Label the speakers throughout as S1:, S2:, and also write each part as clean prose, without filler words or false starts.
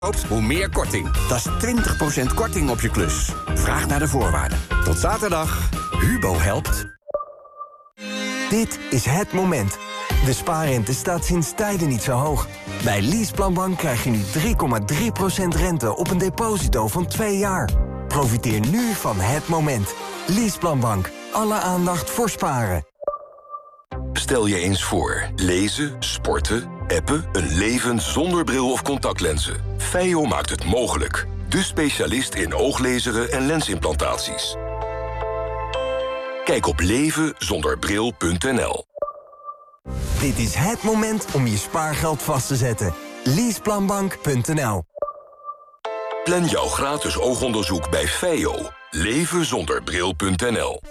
S1: Hoe meer korting. Dat is 20% korting op je klus. Vraag naar de voorwaarden. Tot zaterdag. Hubo helpt.
S2: Dit is het moment. De spaarrente staat sinds tijden niet zo hoog. Bij Leaseplanbank krijg je nu 3,3% rente op een deposito van 2 jaar. Profiteer nu van het moment. Leaseplanbank. Alle aandacht voor sparen.
S3: Stel je eens voor. Lezen, sporten, appen, een leven zonder bril of contactlenzen. Feio maakt het mogelijk. De specialist in ooglezeren en lensimplantaties. Kijk op levenzonderbril.nl.
S2: Dit is het moment om je spaargeld vast te zetten. Leaseplanbank.nl.
S3: Plan jouw gratis oogonderzoek bij Feio. Levenzonderbril.nl.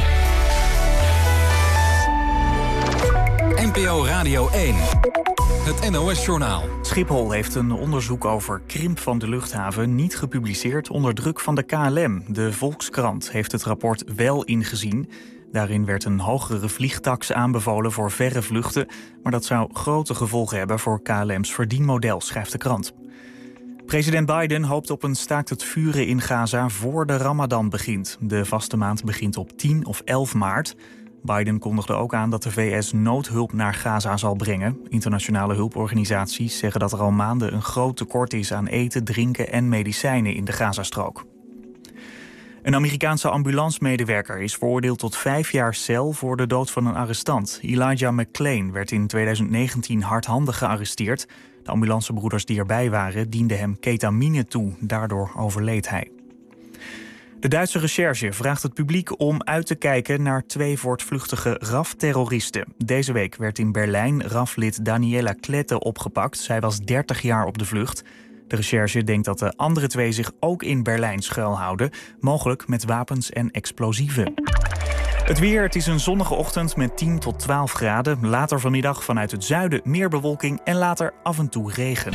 S4: NPO Radio 1. Het NOS-journaal.
S5: Schiphol heeft een onderzoek over krimp van de luchthaven niet gepubliceerd onder druk van de KLM. De Volkskrant heeft het rapport wel ingezien. Daarin werd een hogere vliegtaks aanbevolen voor verre vluchten, maar dat zou grote gevolgen hebben voor KLM's verdienmodel, schrijft de krant. President Biden hoopt op een staakt het vuren in Gaza voor de Ramadan begint. De vaste maand begint op 10 of 11 maart. Biden kondigde ook aan dat de VS noodhulp naar Gaza zal brengen. Internationale hulporganisaties zeggen dat er al maanden een groot tekort is aan eten, drinken en medicijnen in de Gazastrook. Een Amerikaanse ambulancemedewerker is veroordeeld tot 5 jaar cel voor de dood van een arrestant. Elijah McClain werd in 2019 hardhandig gearresteerd. De ambulancebroeders die erbij waren dienden hem ketamine toe. Daardoor overleed hij. De Duitse recherche vraagt het publiek om uit te kijken naar 2 voortvluchtige RAF-terroristen. Deze week werd in Berlijn RAF-lid Daniela Klette opgepakt. Zij was 30 jaar op de vlucht. De recherche denkt dat de andere 2 zich ook in Berlijn schuilhouden, mogelijk met wapens en explosieven. Het weer, het is een zonnige ochtend met 10 tot 12 graden. Later vanmiddag vanuit het zuiden meer bewolking en later af en toe regen.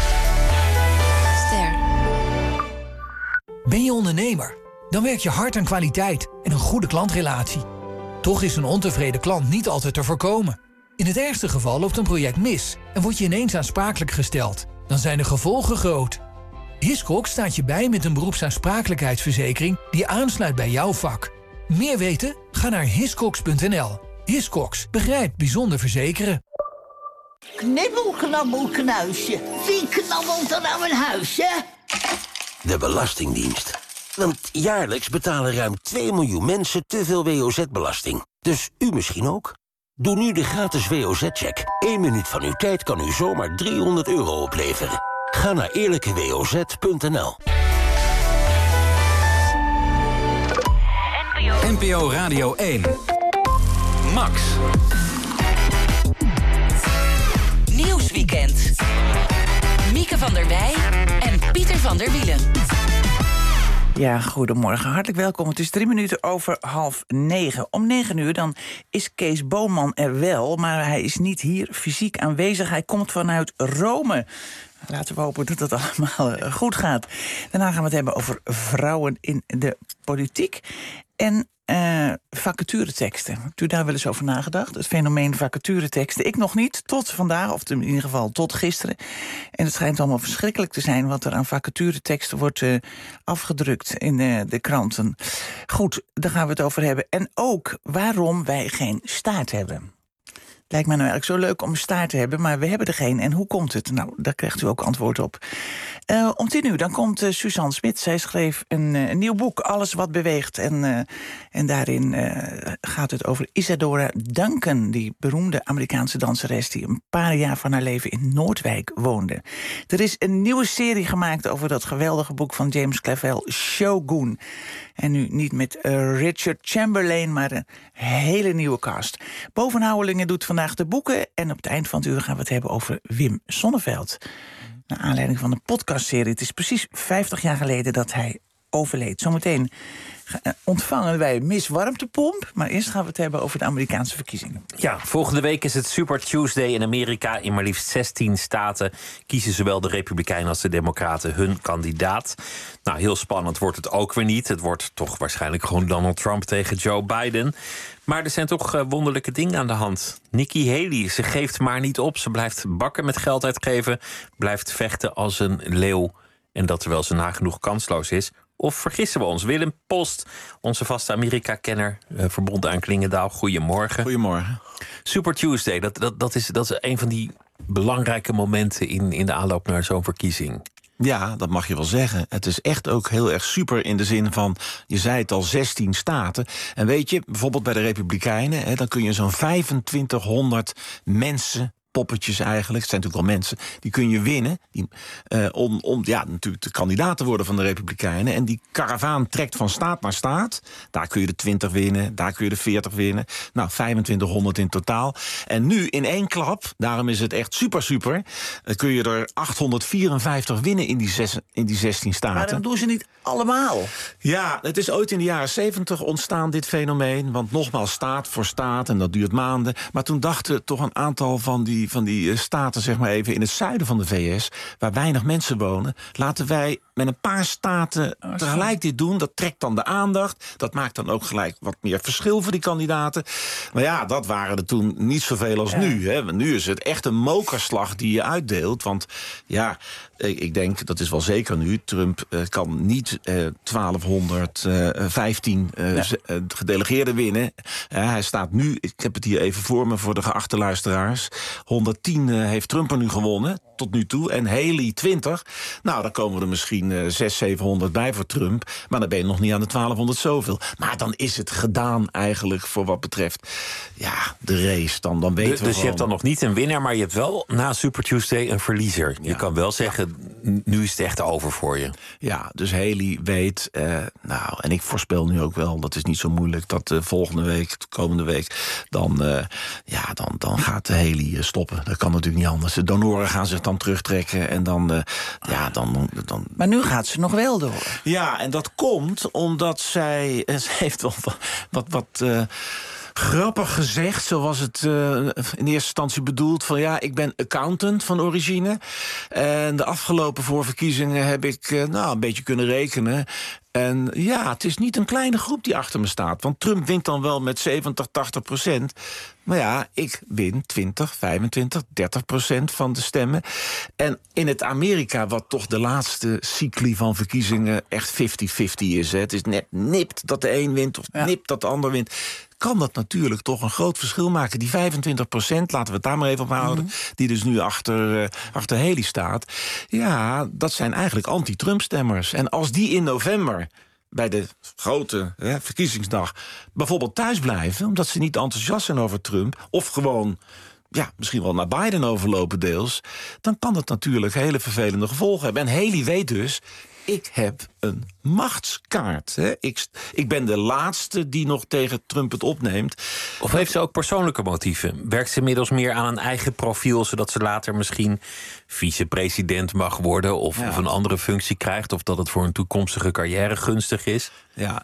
S6: Ster. Ben je ondernemer? Dan werk je hard aan kwaliteit en een goede klantrelatie. Toch is een ontevreden klant niet altijd te voorkomen. In het ergste geval loopt een project mis en word je ineens aansprakelijk gesteld. Dan zijn de gevolgen groot. Hiscox staat je bij met een beroepsaansprakelijkheidsverzekering die aansluit bij jouw vak. Meer weten? Ga naar hiscox.nl. Hiscox, begrijpt bijzonder verzekeren.
S7: Knibbel, knabbel, knuisje. Wie knabbelt er aan mijn huisje?
S8: De Belastingdienst. Want jaarlijks betalen ruim 2 miljoen mensen te veel WOZ-belasting. Dus u misschien ook? Doe nu de gratis WOZ-check. 1 minuut van uw tijd kan u zomaar €300 opleveren. Ga naar eerlijkewoz.nl.
S4: NPO Radio 1. Max.
S9: Nieuwsweekend. Mieke van der Wij en Pieter van der Wielen.
S10: Ja, goedemorgen. Hartelijk welkom. Het is 3 minuten over 8:30. Om 9 uur dan is Kees Boonman er wel, maar hij is niet hier fysiek aanwezig. Hij komt vanuit Rome. Laten we hopen dat het allemaal goed gaat. Daarna gaan we het hebben over vrouwen in de politiek en vacatureteksten. Hebt u daar wel eens over nagedacht? Het fenomeen vacatureteksten. Ik nog niet, tot vandaag, of in ieder geval tot gisteren. En het schijnt allemaal verschrikkelijk te zijn wat er aan vacatureteksten wordt afgedrukt in de kranten. Goed, daar gaan we het over hebben. En ook waarom wij geen staart hebben. Lijkt mij nou eigenlijk zo leuk om een staart te hebben, maar we hebben er geen. En hoe komt het? Nou, daar krijgt u ook antwoord op. Om 10 uur, dan komt Suzanne Smit. Zij schreef een nieuw boek, Alles wat beweegt. En daarin gaat het over Isadora Duncan, die beroemde Amerikaanse danseres die een paar jaar van haar leven in Noordwijk woonde. Er is een nieuwe serie gemaakt over dat geweldige boek van James Clavell, Shogun. En nu niet met Richard Chamberlain, maar een hele nieuwe cast. Bovenhouwelingen doet vandaag de boeken. En op het eind van het uur gaan we het hebben over Wim Sonneveld. Naar aanleiding van een podcastserie. Het is precies 50 jaar geleden dat hij overleed. Zometeen ontvangen wij Miss Warmtepomp. Maar eerst gaan we het hebben over de Amerikaanse verkiezingen.
S11: Ja, volgende week is het Super Tuesday in Amerika. In maar liefst 16 staten kiezen zowel de Republikeinen als de Democraten hun kandidaat. Nou, heel spannend wordt het ook weer niet. Het wordt toch waarschijnlijk gewoon Donald Trump tegen Joe Biden. Maar er zijn toch wonderlijke dingen aan de hand. Nikki Haley, ze geeft maar niet op. Ze blijft bakken met geld uitgeven. Blijft vechten als een leeuw. en dat terwijl ze nagenoeg kansloos is? Of vergissen we ons? Willem Post, onze vaste Amerika-kenner, verbonden aan Klingendaal. Goedemorgen.
S12: Goedemorgen.
S11: Super Tuesday, dat is een van die belangrijke momenten in de aanloop naar zo'n verkiezing.
S12: Ja, dat mag je wel zeggen. Het is echt ook heel erg super in de zin van, je zei het al, 16 staten. En weet je, bijvoorbeeld bij de Republikeinen, dan kun je zo'n 2500 mensen, poppetjes eigenlijk, het zijn natuurlijk wel mensen, die kun je winnen om natuurlijk de kandidaat te worden van de Republikeinen. En die karavaan trekt van staat naar staat. Daar kun je de 20 winnen, daar kun je de 40 winnen. Nou, 2500 in totaal. En nu in één klap, daarom is het echt super, kun je er 854 winnen in die 16 staten.
S10: Maar dan doen ze niet allemaal.
S12: Ja, het is ooit in de jaren 70 ontstaan, dit fenomeen. Want nogmaals, staat voor staat, en dat duurt maanden. Maar toen dachten toch een aantal van die staten, zeg maar even in het zuiden van de VS, waar weinig mensen wonen, laten wij met een paar staten tegelijk dit doen. Dat trekt dan de aandacht. Dat maakt dan ook gelijk wat meer verschil voor die kandidaten. Maar ja, dat waren er toen niet zoveel als nu. Hè. Nu is het echt een mokerslag die je uitdeelt. Want ja, ik denk, dat is wel zeker nu, Trump kan niet 1215 gedelegeerden winnen. Hij staat nu, ik heb het hier even voor me voor de geachte luisteraars, 110 heeft Trump er nu gewonnen, tot nu toe. En Haley 20. Nou, dan komen er misschien 600, 700 bij voor Trump. Maar dan ben je nog niet aan de 1200 zoveel. Maar dan is het gedaan eigenlijk voor wat betreft de race. Dan weten we
S11: dus je hebt dan nog niet een winnaar, maar je hebt wel na Super Tuesday een verliezer. Je kan wel zeggen, nu is het echt over voor je.
S12: Ja, dus Haley weet, en ik voorspel nu ook wel, dat is niet zo moeilijk, dat de komende week, dan gaat Haley stoppen. Dat kan natuurlijk niet anders. De donoren gaan zich dan terugtrekken en dan.
S10: Maar nu gaat ze nog wel door.
S12: Ja, en dat komt omdat ze heeft wel wat grappig gezegd, zo was het in eerste instantie bedoeld, van ik ben accountant van origine. En de afgelopen voorverkiezingen heb ik een beetje kunnen rekenen. En het is niet een kleine groep die achter me staat. Want Trump wint dan wel met 70, 80%. Maar ik win 20, 25, 30% van de stemmen. En in het Amerika, wat toch de laatste cycli van verkiezingen echt 50-50 is. Het is net nipt dat de een wint of nipt dat de ander wint. Kan dat natuurlijk toch een groot verschil maken. Die 25%, laten we het daar maar even op houden, die dus nu achter Haley staat. Ja, dat zijn eigenlijk anti-Trump-stemmers. En als die in november bij de grote verkiezingsdag bijvoorbeeld thuis blijven, omdat ze niet enthousiast zijn over Trump, of gewoon misschien wel naar Biden overlopen deels, dan kan dat natuurlijk hele vervelende gevolgen hebben. En Haley weet dus, ik heb een machtskaart. Hè. Ik ben de laatste die nog tegen Trump het opneemt.
S11: Of heeft ze ook persoonlijke motieven? Werkt ze inmiddels meer aan een eigen profiel, zodat ze later misschien vicepresident mag worden of een andere functie krijgt, of dat het voor een toekomstige carrière gunstig is?
S12: Ja,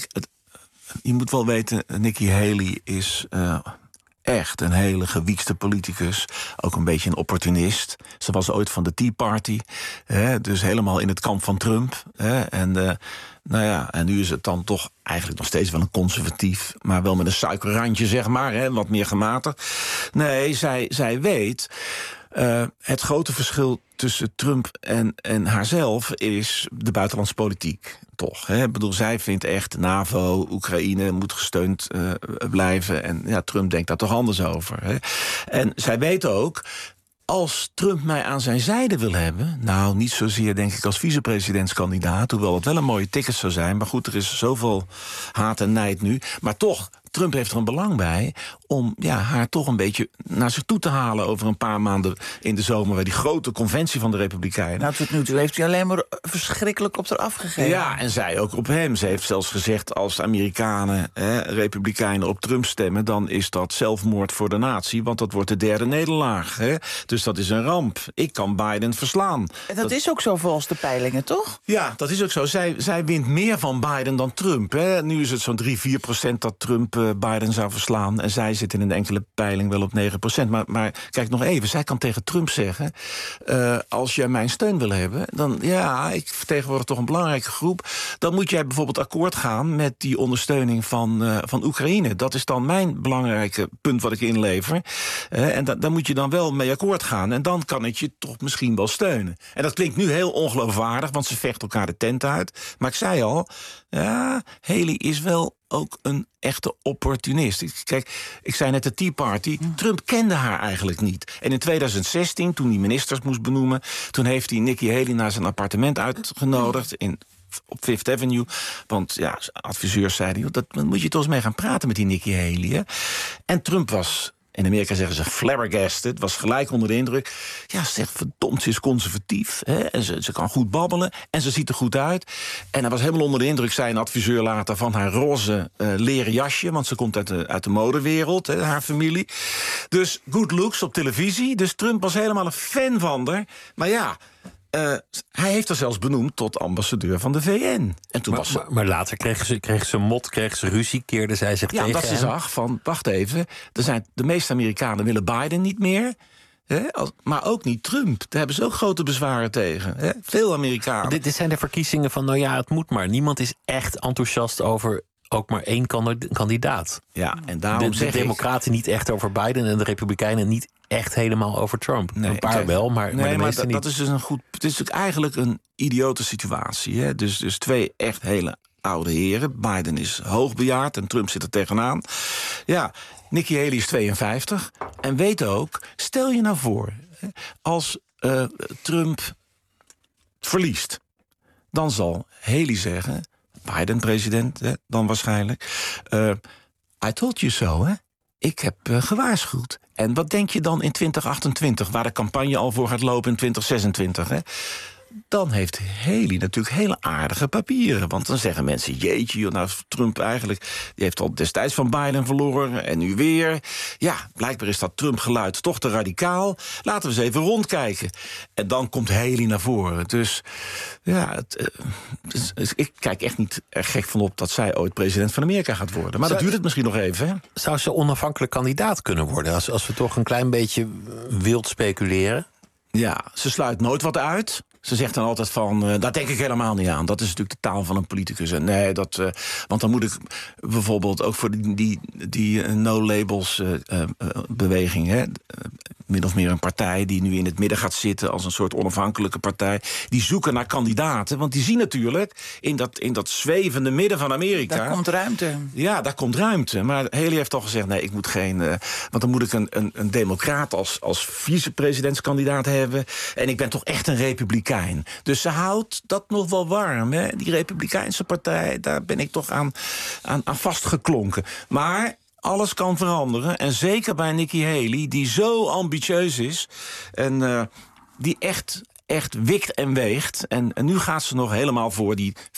S12: je moet wel weten, Nikki Haley is echt een hele gewiekste politicus. Ook een beetje een opportunist. Ze was ooit van de Tea Party. Dus helemaal in het kamp van Trump. En nu is het dan toch eigenlijk nog steeds wel een conservatief, maar wel met een suikerrandje, zeg maar. Wat meer gematigd. Nee, zij weet, het grote verschil tussen Trump en haarzelf is de buitenlandse politiek. Toch. Ik bedoel, zij vindt echt NAVO, Oekraïne moet gesteund blijven. En Trump denkt daar toch anders over. En zij weet ook, als Trump mij aan zijn zijde wil hebben, nou, niet zozeer denk ik als vicepresidentskandidaat, hoewel het wel een mooie ticket zou zijn, maar goed, er is zoveel haat en nijd nu. Maar toch, Trump heeft er een belang bij om haar toch een beetje naar zich toe te halen over een paar maanden in de zomer, bij die grote conventie van de Republikeinen.
S10: Nou, tot nu toe heeft hij alleen maar verschrikkelijk op haar afgegeven.
S12: Ja, en zij ook op hem. Ze heeft zelfs gezegd, als Amerikanen, Republikeinen op Trump stemmen, dan is dat zelfmoord voor de natie, want dat wordt de derde nederlaag. Dus dat is een ramp. Ik kan Biden verslaan.
S10: En dat is ook zo volgens de peilingen, toch?
S12: Ja, dat is ook zo. Zij wint meer van Biden dan Trump. Nu is het zo'n 3-4% dat Trump Biden zou verslaan. En zij zit in een enkele peiling wel op 9%. Maar kijk nog even, zij kan tegen Trump zeggen... als jij mijn steun wil hebben, dan ik vertegenwoordig toch een belangrijke groep... dan moet jij bijvoorbeeld akkoord gaan met die ondersteuning van Oekraïne. Dat is dan mijn belangrijke punt wat ik inlever. En daar moet je dan wel mee akkoord gaan. En dan kan ik je toch misschien wel steunen. En dat klinkt nu heel ongeloofwaardig, want ze vechten elkaar de tent uit. Maar ik zei al, Haley is wel ook een echte opportunist. Kijk, ik zei net de Tea Party. Trump kende haar eigenlijk niet. En in 2016, toen hij ministers moest benoemen... toen heeft hij Nikki Haley naar zijn appartement uitgenodigd... op Fifth Avenue. Want adviseurs zeiden... dat moet je toch eens mee gaan praten met die Nikki Haley. Hè? En Trump was... in Amerika zeggen ze flabbergasted, was gelijk onder de indruk. Ja, ze zegt, verdomd, ze is conservatief. Hè? En ze kan goed babbelen en ze ziet er goed uit. En hij was helemaal onder de indruk, zei een adviseur later... van haar roze leren jasje, want ze komt uit de modewereld, hè, haar familie. Dus good looks op televisie. Dus Trump was helemaal een fan van haar. Maar hij heeft haar zelfs benoemd tot ambassadeur van de VN. En toen
S11: maar later kreeg ze mot, kreeg ze ruzie, keerde zij zich tegen
S12: dat ze zag van, wacht even... de meeste Amerikanen willen Biden niet meer... maar ook niet Trump. Daar hebben ze ook grote bezwaren tegen. Veel Amerikanen.
S11: Dit zijn de verkiezingen van, het moet maar. Niemand is echt enthousiast over... ook maar één kandidaat.
S12: Ja, en daarom
S11: de Democraten niet echt over Biden... en de Republikeinen niet echt helemaal over Trump. Nee, een paar wel, maar de meeste niet.
S12: Dat is dus het is natuurlijk eigenlijk een idiote situatie. Hè? Dus twee echt hele oude heren. Biden is hoogbejaard en Trump zit er tegenaan. Ja, Nikki Haley is 52. En weet ook, stel je nou voor... als Trump verliest... dan zal Haley zeggen... Biden president, dan waarschijnlijk. I told you so, hè? Ik heb gewaarschuwd. En wat denk je dan in 2028, waar de campagne al voor gaat lopen in 2026, hè? Dan heeft Haley natuurlijk hele aardige papieren. Want dan zeggen mensen, jeetje, Trump eigenlijk... die heeft al destijds van Biden verloren en nu weer. Ja, blijkbaar is dat Trump-geluid toch te radicaal. Laten we eens even rondkijken. En dan komt Haley naar voren. Dus ik kijk echt niet erg gek van op... dat zij ooit president van Amerika gaat worden. Maar dat duurt het misschien nog even, hè?
S11: Zou ze onafhankelijk kandidaat kunnen worden... als we toch een klein beetje wild speculeren?
S12: Ja, ze sluit nooit wat uit... Ze zegt dan altijd van, daar denk ik helemaal niet aan. Dat is natuurlijk de taal van een politicus. En nee, want dan moet ik bijvoorbeeld ook voor die no-labels beweging... hè, min of meer een partij die nu in het midden gaat zitten... als een soort onafhankelijke partij. Die zoeken naar kandidaten, want die zien natuurlijk... in dat zwevende midden van Amerika...
S10: Daar komt ruimte.
S12: Ja, daar komt ruimte. Maar Haley heeft toch gezegd, nee, ik moet geen... want dan moet ik een democraat als vicepresidentskandidaat hebben... en ik ben toch echt een republikein. Dus ze houdt dat nog wel warm. Hè? Die Republikeinse partij, daar ben ik toch aan vastgeklonken. Maar alles kan veranderen. En zeker bij Nikki Haley, die zo ambitieus is... en die echt wikt en weegt. En nu gaat ze nog helemaal voor die 25%.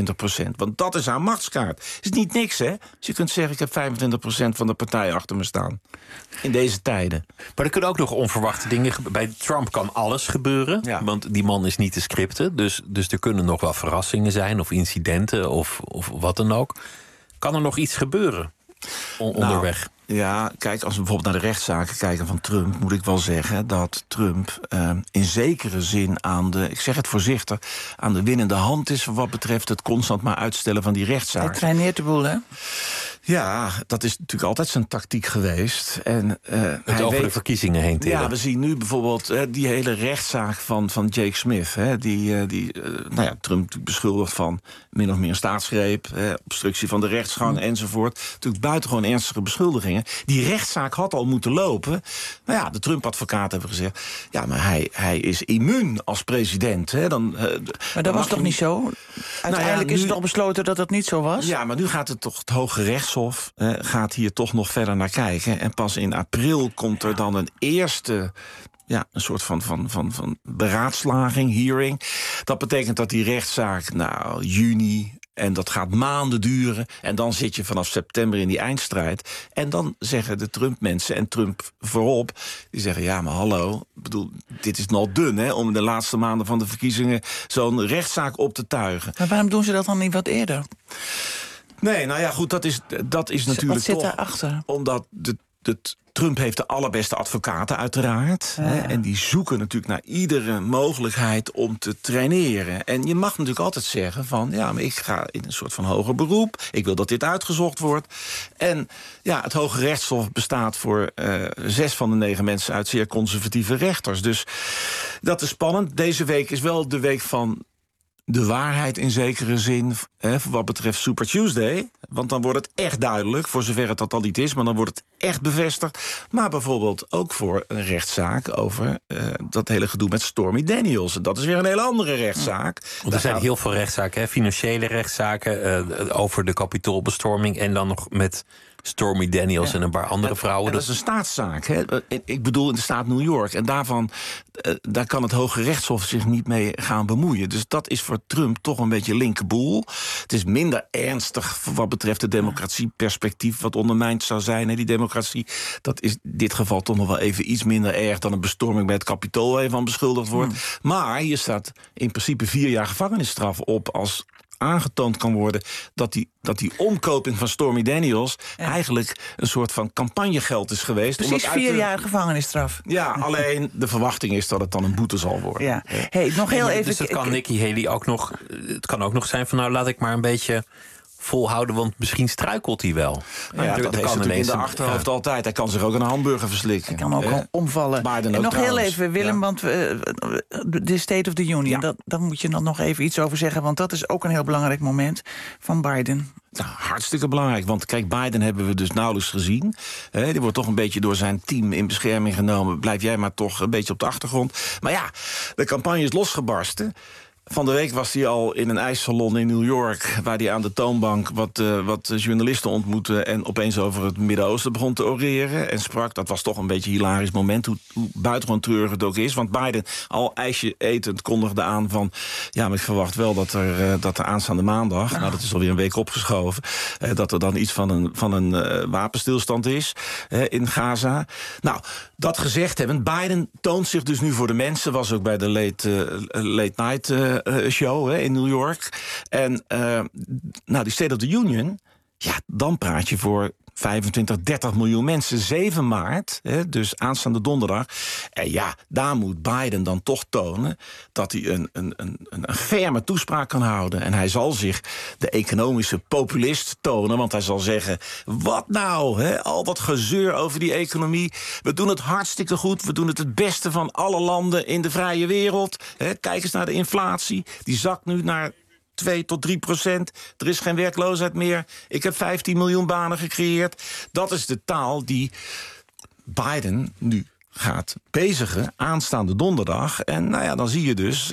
S12: Want dat is haar machtskaart. Het is niet niks, hè? Dus je kunt zeggen, ik heb 25% van de partij achter me staan. In deze tijden.
S11: Maar er kunnen ook nog onverwachte dingen... Bij Trump kan alles gebeuren. Ja. Want die man is niet te scripten. Dus er kunnen nog wel verrassingen zijn... of incidenten of wat dan ook. Kan er nog iets gebeuren onderweg?
S12: Ja, kijk, als we bijvoorbeeld naar de rechtszaken kijken van Trump... moet ik wel zeggen dat Trump in zekere zin ik zeg het voorzichtig... aan de winnende hand is wat betreft het constant maar uitstellen van die rechtszaken.
S10: Hij traineert de boel, hè?
S12: Ja, dat is natuurlijk altijd zijn tactiek geweest. En,
S11: over de verkiezingen heen tillen.
S12: Ja, we zien nu bijvoorbeeld die hele rechtszaak van Jake Smith... Hè, die Trump beschuldigt van min of meer een staatsgreep... obstructie van de rechtsgang enzovoort. Natuurlijk buitengewoon ernstige beschuldigingen. Die rechtszaak had al moeten lopen. Maar ja, de Trump-advocaten hebben gezegd... ja, maar hij is immuun als president. Hè,
S10: maar dat was toch niet zo? Uiteindelijk is het toch besloten dat dat niet zo was?
S12: Ja, maar nu gaat het toch het Hoge Rechtshof... gaat hier toch nog verder naar kijken. En pas in april komt er dan een eerste... Ja, een soort van beraadslaging, hearing. Dat betekent dat die rechtszaak, juni... en dat gaat maanden duren. En dan zit je vanaf september in die eindstrijd. En dan zeggen de Trump-mensen, en Trump voorop... die zeggen, ja, maar hallo, dit is nog dun... hè, om in de laatste maanden van de verkiezingen... zo'n rechtszaak op te tuigen.
S10: Maar waarom doen ze dat dan niet wat eerder?
S12: Nee, nou ja, goed, dat is natuurlijk
S10: wat zit
S12: toch...
S10: daarachter?
S12: Omdat Trump heeft de allerbeste advocaten uiteraard.
S10: Ja.
S12: Hè, en die zoeken natuurlijk naar iedere mogelijkheid om te traineren. En je mag natuurlijk altijd zeggen van... ja, maar ik ga in een soort van hoger beroep. Ik wil dat dit uitgezocht wordt. En ja, het Hoge Rechtshof bestaat voor 6 van de 9 mensen... uit zeer conservatieve rechters. Dus dat is spannend. Deze week is wel de week van... de waarheid in zekere zin, voor wat betreft Super Tuesday. Want dan wordt het echt duidelijk, voor zover het dat al niet is... maar dan wordt het echt bevestigd. Maar bijvoorbeeld ook voor een rechtszaak over dat hele gedoe met Stormy Daniels. En dat is weer een hele andere rechtszaak.
S11: Want er zijn heel veel rechtszaken, hè? Financiële rechtszaken... over de kapitoolbestorming en dan nog met... Stormy Daniels en een paar andere vrouwen.
S12: Dat is een staatszaak. Hè? Ik bedoel in de staat New York. En daar kan het Hoge Rechtshof zich niet mee gaan bemoeien. Dus dat is voor Trump toch een beetje linkerboel. Het is minder ernstig wat betreft het democratieperspectief... wat ondermijnd zou zijn. Hè? Die democratie, dat is in dit geval toch nog wel even iets minder erg... dan een bestorming bij het Capitool waar je van beschuldigd wordt. Maar hier staat in principe 4 jaar gevangenisstraf op... als aangetoond kan worden dat die omkoping van Stormy Daniels... eigenlijk een soort van campagnegeld is geweest.
S10: Precies 4 jaar gevangenisstraf.
S12: Ja, alleen de verwachting is dat het dan een boete zal worden.
S10: Ja. Hey, nog heel even...
S11: Dus het kan Nikki Haley ook nog... Het kan ook nog zijn van, nou, laat ik maar een beetje... volhouden, want misschien struikelt hij wel.
S12: Ja, dat heeft natuurlijk in de achterhoofd altijd. Hij kan zich ook een hamburger verslikken.
S10: Hij kan ook omvallen.
S12: En
S10: nog
S12: trouwens.
S10: heel even, Willem, want de State of the Union... daar moet je dan nog even iets over zeggen... want dat is ook een heel belangrijk moment van Biden.
S12: Nou, hartstikke belangrijk, want kijk, Biden hebben we dus nauwelijks gezien. Die wordt toch een beetje door zijn team in bescherming genomen. Blijf jij maar toch een beetje op de achtergrond. Maar ja, de campagne is losgebarsten. Van de week was hij al in een ijssalon in New York... waar hij aan de toonbank wat journalisten ontmoette... en opeens over het Midden-Oosten begon te oreren en sprak. Dat was toch een beetje een hilarisch moment, hoe buitengewoon treurig het ook is. Want Biden, al ijsje etend, kondigde aan van... ja, maar ik verwacht wel dat er aanstaande maandag... nou, dat is alweer een week opgeschoven... dat er dan iets van een wapenstilstand is in Gaza. Nou, dat gezegd hebbend, Biden toont zich dus nu voor de mensen... was ook bij de late night... show in New York. En die State of the Union... ja, dan praat je voor 25, 30 miljoen mensen. 7 maart, dus aanstaande donderdag. En ja, daar moet Biden dan toch tonen... dat hij een ferme toespraak kan houden. En hij zal zich de economische populist tonen... want hij zal zeggen, wat nou? Al dat gezeur over die economie. We doen het hartstikke goed. We doen het beste van alle landen in de vrije wereld. Kijk eens naar de inflatie. Die zakt nu naar 2 tot 3%. Er is geen werkloosheid meer. Ik heb 15 miljoen banen gecreëerd. Dat is de taal die Biden nu gaat bezigen aanstaande donderdag. En nou ja, dan zie je dus...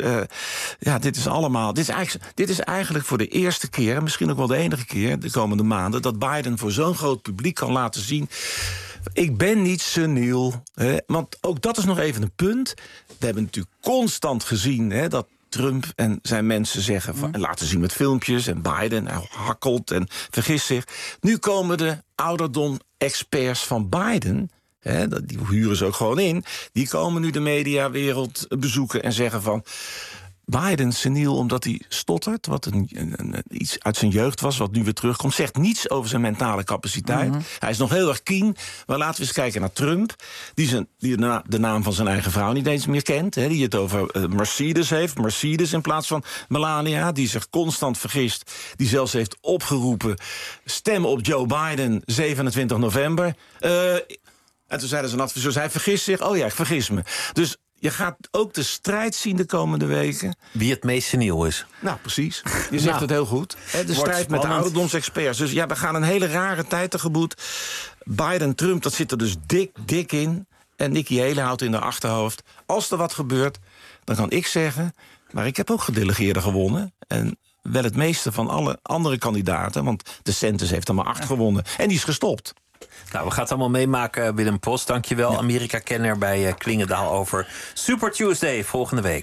S12: Dit is eigenlijk voor de eerste keer... en misschien ook wel de enige keer de komende maanden... dat Biden voor zo'n groot publiek kan laten zien... ik ben niet seniel. Want ook dat is nog even een punt. We hebben natuurlijk constant gezien... dat Trump en zijn mensen zeggen... en laten zien met filmpjes en Biden hij hakkelt en vergist zich. Nu komen de ouderdom-experts van Biden... die huren ze ook gewoon in... die komen nu de mediawereld bezoeken en zeggen van... Biden seniel omdat hij stottert, wat iets uit zijn jeugd was... wat nu weer terugkomt, zegt niets over zijn mentale capaciteit. Hij is nog heel erg keen. Maar laten we eens kijken naar Trump... die de naam van zijn eigen vrouw niet eens meer kent. Die het over Mercedes heeft. Mercedes in plaats van Melania. Die zich constant vergist. Die zelfs heeft opgeroepen... stem op Joe Biden 27 november. En toen zeiden zijn adviseurs, hij vergist zich. Oh ja, ik vergis me. Dus... je gaat ook de strijd zien de komende weken.
S11: Wie het meest seniel is.
S12: Nou, precies. Je zegt het heel goed. De strijd met de ouderdomsexperts. Dus ja, we gaan een hele rare tijd tegemoet. Biden, Trump, dat zit er dus dik in. En Nikki Haley houdt in haar achterhoofd. Als er wat gebeurt, dan kan ik zeggen... maar ik heb ook gedelegeerden gewonnen. En wel het meeste van alle andere kandidaten. Want DeSantis heeft er maar 8 gewonnen. En die is gestopt.
S11: Nou, we gaan het allemaal meemaken, Willem Post. Dankjewel, Amerika-kenner bij Klingendaal over Super Tuesday volgende week.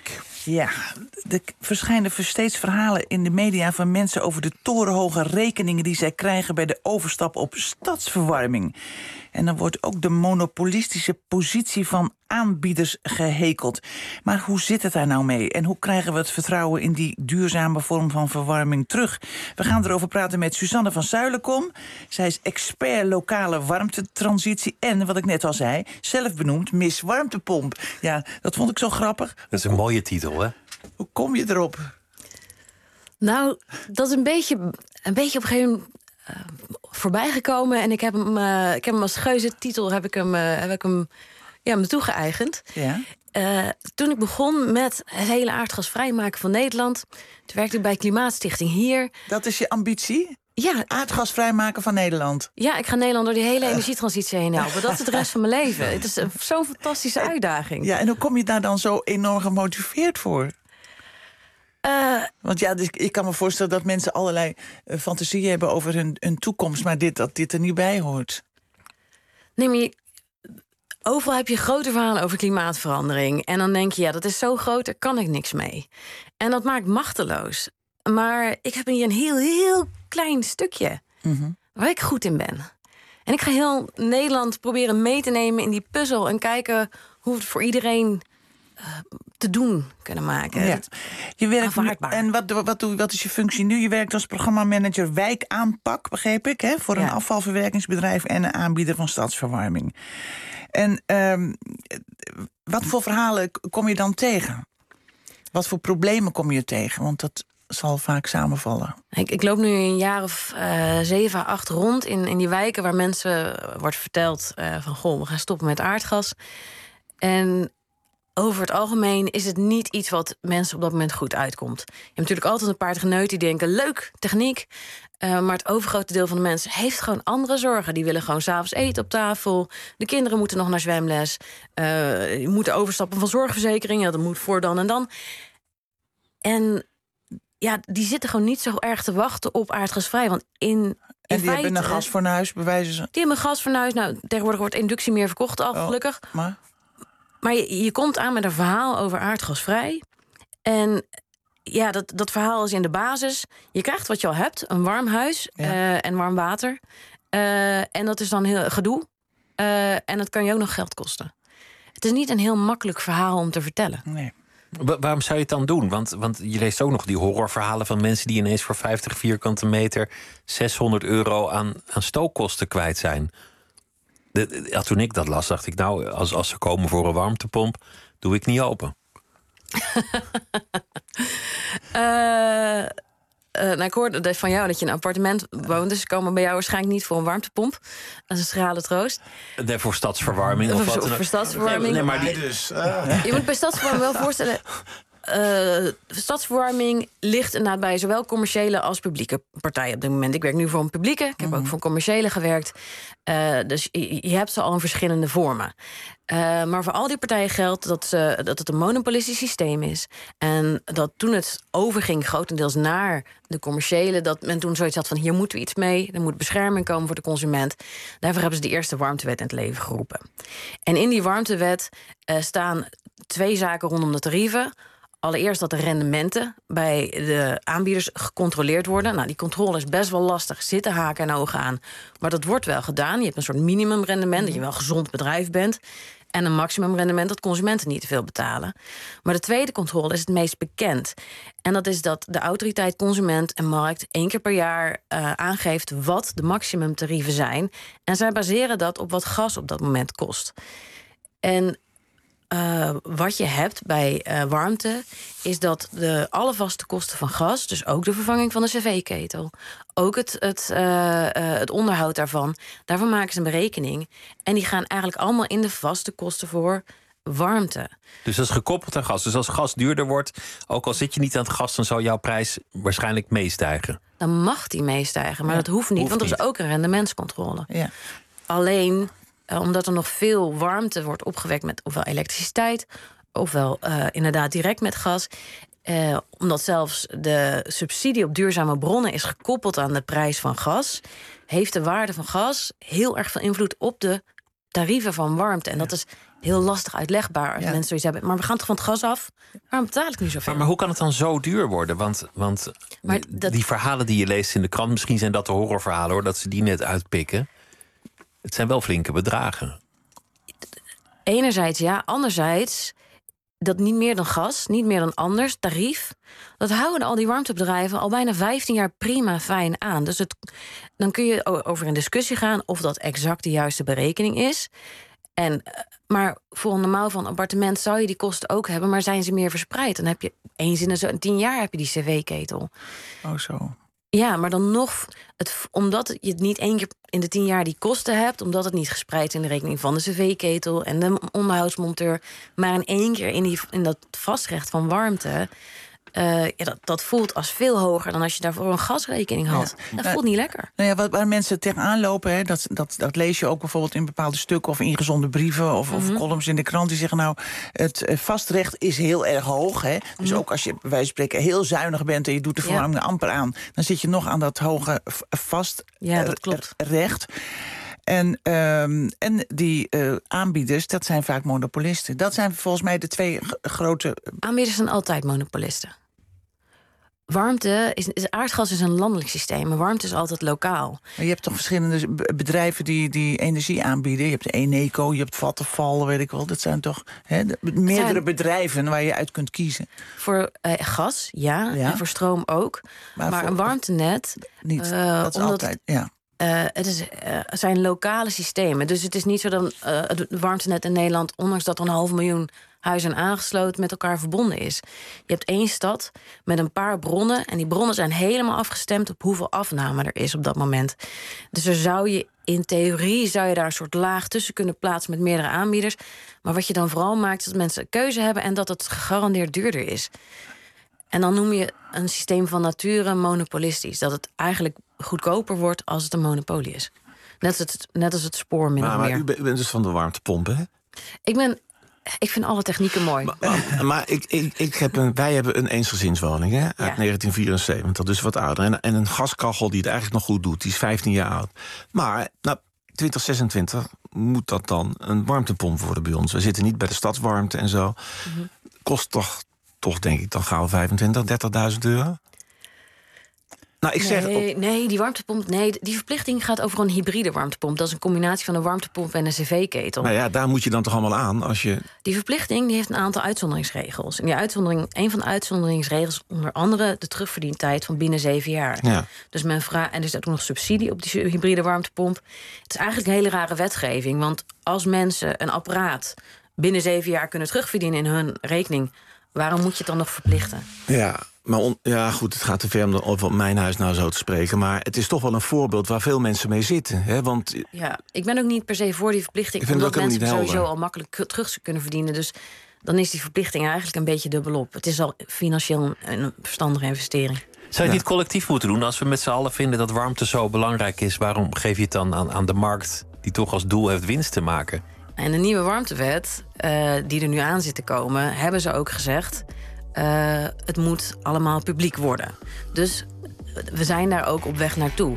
S10: Ja, er verschijnen steeds verhalen in de media van mensen over de torenhoge rekeningen die zij krijgen bij de overstap op stadsverwarming. En dan wordt ook de monopolistische positie van aanbieders gehekeld. Maar hoe zit het daar nou mee? En hoe krijgen we het vertrouwen in die duurzame vorm van verwarming terug? We gaan erover praten met Suzanne van Zuilenkom. Zij is expert lokale warmtetransitie en, wat ik net al zei, zelf benoemd Miss Warmtepomp. Ja, dat vond ik zo grappig.
S11: Dat is een mooie titel, hè?
S10: Hoe kom je erop?
S13: Nou, dat is een beetje op een gegeven moment voorbij gekomen. En ik heb hem als geuzetitel heb ik hem me toegeëigend.
S10: Ja.
S13: Toen ik begon met het hele aardgasvrij maken van Nederland, toen werkte ik bij Klimaatstichting hier.
S10: Dat is je ambitie?
S13: Ja.
S10: Aardgasvrij maken van Nederland?
S13: Ja, ik ga Nederland door die hele energietransitie heen helpen. Dat is de rest van mijn leven. Het is zo'n fantastische uitdaging.
S10: Ja, en hoe kom je daar dan zo enorm gemotiveerd voor? Want ja, dus ik kan me voorstellen dat mensen allerlei fantasieën hebben over hun toekomst, maar dat dit er niet bij hoort.
S13: Nee, maar overal heb je grote verhalen over klimaatverandering. En dan denk je, ja, dat is zo groot, daar kan ik niks mee. En dat maakt machteloos. Maar ik heb hier een heel klein stukje waar ik goed in ben. En ik ga heel Nederland proberen mee te nemen in die puzzel en kijken hoe we het voor iedereen te doen kunnen maken.
S10: Ja. Je werkt nu, en wat is je functie nu? Je werkt als programmamanager wijkaanpak, begreep ik, hè? Voor een afvalverwerkingsbedrijf en een aanbieder van stadsverwarming. En wat voor verhalen kom je dan tegen? Wat voor problemen kom je tegen? Want dat zal vaak samenvallen.
S13: Ik loop nu een jaar of 7, 8 rond in die wijken waar mensen wordt verteld van, goh, we gaan stoppen met aardgas. En over het algemeen is het niet iets wat mensen op dat moment goed uitkomt. Je hebt natuurlijk altijd een paar tegeneuten die denken, leuk, techniek. Maar het overgrote deel van de mensen heeft gewoon andere zorgen. Die willen gewoon 's avonds eten op tafel. De kinderen moeten nog naar zwemles. Die moeten overstappen van zorgverzekering. Ja, dat moet voor dan en dan. En ja, die zitten gewoon niet zo erg te wachten op aardgasvrij. Want in
S10: en die hebben een gasfornuis, bewijzen ze? Die
S13: hebben een gasfornuis. Nou, tegenwoordig wordt inductie meer verkocht al, gelukkig. Maar je komt aan met een verhaal over aardgasvrij. En ja, dat verhaal is in de basis. Je krijgt wat je al hebt, een warm huis en warm water. En dat is dan heel gedoe. En dat kan je ook nog geld kosten. Het is niet een heel makkelijk verhaal om te vertellen.
S10: Nee.
S11: Waarom zou je het dan doen? Want je leest ook nog die horrorverhalen van mensen die ineens voor 50 vierkante meter €600 aan stookkosten kwijt zijn. Toen ik dat las, dacht ik, nou, als ze komen voor een warmtepomp, doe ik niet open.
S13: Ik hoorde van jou dat je in een appartement woont, dus ze komen bij jou waarschijnlijk niet voor een warmtepomp. Dat is een schrale troost.
S11: Nee, voor stadsverwarming of wat?
S13: Voor stadsverwarming.
S11: Nee, maar
S13: je moet bij stadsverwarming wel voorstellen. Stadsverwarming ligt inderdaad bij zowel commerciële als publieke partijen op dit moment. Ik werk nu voor een publieke, ik heb ook voor een commerciële gewerkt. Dus je hebt ze al in verschillende vormen. Maar voor al die partijen geldt dat het een monopolistisch systeem is. En dat toen het overging grotendeels naar de commerciële, dat men toen zoiets had van, hier moeten we iets mee. Er moet bescherming komen voor de consument. Daarvoor hebben ze de eerste warmtewet in het leven geroepen. En in die warmtewet staan 2 zaken rondom de tarieven. Allereerst dat de rendementen bij de aanbieders gecontroleerd worden. Nou, die controle is best wel lastig, zitten haken en ogen aan. Maar dat wordt wel gedaan. Je hebt een soort minimumrendement, dat je wel een gezond bedrijf bent. En een maximumrendement dat consumenten niet te veel betalen. Maar de tweede controle is het meest bekend. En dat is dat de autoriteit Consument en Markt 1 keer per jaar aangeeft wat de maximumtarieven zijn. En zij baseren dat op wat gas op dat moment kost. En wat je hebt bij warmte is dat alle vaste kosten van gas, dus ook de vervanging van de cv-ketel, ook het onderhoud daarvan maken ze een berekening. En die gaan eigenlijk allemaal in de vaste kosten voor warmte.
S11: Dus dat is gekoppeld aan gas. Dus als gas duurder wordt, ook al zit je niet aan het gas, dan zal jouw prijs waarschijnlijk meestijgen.
S13: Dan mag die meestijgen, maar dat hoeft niet, want er is ook een rendementscontrole.
S10: Ja.
S13: Alleen omdat er nog veel warmte wordt opgewekt met ofwel elektriciteit, ofwel inderdaad direct met gas. Omdat zelfs de subsidie op duurzame bronnen is gekoppeld aan de prijs van gas, heeft de waarde van gas heel erg veel invloed op de tarieven van warmte. En dat is heel lastig uitlegbaar als mensen zoiets hebben. Maar we gaan toch van het gas af? Waarom betaal ik nu zoveel?
S11: Maar hoe kan het dan zo duur worden? Want die verhalen die je leest in de krant... misschien zijn dat de horrorverhalen, hoor, dat ze die net uitpikken. Het zijn wel flinke bedragen.
S13: Enerzijds ja, anderzijds... dat niet meer dan gas, niet meer dan anders, tarief... dat houden al die warmtebedrijven al bijna 15 jaar prima fijn aan. Dus dan kun je over een discussie gaan... of dat exact de juiste berekening is. Maar voor een normaal van appartement zou je die kosten ook hebben... maar zijn ze meer verspreid? Dan heb je eens in de 10 jaar heb je die cv-ketel.
S10: Oh, zo.
S13: Ja, maar dan nog, omdat je het niet 1 keer in de 10 jaar die kosten hebt... omdat het niet gespreid is in de rekening van de cv-ketel... en de onderhoudsmonteur, maar in 1 keer in dat vastrecht van warmte... dat voelt als veel hoger dan als je daarvoor een gasrekening had. Ja. Dat voelt niet lekker.
S10: Nou ja, waar mensen tegenaan lopen, hè, dat lees je ook bijvoorbeeld in bepaalde stukken... of ingezonden brieven of columns in de krant... die zeggen, nou, het vastrecht is heel erg hoog. Hè? Dus ook als je bij wijze van spreken heel zuinig bent... en je doet de verwarming amper aan... dan zit je nog aan dat hoge vastrecht. En die aanbieders, dat zijn vaak monopolisten. Dat zijn volgens mij de 2 grote...
S13: Aanbieders zijn altijd monopolisten. Aardgas is een landelijk systeem, maar warmte is altijd lokaal.
S10: Maar je hebt toch verschillende bedrijven die energie aanbieden? Je hebt Eneco, je hebt Vattenfall, weet ik wel. Dat zijn toch meerdere bedrijven waar je uit kunt kiezen?
S13: Voor gas, ja, en voor stroom ook. Maar een warmtenet...
S10: Niet, dat is altijd, ja.
S13: Het zijn lokale systemen. Dus het is niet zo dat het warmtenet in Nederland... ondanks dat er 500.000 huizen aangesloten met elkaar verbonden is. Je hebt 1 stad met een paar bronnen... en die bronnen zijn helemaal afgestemd op hoeveel afname er is op dat moment. Dus in theorie zou je daar een soort laag tussen kunnen plaatsen... met meerdere aanbieders. Maar wat je dan vooral maakt is dat mensen een keuze hebben... en dat het gegarandeerd duurder is. En dan noem je een systeem van nature monopolistisch. Dat het eigenlijk goedkoper wordt als het een monopolie is. Net als het spoor min of meer.
S12: Maar u bent dus van de warmtepompen, hè?
S13: Ik vind alle technieken mooi.
S12: Maar wij hebben een eensgezinswoning, hè, uit 1974, dus wat ouder. En een gaskachel die het eigenlijk nog goed doet, die is 15 jaar oud. Maar 2026 moet dat dan een warmtepomp worden bij ons. We zitten niet bij de stadswarmte en zo. Kost toch denk ik dan gauw 25.000, 30.000 euro. Nou,
S13: die warmtepomp... Nee, die verplichting gaat over een hybride warmtepomp. Dat is een combinatie van een warmtepomp en een cv-ketel.
S12: Nou ja, daar moet je dan toch allemaal aan als je...
S13: Die verplichting heeft een aantal uitzonderingsregels. En een van de uitzonderingsregels... onder andere de terugverdientijd van binnen 7 jaar. Ja. Dus en er is ook nog subsidie op die hybride warmtepomp. Het is eigenlijk een hele rare wetgeving. Want als mensen een apparaat binnen 7 jaar kunnen terugverdienen in hun rekening... waarom moet je het dan nog verplichten?
S12: Ja, maar goed, het gaat te ver om over mijn huis nou zo te spreken. Maar het is toch wel een voorbeeld waar veel mensen mee zitten. Hè? Want
S13: ja, ik ben ook niet per se voor die verplichting. Omdat mensen sowieso al makkelijk terug kunnen verdienen. Dus dan is die verplichting eigenlijk een beetje dubbelop. Het is al financieel een verstandige investering.
S11: Zou je het niet collectief moeten doen? Als we met z'n allen vinden dat warmte zo belangrijk is... waarom geef je het dan aan de markt die toch als doel heeft winst te maken?
S13: En de nieuwe warmtewet, die er nu aan zit te komen... hebben ze ook gezegd... het moet allemaal publiek worden. Dus we zijn daar ook op weg naartoe.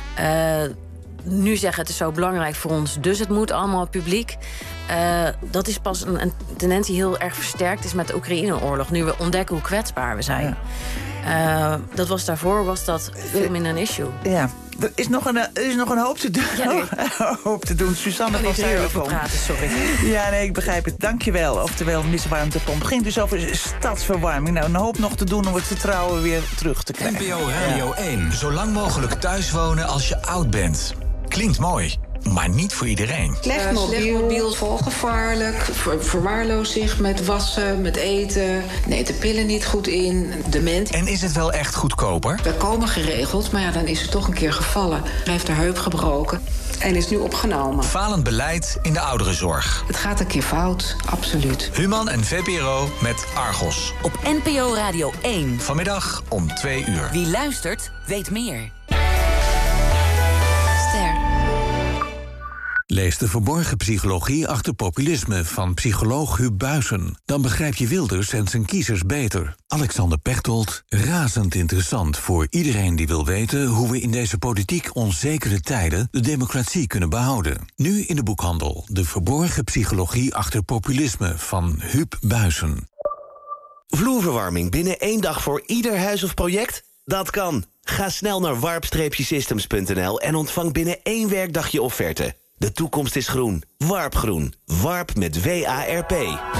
S13: Nu zeggen het is zo belangrijk voor ons... dus het moet allemaal publiek. Dat is pas een tendens die heel erg versterkt is... met de Oekraïne-oorlog. Nu we ontdekken hoe kwetsbaar we zijn. Daarvoor was dat veel minder een issue.
S10: Ja. Er is nog een hoop te doen. Ja, hoop te doen. Suzanne van Zuilenkom.
S13: Sorry.
S10: Ja, nee, ik begrijp het. Dankjewel. Oftewel, Miss Warmtepomp. Het ging dus over stadsverwarming. Nou, een hoop nog te doen om het vertrouwen weer terug te krijgen.
S14: NPO Radio 1. Zo lang mogelijk thuis wonen als je oud bent. Klinkt mooi. Maar niet voor iedereen.
S15: Slecht mobiel, volgevaarlijk, verwaarloos zich met wassen, met eten, neemt de pillen niet goed in, dement.
S14: En is het wel echt goedkoper?
S15: We komen geregeld, maar dan is het toch een keer gevallen. Hij heeft de heup gebroken en is nu opgenomen.
S14: Falend beleid in de ouderenzorg.
S15: Het gaat een keer fout, absoluut.
S14: Human en VPRO met Argos.
S9: Op NPO Radio 1.
S14: Vanmiddag om 2 uur.
S9: Wie luistert, weet meer.
S16: Lees De verborgen psychologie achter populisme van psycholoog Huub Buijsen. Dan begrijp je Wilders en zijn kiezers beter. Alexander Pechtold, razend interessant voor iedereen die wil weten hoe we in deze politiek onzekere tijden de democratie kunnen behouden. Nu in de boekhandel. De verborgen psychologie achter populisme van Huub Buijsen.
S17: Vloerverwarming binnen 1 dag voor ieder huis of project? Dat kan. Ga snel naar warp-systems.nl en ontvang binnen 1 werkdag je offerte. De toekomst is groen. Warpgroen. Warp met W-A-R-P.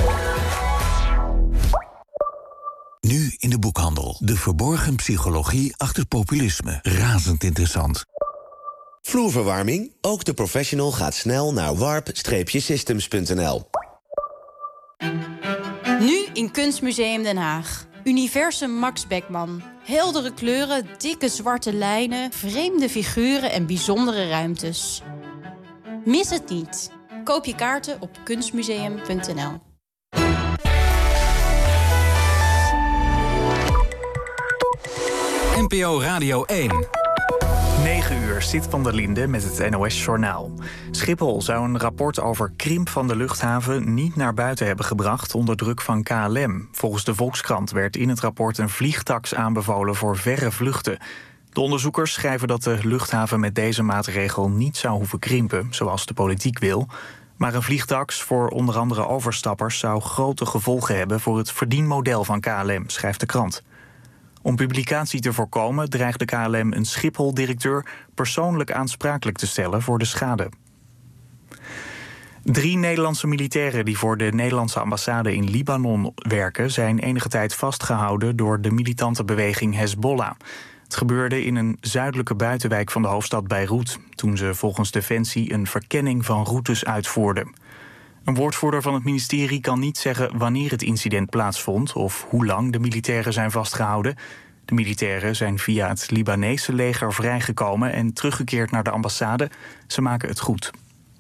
S16: Nu in de boekhandel. De verborgen psychologie achter populisme. Razend interessant.
S17: Vloerverwarming? Ook de professional gaat snel naar warp-systems.nl.
S18: Nu in Kunstmuseum Den Haag. Universum Max Beckmann. Heldere kleuren, dikke zwarte lijnen, vreemde figuren en bijzondere ruimtes. Mis het niet. Koop je kaarten op kunstmuseum.nl.
S4: NPO Radio 1.
S5: 9 uur, Sid van der Linde met het NOS-journaal. Schiphol zou een rapport over krimp van de luchthaven niet naar buiten hebben gebracht onder druk van KLM. Volgens de Volkskrant werd in het rapport een vliegtax aanbevolen voor verre vluchten. De onderzoekers schrijven dat de luchthaven met deze maatregel niet zou hoeven krimpen, zoals de politiek wil. Maar een vliegtax voor onder andere overstappers zou grote gevolgen hebben voor het verdienmodel van KLM, schrijft de krant. Om publicatie te voorkomen dreigt de KLM een Schiphol-directeur persoonlijk aansprakelijk te stellen voor de schade. 3 Nederlandse militairen die voor de Nederlandse ambassade in Libanon werken zijn enige tijd vastgehouden door de militante beweging Hezbollah. Het gebeurde in een zuidelijke buitenwijk van de hoofdstad Beirut, toen ze volgens Defensie een verkenning van routes uitvoerden. Een woordvoerder van het ministerie kan niet zeggen wanneer het incident plaatsvond of hoe lang de militairen zijn vastgehouden. De militairen zijn via het Libanese leger vrijgekomen en teruggekeerd naar de ambassade. Ze maken het goed.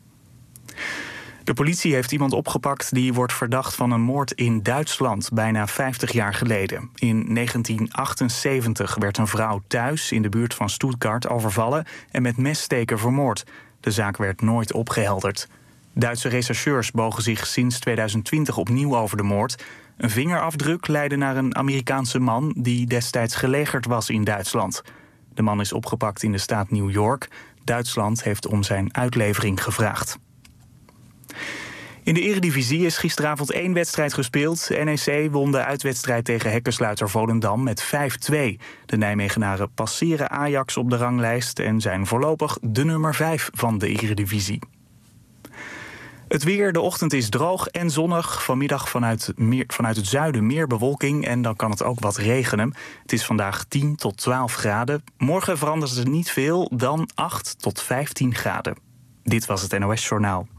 S5: De politie heeft iemand opgepakt die wordt verdacht van een moord in Duitsland bijna 50 jaar geleden. In 1978 werd een vrouw thuis in de buurt van Stuttgart overvallen en met messteken vermoord. De zaak werd nooit opgehelderd. Duitse rechercheurs bogen zich sinds 2020 opnieuw over de moord. Een vingerafdruk leidde naar een Amerikaanse man die destijds gelegerd was in Duitsland. De man is opgepakt in de staat New York. Duitsland heeft om zijn uitlevering gevraagd. In de Eredivisie is gisteravond 1 wedstrijd gespeeld. NEC won de uitwedstrijd tegen hekkensluiter Volendam met 5-2. De Nijmegenaren passeren Ajax op de ranglijst en zijn voorlopig de nummer 5 van de Eredivisie. Het weer, de ochtend is droog en zonnig. Vanmiddag vanuit het zuiden meer bewolking en dan kan het ook wat regenen. Het is vandaag 10 tot 12 graden. Morgen verandert het niet veel, dan 8 tot 15 graden. Dit was het NOS Journaal.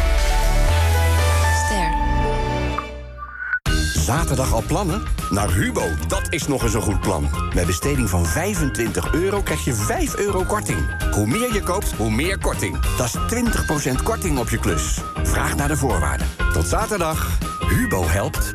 S1: Zaterdag al plannen? Naar Hubo, dat is nog eens een goed plan. Bij besteding van €25 krijg je €5 korting. Hoe meer je koopt, hoe meer korting. Dat is 20% korting op je klus. Vraag naar de voorwaarden. Tot zaterdag. Hubo helpt.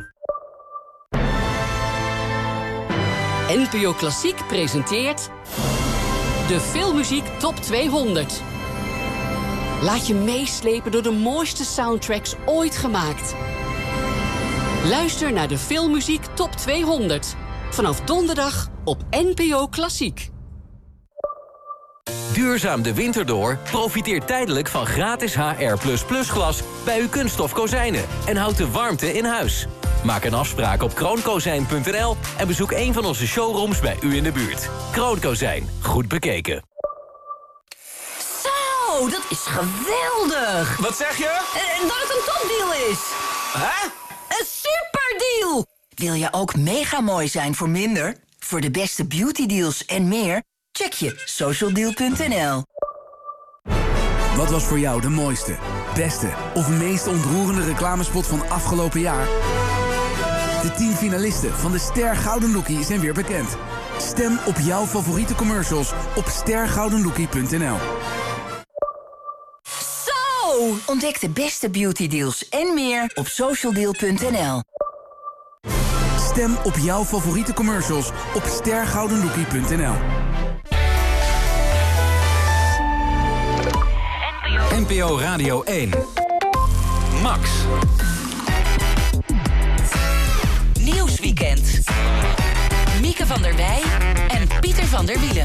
S19: NPO Klassiek presenteert de Filmmuziek Top 200. Laat je meeslepen door de mooiste soundtracks ooit gemaakt. Luister naar de Filmmuziek Top 200. Vanaf donderdag op NPO Klassiek.
S20: Duurzaam de winter door? Profiteer tijdelijk van gratis HR++ glas bij uw kunststof kozijnen. En houd de warmte in huis. Maak een afspraak op kroonkozijn.nl en bezoek een van onze showrooms bij u in de buurt. Kroonkozijn. Goed bekeken.
S21: Zo, dat is geweldig!
S20: Wat zeg je?
S21: Dat het een topdeal is!
S20: Hè?
S21: Een superdeal! Wil je ook mega mooi zijn voor minder? Voor de beste beautydeals en meer? Check je socialdeal.nl.
S22: Wat was voor jou de mooiste, beste of meest ontroerende reclamespot van afgelopen jaar? De 10 finalisten van de Ster Gouden Lookie zijn weer bekend. Stem op jouw favoriete commercials op stergoudenlookie.nl.
S21: Zo! Ontdek de beste beautydeals en meer op socialdeal.nl.
S22: Stem op jouw favoriete commercials op stergoudenlookie.nl.
S4: NPO Radio 1. Max.
S9: Nieuwsweekend. Mieke van der Wij en Pieter van der Wielen.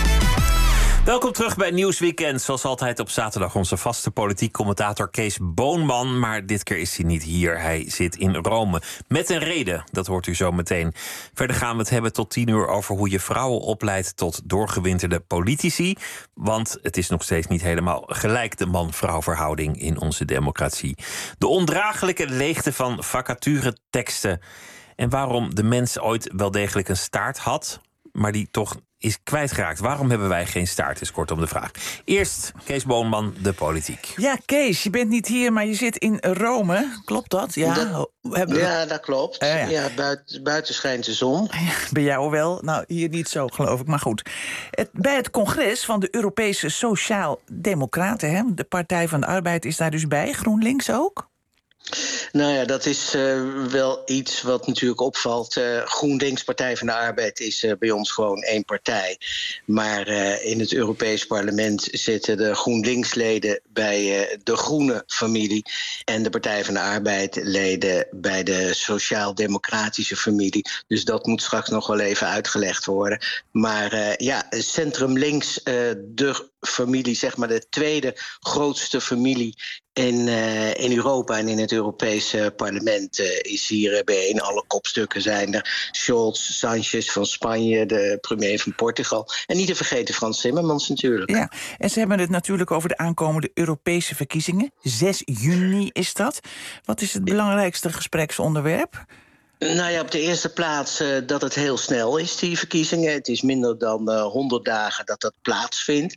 S11: Welkom terug bij Nieuwsweekend. Zoals altijd op zaterdag onze vaste politiek commentator Kees Boonman. Maar dit keer is hij niet hier. Hij zit in Rome. Met een reden, dat hoort u zo meteen. Verder gaan we het hebben tot 10 uur over hoe je vrouwen opleidt tot doorgewinterde politici. Want het is nog steeds niet helemaal gelijk de man-vrouw verhouding in onze democratie. De ondraaglijke leegte van vacatureteksten. En waarom de mens ooit wel degelijk een staart had, maar die toch is kwijtgeraakt. Waarom hebben wij geen staart, is kortom de vraag. Eerst Kees Boonman, de politiek.
S10: Ja, Kees, je bent niet hier, maar je zit in Rome. Klopt dat? Ja,
S2: dat klopt. Ja, buiten schijnt de zon.
S10: Bij jou wel. Nou, hier niet zo, geloof ik. Maar goed. Bij het congres van de Europese Sociaal-Democraten, de Partij van de Arbeid is daar dus bij. GroenLinks ook?
S2: Nou ja, dat is wel iets wat natuurlijk opvalt. GroenLinks, Partij van de Arbeid, is bij ons gewoon één partij. Maar in het Europees Parlement zitten de GroenLinks-leden bij de groene familie en de Partij van de Arbeid-leden bij de Sociaal-Democratische familie. Dus dat moet straks nog wel even uitgelegd worden. Maar centrum links, de familie, zeg maar de tweede grootste familie in Europa en in het Europese parlement is hier bijeen. Alle kopstukken zijn er. Scholz, Sanchez van Spanje, de premier van Portugal. En niet te vergeten Frans Timmermans natuurlijk.
S10: Ja, en ze hebben het natuurlijk over de aankomende Europese verkiezingen. 6 juni is dat. Wat is het belangrijkste gespreksonderwerp?
S2: Nou ja, op de eerste plaats dat het heel snel is, die verkiezingen. Het is minder dan 100 dagen dat plaatsvindt.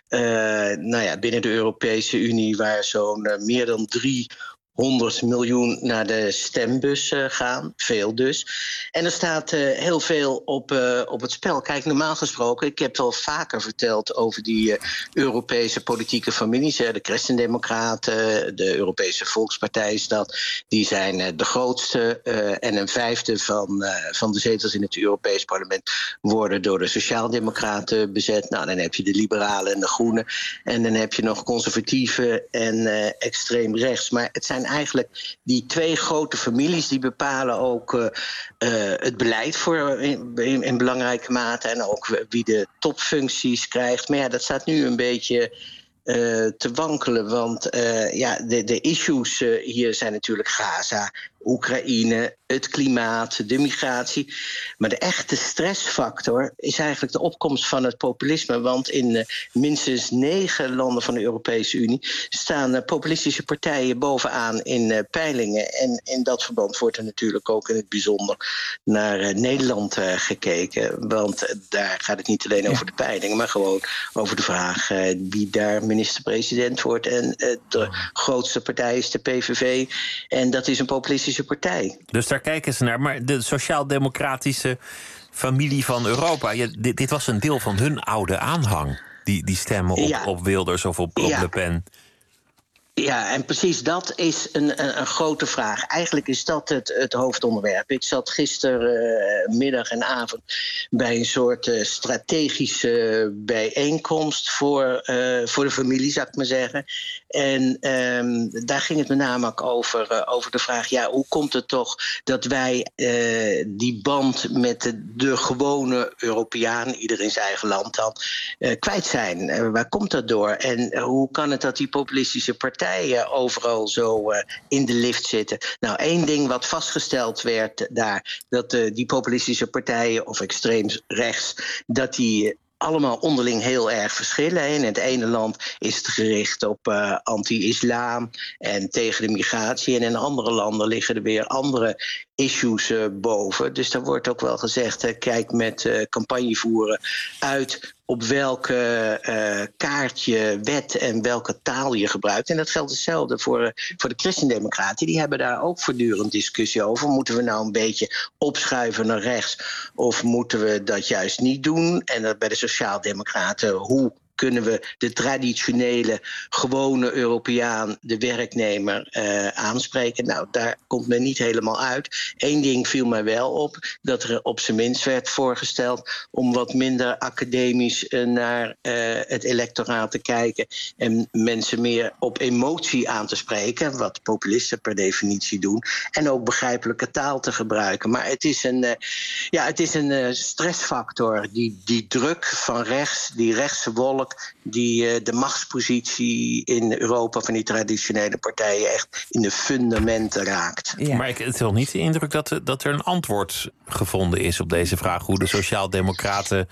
S2: Binnen de Europese Unie waar zo'n meer dan 300 miljoen naar de stembus gaan. Veel dus. En er staat heel veel op het spel. Kijk, normaal gesproken, ik heb het al vaker verteld over die Europese politieke families. De Christendemocraten, de Europese Volkspartij is dat. Die zijn de grootste. En een vijfde van de zetels in het Europees Parlement worden door de Sociaaldemocraten bezet. Nou, dan heb je de Liberalen en de Groenen. En dan heb je nog conservatieven en extreem rechts. Maar het zijn eigenlijk die twee grote families die bepalen ook het beleid in belangrijke mate en ook wie de topfuncties krijgt. Maar ja, dat staat nu een beetje te wankelen, want de issues hier zijn natuurlijk Gaza, Oekraïne, het klimaat, de migratie. Maar de echte stressfactor is eigenlijk de opkomst van het populisme. Want in minstens 9 landen van de Europese Unie staan populistische partijen bovenaan in peilingen. En in dat verband wordt er natuurlijk ook in het bijzonder naar Nederland gekeken. Want daar gaat het niet alleen over de peilingen, maar gewoon over de vraag wie daar minister-president wordt. En de grootste partij is de PVV. En dat is een populistische partij.
S11: Dus daar kijken ze naar. Maar de sociaal-democratische familie van Europa, dit was een deel van hun oude aanhang. Die stemmen op Wilders of op Le Pen.
S2: Ja, en precies dat is een grote vraag. Eigenlijk is dat het hoofdonderwerp. Ik zat gistermiddag en avond bij een soort strategische bijeenkomst voor de familie, zou ik maar zeggen. En daar ging het met name ook over de vraag, hoe komt het toch dat wij die band met de gewone Europeaan, ieder in zijn eigen land dan, kwijt zijn? Waar komt dat door? En hoe kan het dat die populistische partijen overal zo in de lift zitten? Nou, één ding wat vastgesteld werd daar, dat die populistische partijen of extreem rechts, dat die allemaal onderling heel erg verschillen. In het ene land is het gericht op anti-islam en tegen de migratie. En in andere landen liggen er weer andere issues boven. Dus daar wordt ook wel gezegd, kijk met campagne voeren uit op welke kaartje wet en welke taal je gebruikt. En dat geldt hetzelfde voor de Christendemocraten. Die hebben daar ook voortdurend discussie over. Moeten we nou een beetje opschuiven naar rechts of moeten we dat juist niet doen? En bij de Sociaaldemocraten, hoe kunnen we de traditionele, gewone Europeaan, de werknemer, aanspreken? Nou, daar komt men niet helemaal uit. Eén ding viel mij wel op, dat er op zijn minst werd voorgesteld om wat minder academisch naar het electoraat te kijken en mensen meer op emotie aan te spreken, wat populisten per definitie doen, en ook begrijpelijke taal te gebruiken. Maar het is een stressfactor, die druk van rechts, die rechtse wolk, die de machtspositie in Europa van die traditionele partijen echt in de fundamenten raakt.
S11: Ja. Maar ik heb wel niet de indruk dat er een antwoord gevonden is op deze vraag, hoe de Sociaaldemocraten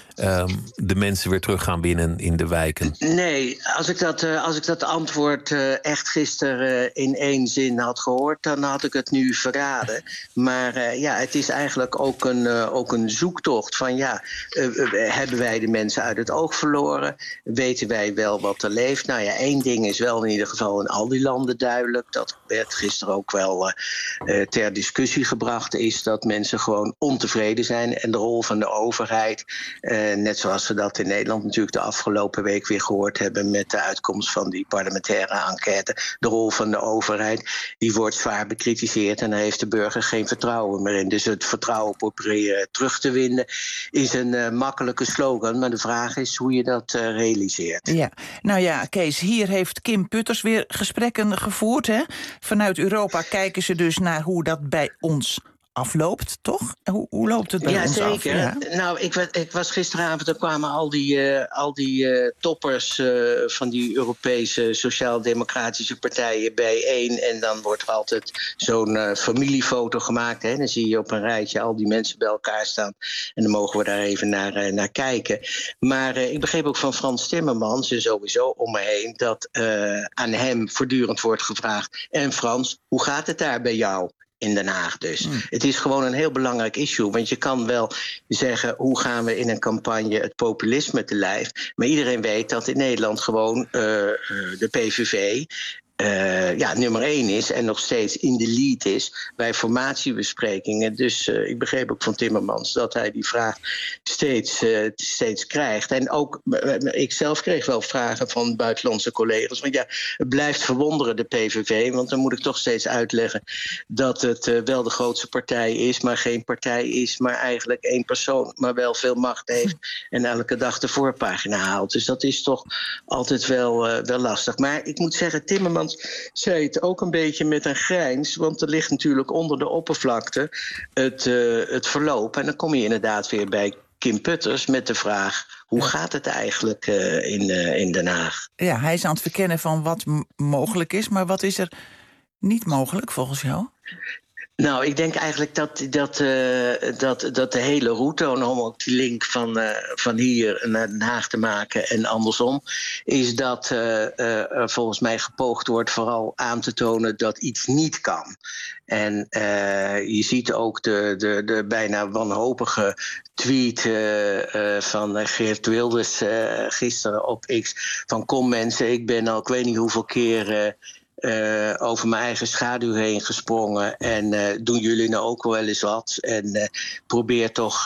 S11: de mensen weer terug gaan winnen in de wijken.
S2: Nee, als ik dat antwoord echt gisteren in één zin had gehoord, dan had ik het nu verraden. Maar het is eigenlijk ook een zoektocht van hebben wij de mensen uit het oog verloren? Weten wij wel wat er leeft? Nou ja, één ding is wel in ieder geval in al die landen duidelijk. Dat werd gisteren ook wel ter discussie gebracht, is dat mensen gewoon ontevreden zijn. En de rol van de overheid, net zoals we dat in Nederland natuurlijk de afgelopen week weer gehoord hebben met de uitkomst van die parlementaire enquête. De rol van de overheid, die wordt zwaar bekritiseerd en daar heeft de burger geen vertrouwen meer in. Dus het vertrouwen proberen terug te winnen is een makkelijke slogan, maar de vraag is hoe je dat realiseert.
S10: Ja, nou ja, Kees, hier heeft Kim Putters weer gesprekken gevoerd, hè? Vanuit Europa kijken ze dus naar hoe dat bij ons afloopt, toch? Hoe loopt het bij ons af?
S2: Zeker. Ja, zeker. Nou, ik was gisteravond, er kwamen al die toppers van die Europese sociaal-democratische partijen bijeen. En dan wordt er altijd zo'n familiefoto gemaakt. Hè? Dan zie je op een rijtje al die mensen bij elkaar staan. En dan mogen we daar even naar kijken. Maar ik begreep ook van Frans Timmermans en sowieso om me heen dat aan hem voortdurend wordt gevraagd: en Frans, hoe gaat het daar bij jou? In Den Haag dus. Het is gewoon een heel belangrijk issue. Want je kan wel zeggen, hoe gaan we in een campagne het populisme te lijf? Maar iedereen weet dat in Nederland gewoon de PVV nummer 1 is en nog steeds in de lead is bij formatiebesprekingen. Dus ik begreep ook van Timmermans dat hij die vraag steeds krijgt. En ook, ik zelf kreeg wel vragen van buitenlandse collega's. Want ja, het blijft verwonderen, de PVV, want dan moet ik toch steeds uitleggen dat het wel de grootste partij is, maar geen partij is, maar eigenlijk één persoon, maar wel veel macht heeft en elke dag de voorpagina haalt. Dus dat is toch altijd wel lastig. Maar ik moet zeggen, Timmermans zei het ook een beetje met een grijns, want er ligt natuurlijk onder de oppervlakte het verloop. En dan kom je inderdaad weer bij Kim Putters met de vraag: hoe gaat het eigenlijk in Den Haag?
S10: Ja, hij is aan het verkennen van wat mogelijk is, maar wat is er niet mogelijk volgens jou?
S2: Nou, ik denk eigenlijk dat de hele route, om ook die link van hier naar Den Haag te maken en andersom, is dat er volgens mij gepoogd wordt vooral aan te tonen dat iets niet kan. En je ziet ook de bijna wanhopige tweet van Geert Wilders gisteren op X van: kom mensen, ik ben al ik weet niet hoeveel keer over mijn eigen schaduw heen gesprongen. En doen jullie nou ook wel eens wat? En probeer toch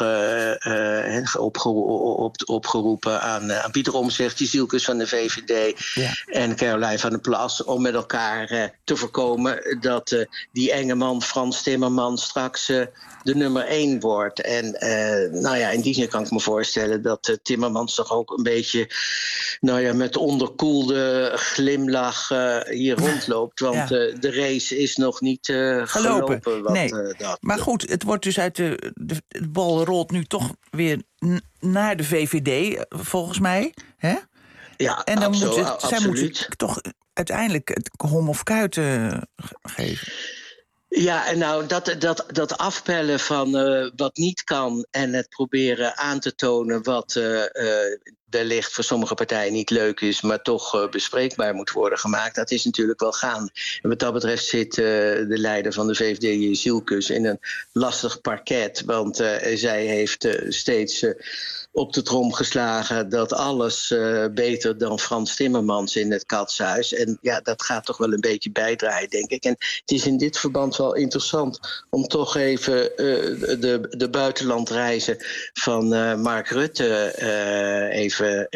S2: opgeroepen aan Pieter Omtzigt, die Zielkes van de VVD en Caroline van der Plas, om met elkaar te voorkomen dat die enge man Frans Timmermans straks de nummer 1 wordt. En in die zin kan ik me voorstellen dat Timmermans toch ook een beetje met onderkoelde glimlach hier rondloopt. Want de race is nog niet gelopen.
S10: Maar goed, het wordt dus uit de bal rolt nu toch weer naar de VVD, volgens mij. Hè?
S2: Ja,
S10: en dan
S2: zij
S10: moet toch uiteindelijk het hom of kuiten geven.
S2: Ja, en nou, dat afpellen van wat niet kan en het proberen aan te tonen wat wellicht voor sommige partijen niet leuk is, maar toch bespreekbaar moet worden gemaakt, dat is natuurlijk wel gaande. En wat dat betreft zit de leider van de VVD, Zielkes, in een lastig parket, want zij heeft steeds op de trom geslagen dat alles beter dan Frans Timmermans in het katshuis. En ja, dat gaat toch wel een beetje bijdraaien, denk ik. En het is in dit verband wel interessant om toch even de buitenlandreizen van Mark Rutte even even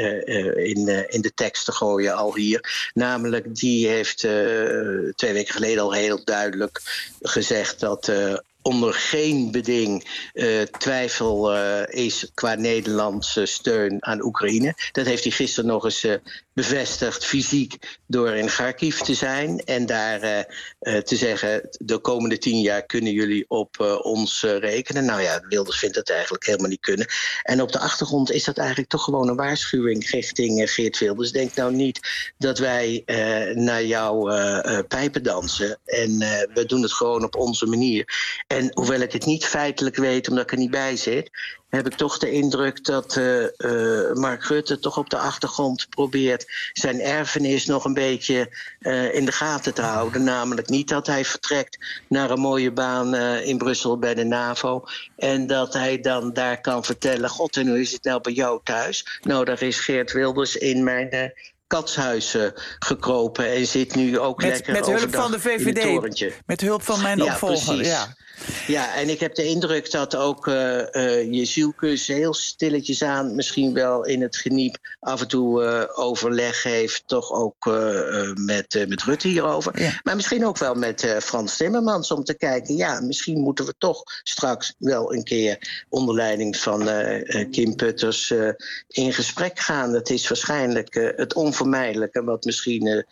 S2: in de tekst te gooien al hier. Namelijk, die heeft 2 weken geleden al heel duidelijk gezegd dat onder geen beding twijfel is qua Nederlandse steun aan Oekraïne. Dat heeft hij gisteren nog eens bevestigd fysiek door in Kharkiv te zijn. En daar te zeggen, de komende 10 jaar kunnen jullie op ons rekenen. Nou ja, Wilders vindt dat eigenlijk helemaal niet kunnen. En op de achtergrond is dat eigenlijk toch gewoon een waarschuwing richting Geert Wilders. Denk nou niet dat wij naar jouw pijpen dansen. En we doen het gewoon op onze manier. En hoewel ik het niet feitelijk weet, omdat ik er niet bij zit, heb ik toch de indruk dat Mark Rutte toch op de achtergrond probeert zijn erfenis nog een beetje in de gaten te houden. Namelijk niet dat hij vertrekt naar een mooie baan in Brussel bij de NAVO. En dat hij dan daar kan vertellen, god, en hoe is het nou bij jou thuis? Nou, daar is Geert Wilders in mijn katshuis gekropen en zit nu ook lekker
S10: met hulp van de
S2: in het
S10: VVD,
S2: torentje.
S10: Met hulp van mijn opvolger.
S2: Precies. Ja, en ik heb de indruk dat ook Jezielkus heel stilletjes aan, misschien wel in het geniep, af en toe overleg heeft, toch ook met Rutte hierover. Ja. Maar misschien ook wel met Frans Timmermans om te kijken, ja, misschien moeten we toch straks wel een keer onder leiding van Kim Putters in gesprek gaan. Dat is waarschijnlijk het onvermijdelijke wat misschien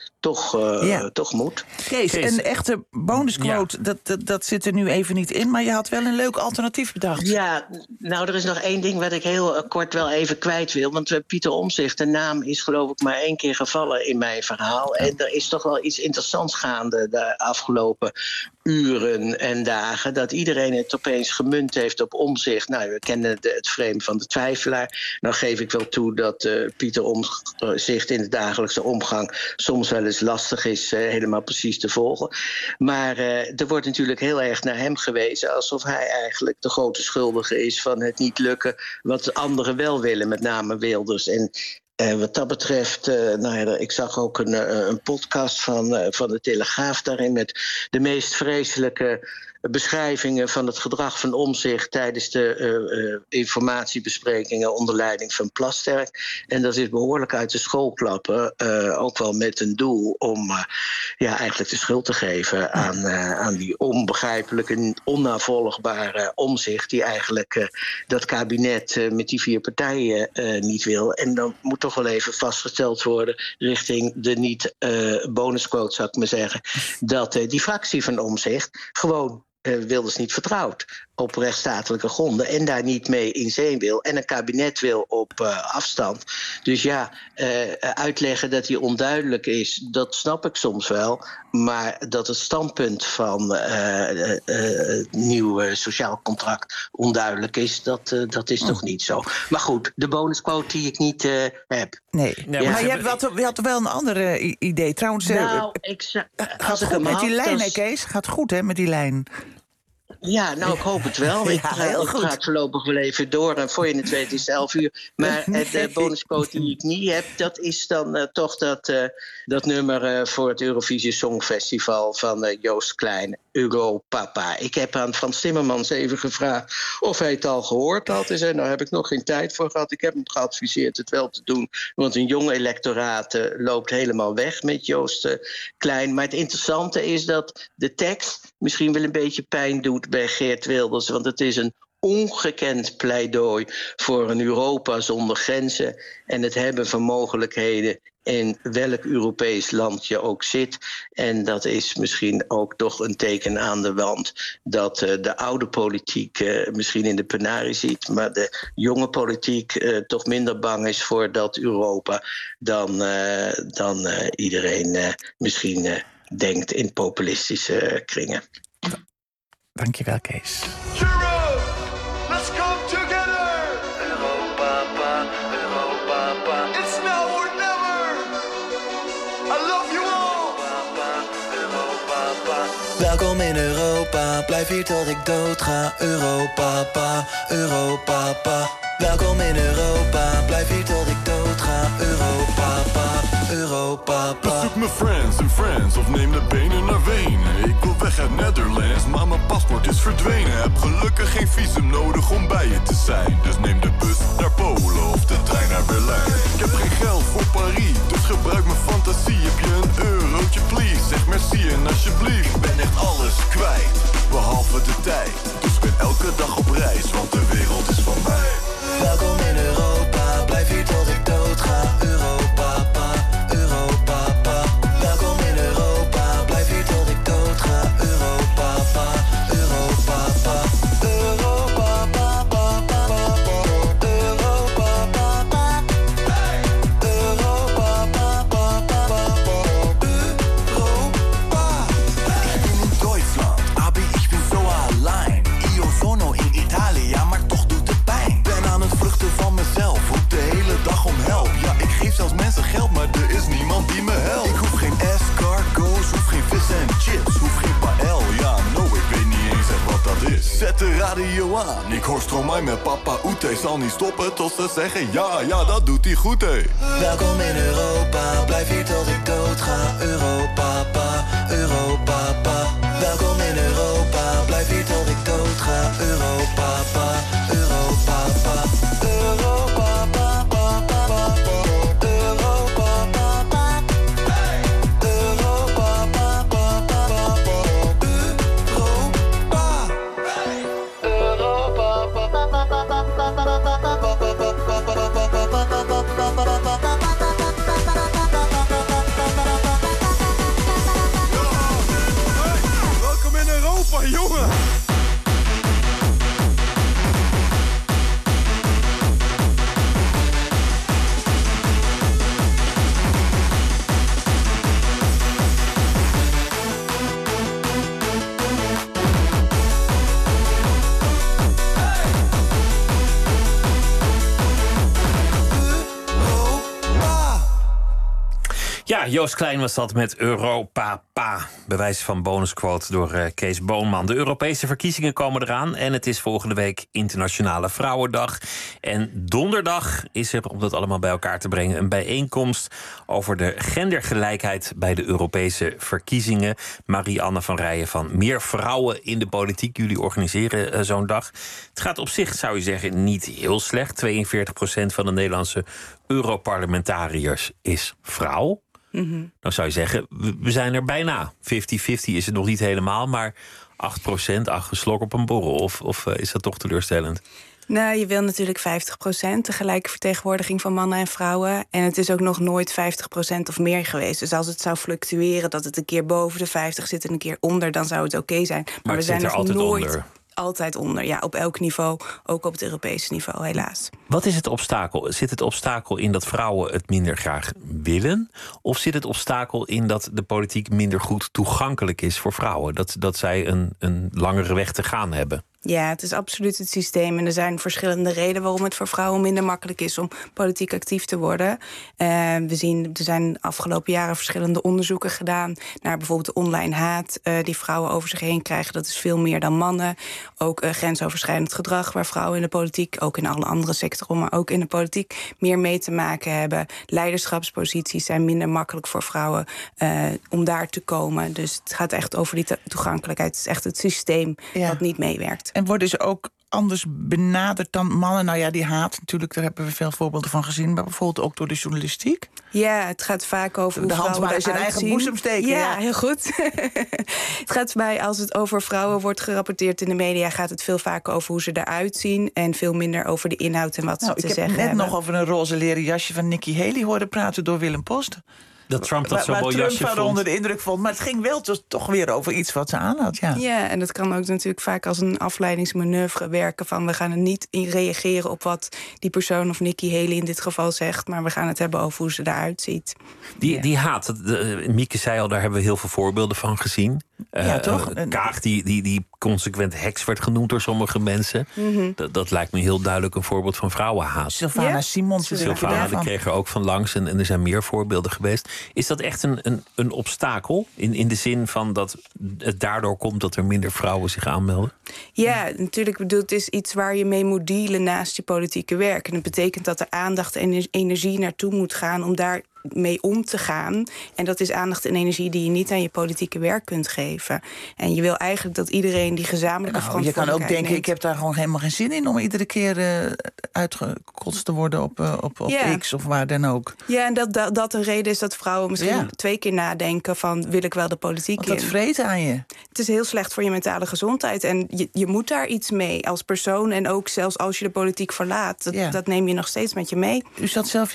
S2: toch moet.
S10: Kees, een echte bonusquote, dat zit er nu even niet in, maar je had wel een leuk alternatief bedacht.
S2: Ja, nou, er is nog één ding wat ik heel kort wel even kwijt wil. Want Pieter Omtzigt, de naam is geloof ik maar 1 keer gevallen in mijn verhaal. En er is toch wel iets interessants gaande de afgelopen uren en dagen, dat iedereen het opeens gemunt heeft op Omtzigt. Nou, we kennen het frame van de twijfelaar. Nou geef ik wel toe dat Pieter Omtzigt in de dagelijkse omgang soms wel eens lastig is helemaal precies te volgen. Maar er wordt natuurlijk heel erg naar hem gewezen, alsof hij eigenlijk de grote schuldige is van het niet lukken wat anderen wel willen, met name Wilders. En wat dat betreft, ik zag ook een podcast van de Telegraaf daarin met de meest vreselijke beschrijvingen van het gedrag van Omtzigt tijdens de informatiebesprekingen onder leiding van Plasterk. En dat is behoorlijk uit de school klappen, ook wel met een doel om eigenlijk de schuld te geven aan die onbegrijpelijke, onnavolgbare Omtzigt die eigenlijk dat kabinet met die 4 partijen niet wil. En dan moet toch wel even vastgesteld worden richting de niet-bonusquote, zou ik maar zeggen, dat die fractie van Omtzigt gewoon Wilders niet vertrouwt op rechtsstatelijke gronden en daar niet mee in zee wil en een kabinet wil op afstand. Dus ja, uitleggen dat hij onduidelijk is, dat snap ik soms wel, maar dat het standpunt van het nieuwe sociaal contract onduidelijk is, dat is toch niet zo. Maar goed, de bonusquote die ik niet heb.
S10: Nee, maar je had wel een ander idee. Trouwens, gaat het goed met die lijn, hè, Kees? Gaat goed, hè, met die lijn?
S2: Ja, nou, ik hoop het wel. Ik ga het voorlopig wel even door. En voor je het weet is het 11 uur. Maar de bonusquote die ik niet heb, dat is dan toch dat nummer voor het Eurovisie Songfestival van Joost Klein, Europapa. Ik heb aan Frans Timmermans even gevraagd of hij het al gehoord had. Hij zei, nou heb ik nog geen tijd voor gehad. Ik heb hem geadviseerd het wel te doen. Want een jong electoraat loopt helemaal weg met Joost Klein. Maar het interessante is dat de tekst misschien wel een beetje pijn doet bij Geert Wilders. Want het is een ongekend pleidooi voor een Europa zonder grenzen en het hebben van mogelijkheden in welk Europees land je ook zit. En dat is misschien ook toch een teken aan de wand dat de oude politiek misschien in de penarie ziet, maar de jonge politiek toch minder bang is voor dat Europa dan iedereen misschien denkt in populistische kringen.
S10: Dankjewel, Kees.
S3: Let's come together! Europa, Europa, it's now or never! I love you all! Europa.
S6: Welkom in Europa, blijf hier tot ik dood ga. Europa, Europa. Welkom in Europa, blijf hier tot ik dood ga. Europa.
S3: Bezoek mijn friends en friends of neem de benen naar Wenen. Ik wil weg uit Netherlands, maar mijn paspoort is verdwenen. Heb gelukkig geen visum nodig om bij je te zijn. Dus neem de bus naar Polen of de trein naar Berlijn. radio aan. Ik hoor Stromae met papa Oete. Zal niet stoppen tot ze zeggen ja, ja, dat doet hij goed, hé.
S6: Welkom in Europa, blijf hier tot ik dood ga. Europa, Europa. Welkom in Europa, blijf hier tot ik dood ga. Europa, Europa.
S3: Welkom in Europa, jongen!
S11: Ja, Joost Klein was dat met Europa. Bewijs van bonusquote door Kees Boonman. De Europese verkiezingen komen eraan en het is volgende week Internationale Vrouwendag. En donderdag is er, om dat allemaal bij elkaar te brengen, een bijeenkomst over de gendergelijkheid bij de Europese verkiezingen. Marie-Anne van Rijen van Meer Vrouwen in de Politiek. Jullie organiseren zo'n dag. Het gaat op zich, zou je zeggen, niet heel slecht. 42% van de Nederlandse Europarlementariërs is vrouw.
S7: Mm-hmm.
S11: Dan zou je zeggen, we zijn er bijna. 50-50 is het nog niet helemaal, maar 8%, ach, een slok op een borrel. Of is dat toch teleurstellend?
S7: Nou, je wil natuurlijk 50%, de gelijke vertegenwoordiging van mannen en vrouwen. En het is ook nog nooit 50% of meer geweest. Dus als het zou fluctueren, dat het een keer boven de 50 zit en een keer onder, dan zou het oké zijn. Maar we zijn
S11: er altijd
S7: nooit
S11: onder.
S7: Altijd onder, ja, op elk niveau, ook op het Europese niveau, helaas.
S11: Wat is het obstakel? Zit het obstakel in dat vrouwen het minder graag willen? Of zit het obstakel in dat de politiek minder goed toegankelijk is voor vrouwen? Dat zij een langere weg te gaan hebben?
S7: Ja, het is absoluut het systeem. En er zijn verschillende redenen waarom het voor vrouwen minder makkelijk is om politiek actief te worden. We zien, er zijn de afgelopen jaren verschillende onderzoeken gedaan naar bijvoorbeeld de online haat die vrouwen over zich heen krijgen. Dat is veel meer dan mannen. Ook grensoverschrijdend gedrag waar vrouwen in de politiek, ook in alle andere sectoren, maar ook in de politiek, meer mee te maken hebben. Leiderschapsposities zijn minder makkelijk voor vrouwen om daar te komen. Dus het gaat echt over die toegankelijkheid. Het is echt het systeem dat niet meewerkt.
S10: En worden ze ook anders benaderd dan mannen? Nou ja, die haat natuurlijk, daar hebben we veel voorbeelden van gezien, maar bijvoorbeeld ook door de journalistiek.
S7: Ja, het gaat vaak over hoe
S10: de hand maar in zijn eigen boezem steken.
S7: Ja, heel goed. Het gaat bij, als het over vrouwen wordt gerapporteerd in de media, gaat het veel vaker over hoe ze eruit zien en veel minder over de inhoud en wat ze te zeggen hebben.
S10: Ik heb net nog over een roze leren jasje van Nikki Haley horen praten door Willem Post.
S11: Dat Trump dat zo'n mooi jasje vond.
S10: onder de indruk vond. Maar het ging wel toch weer over iets wat ze aan had.
S7: Ja, en dat kan ook natuurlijk vaak als een afleidingsmanoeuvre werken. Van we gaan er niet in reageren op wat die persoon of Nikki Haley in dit geval zegt. Maar we gaan het hebben over hoe ze eruit ziet.
S11: Die haat, Mieke zei al, daar hebben we heel veel voorbeelden van gezien.
S10: Ja, toch?
S11: Kaag die consequent heks werd genoemd door sommige mensen.
S7: Mm-hmm.
S11: Dat lijkt me heel duidelijk een voorbeeld van vrouwenhaat.
S10: Sylvana Simons.
S11: Sylvana, die kreeg er ook van langs en er zijn meer voorbeelden geweest. Is dat echt een obstakel? In de zin van dat het daardoor komt dat er minder vrouwen zich aanmelden?
S7: Ja, natuurlijk. Bedoel, het is iets waar je mee moet dealen naast je politieke werk. En dat betekent dat er aandacht en energie naartoe moet gaan om daar mee om te gaan. En dat is aandacht en energie die je niet aan je politieke werk kunt geven. En je wil eigenlijk dat iedereen die gezamenlijke verantwoordelijkheid
S10: je kan ook denken,
S7: neemt.
S10: ik heb daar gewoon helemaal geen zin in om iedere keer uitgekotst te worden op X of waar dan ook.
S7: Ja, en dat een reden is dat vrouwen misschien 2 keer nadenken van, wil ik wel de politiek in?
S10: Want dat vreet aan je.
S7: Het is heel slecht voor je mentale gezondheid. En je moet daar iets mee als persoon. En ook zelfs als je de politiek verlaat. Dat neem je nog steeds met je mee.
S10: U zat zelf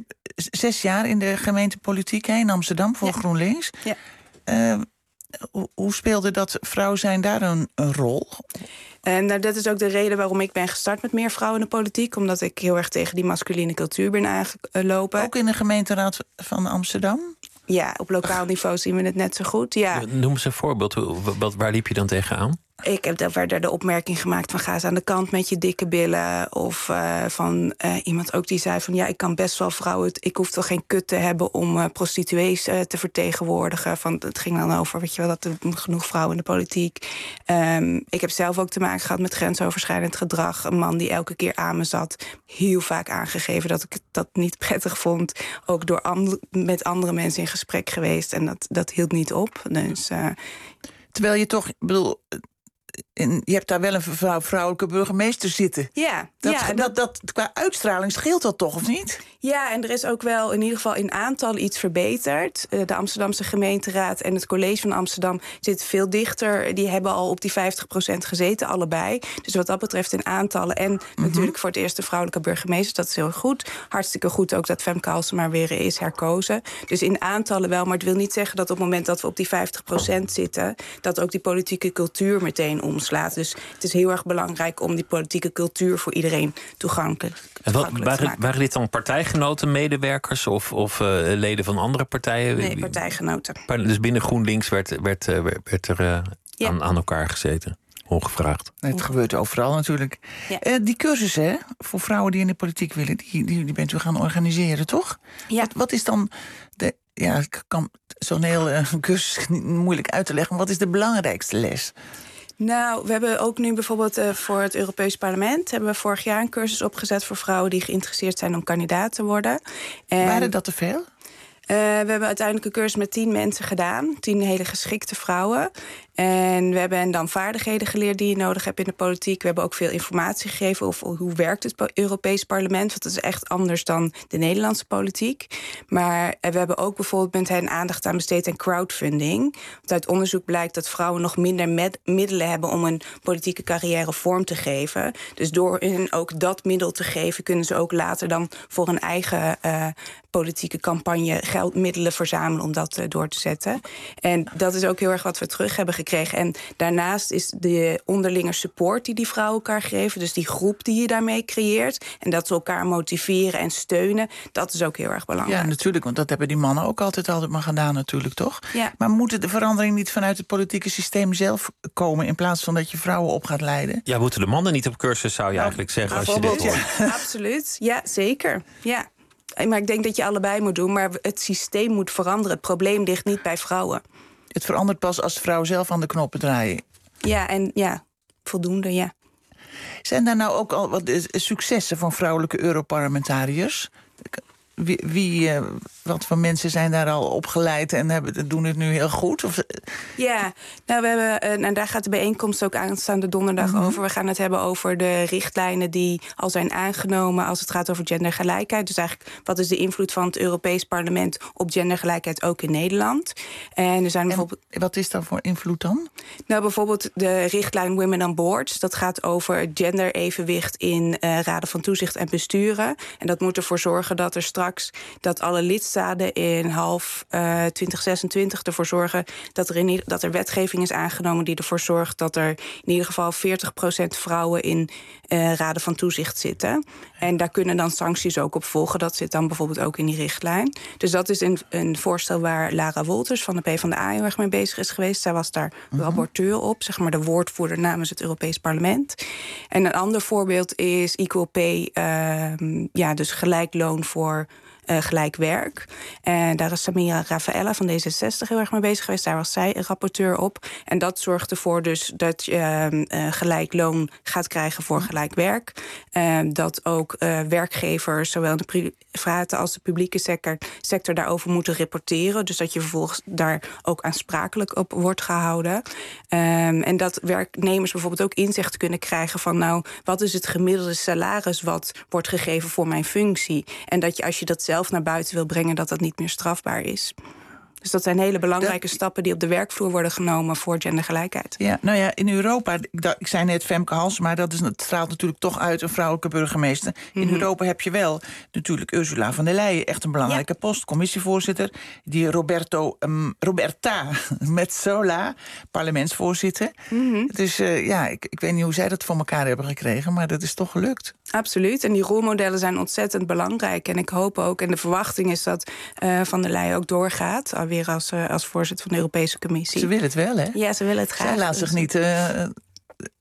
S10: 6 jaar in de gemeentepolitiek in Amsterdam voor GroenLinks.
S7: Ja.
S10: Hoe speelde dat vrouw zijn daar een rol?
S7: Nou, dat is ook de reden waarom ik ben gestart met meer vrouwen in de politiek. Omdat ik heel erg tegen die masculine cultuur ben aangelopen.
S10: Ook in de gemeenteraad van Amsterdam?
S7: Ja, op lokaal niveau zien we het net zo goed. Ja.
S11: Noem eens een voorbeeld. Waar liep je dan tegenaan?
S7: Ik heb daar verder de opmerking gemaakt van ga eens aan de kant met je dikke billen. Of van iemand ook die zei van ja, ik kan best wel vrouwen. Ik hoef toch geen kut te hebben om prostituees te vertegenwoordigen. Het ging dan over, weet je wel, dat er genoeg vrouwen in de politiek. Ik heb zelf ook te maken gehad met grensoverschrijdend gedrag. Een man die elke keer aan me zat. Heel vaak aangegeven dat ik dat niet prettig vond. Ook met andere mensen in gesprek geweest. En dat hield niet op. Dus,
S10: terwijl je toch, je hebt daar wel een vrouwelijke burgemeester zitten.
S7: Ja.
S10: Dat qua uitstraling scheelt dat toch, of niet?
S7: Ja, en er is ook wel in ieder geval in aantallen iets verbeterd. De Amsterdamse gemeenteraad en het college van Amsterdam zitten veel dichter. Die hebben al op die 50% gezeten, allebei. Dus wat dat betreft in aantallen. En natuurlijk voor het eerst de vrouwelijke burgemeester. Dat is heel goed. Hartstikke goed ook dat Femke Halsema weer is herkozen. Dus in aantallen wel. Maar het wil niet zeggen dat op het moment dat we op die 50% zitten, dat ook die politieke cultuur meteen omslaat. Dus het is heel erg belangrijk om die politieke cultuur voor iedereen toegankelijk te maken.
S11: Waren dit dan partijgenoten, medewerkers of leden van andere partijen?
S7: Nee, partijgenoten.
S11: Dus binnen GroenLinks werd er aan elkaar gezeten, ongevraagd.
S10: Het gebeurt overal natuurlijk. Ja. Die cursussen voor vrouwen die in de politiek willen, die bent u gaan organiseren, toch?
S7: Ja.
S10: Wat is dan ik kan zo'n hele cursus niet moeilijk uit te leggen, maar wat is de belangrijkste les?
S7: Nou, we hebben ook nu bijvoorbeeld voor het Europees Parlement hebben we vorig jaar een cursus opgezet voor vrouwen die geïnteresseerd zijn om kandidaat te worden.
S10: Waren dat te veel?
S7: We hebben uiteindelijk een cursus met 10 mensen gedaan. 10 hele geschikte vrouwen. En we hebben hen dan vaardigheden geleerd die je nodig hebt in de politiek. We hebben ook veel informatie gegeven over hoe werkt het Europees Parlement. Want dat is echt anders dan de Nederlandse politiek. Maar we hebben ook bijvoorbeeld met hen aandacht aan besteed aan crowdfunding. Want uit onderzoek blijkt dat vrouwen nog minder middelen hebben om een politieke carrière vorm te geven. Dus door hen ook dat middel te geven, kunnen ze ook later dan voor een eigen politieke campagne middelen verzamelen om dat door te zetten. En dat is ook heel erg wat we terug hebben gekregen. En daarnaast is de onderlinge support die vrouwen elkaar geven, dus die groep die je daarmee creëert, en dat ze elkaar motiveren en steunen, dat is ook heel erg belangrijk.
S10: Ja, natuurlijk, want dat hebben die mannen ook altijd maar gedaan natuurlijk, toch?
S7: Ja.
S10: Maar moet de verandering niet vanuit het politieke systeem zelf komen, in plaats van dat je vrouwen op gaat leiden?
S11: Ja, moeten de mannen niet op cursus, zou je eigenlijk zeggen, als je dit hoort?
S7: Ja, absoluut. Ja, zeker. Ja. Maar ik denk dat je allebei moet doen, maar het systeem moet veranderen. Het probleem ligt niet bij vrouwen.
S10: Het verandert pas als vrouwen zelf aan de knoppen draaien.
S7: Ja, en voldoende, ja.
S10: Zijn daar nou ook al wat successen van vrouwelijke Europarlementariërs? Wat voor mensen zijn daar al opgeleid en doen het nu heel goed? Of?
S7: Ja, nou, we hebben, en daar gaat de bijeenkomst ook aanstaande donderdag over. We gaan het hebben over de richtlijnen die al zijn aangenomen als het gaat over gendergelijkheid. Dus eigenlijk, wat is de invloed van het Europees Parlement op gendergelijkheid ook in Nederland? En er zijn bijvoorbeeld.
S10: Wat is daar voor invloed dan?
S7: Nou, bijvoorbeeld de richtlijn Women on Boards. Dat gaat over genderevenwicht in raden van toezicht en besturen. En dat moet ervoor zorgen dat er straks dat alle lidstaten in half 2026 ervoor zorgen dat er wetgeving is aangenomen die ervoor zorgt dat er in ieder geval 40% vrouwen in raden van toezicht zitten. En daar kunnen dan sancties ook op volgen. Dat zit dan bijvoorbeeld ook in die richtlijn. Dus dat is een voorstel waar Lara Wolters van de PvdA heel erg mee bezig is geweest. Zij was daar rapporteur op, zeg maar de woordvoerder namens het Europees Parlement. En een ander voorbeeld is Equal Pay, dus gelijk loon voor gelijk werk. En daar is Samira Rafaela van D66 heel erg mee bezig geweest. Daar was zij een rapporteur op. En dat zorgt ervoor dus dat je gelijk loon gaat krijgen voor gelijk werk. Dat ook werkgevers, zowel de private als de publieke sector daarover moeten rapporteren. Dus dat je vervolgens daar ook aansprakelijk op wordt gehouden. En dat werknemers bijvoorbeeld ook inzicht kunnen krijgen van, nou, wat is het gemiddelde salaris wat wordt gegeven voor mijn functie? En dat je, als je dat zelf naar buiten wil brengen, dat niet meer strafbaar is. Dus dat zijn hele belangrijke stappen die op de werkvloer worden genomen voor gendergelijkheid.
S10: Ja, nou ja, in Europa, ik zei net Femke Halsema, maar het straalt natuurlijk toch uit een vrouwelijke burgemeester. In Europa heb je wel natuurlijk Ursula von der Leyen, echt een belangrijke post, commissievoorzitter. Die Roberta Metsola, parlementsvoorzitter. Dus ik weet niet hoe zij dat voor elkaar hebben gekregen, maar dat is toch gelukt.
S7: Absoluut, en die rolmodellen zijn ontzettend belangrijk. En ik hoop ook, en de verwachting is dat Van der Leyen ook doorgaat, alweer als voorzitter van de Europese Commissie.
S10: Ze wil het wel, hè?
S7: Ja, ze willen het graag.
S10: Zij laat zich niet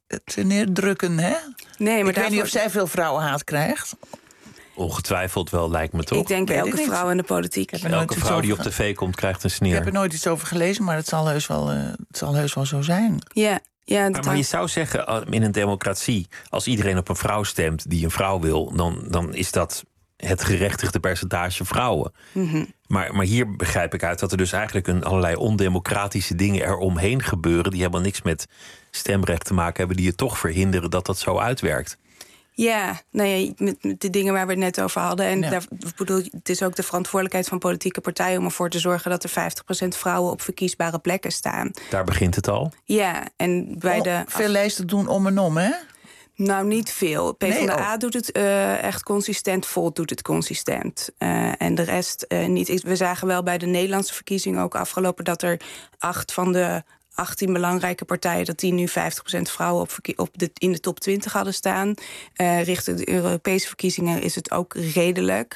S10: het neerdrukken, hè?
S7: Nee, maar
S10: ik weet niet of zij veel vrouwenhaat krijgt.
S11: Ongetwijfeld wel, lijkt me toch?
S7: Ik denk elke vrouw in de politiek.
S11: Elke vrouw die op tv komt, krijgt een sneer.
S10: Ik heb er nooit iets over gelezen, maar het zal heus wel zo zijn.
S7: Ja.
S11: Maar je zou zeggen, in een democratie, als iedereen op een vrouw stemt die een vrouw wil, dan is dat het gerechtigde percentage vrouwen.
S7: Mm-hmm.
S11: Maar hier begrijp ik uit dat er dus eigenlijk allerlei ondemocratische dingen eromheen gebeuren die helemaal niks met stemrecht te maken hebben, die je toch verhinderen dat dat zo uitwerkt.
S7: Ja, met de dingen waar we het net over hadden. En het is ook de verantwoordelijkheid van politieke partijen om ervoor te zorgen dat er 50% vrouwen op verkiesbare plekken staan.
S11: Daar begint het al.
S7: Ja, en bij
S10: veel lijsten doen om en om, hè?
S7: Nou, niet veel. PvdA doet het echt consistent, Volt doet het consistent. En de rest niet. We zagen wel bij de Nederlandse verkiezingen ook afgelopen dat er 8 van de 18 belangrijke partijen, dat die nu 50% vrouwen in de top 20 hadden staan. Richting de Europese verkiezingen is het ook redelijk.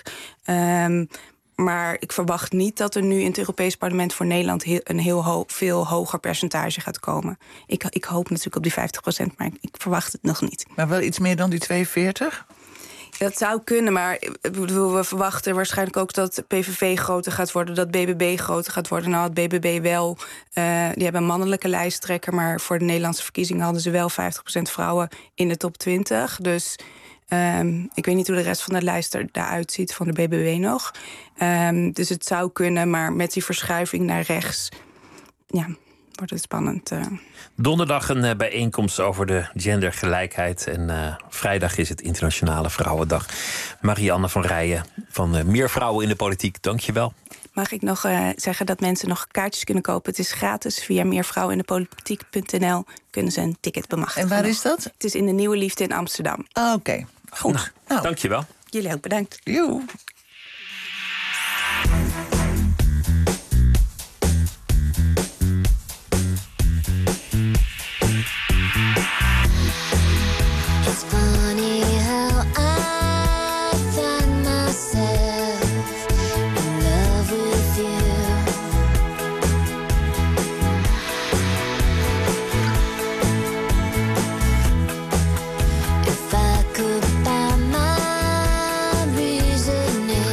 S7: Maar ik verwacht niet dat er nu in het Europees Parlement voor Nederland een veel hoger percentage gaat komen. Ik hoop natuurlijk op die 50%, maar ik verwacht het nog niet.
S10: Maar wel iets meer dan die 42?
S7: Dat zou kunnen, maar we verwachten waarschijnlijk ook dat PVV groter gaat worden, dat BBB groter gaat worden. Nou had BBB wel, die hebben een mannelijke lijsttrekker, maar voor de Nederlandse verkiezingen hadden ze wel 50% vrouwen in de top 20. Dus ik weet niet hoe de rest van de lijst eruit ziet van de BBB nog. Dus het zou kunnen, maar met die verschuiving naar rechts, wordt het spannend.
S11: Donderdag een bijeenkomst over de gendergelijkheid. En vrijdag is het Internationale Vrouwendag. Marianne van Rijen van Meer Vrouwen in de Politiek, dank je wel.
S7: Mag ik nog zeggen dat mensen nog kaartjes kunnen kopen? Het is gratis. Via meervrouwenindepolitiek.nl kunnen ze een ticket bemachtigen.
S10: En waar is dat?
S7: Het is in de Nieuwe Liefde in Amsterdam.
S10: Oké, goed.
S11: Nou, dank je wel.
S7: Jullie ook bedankt.
S10: Joe.
S8: If I could find my reason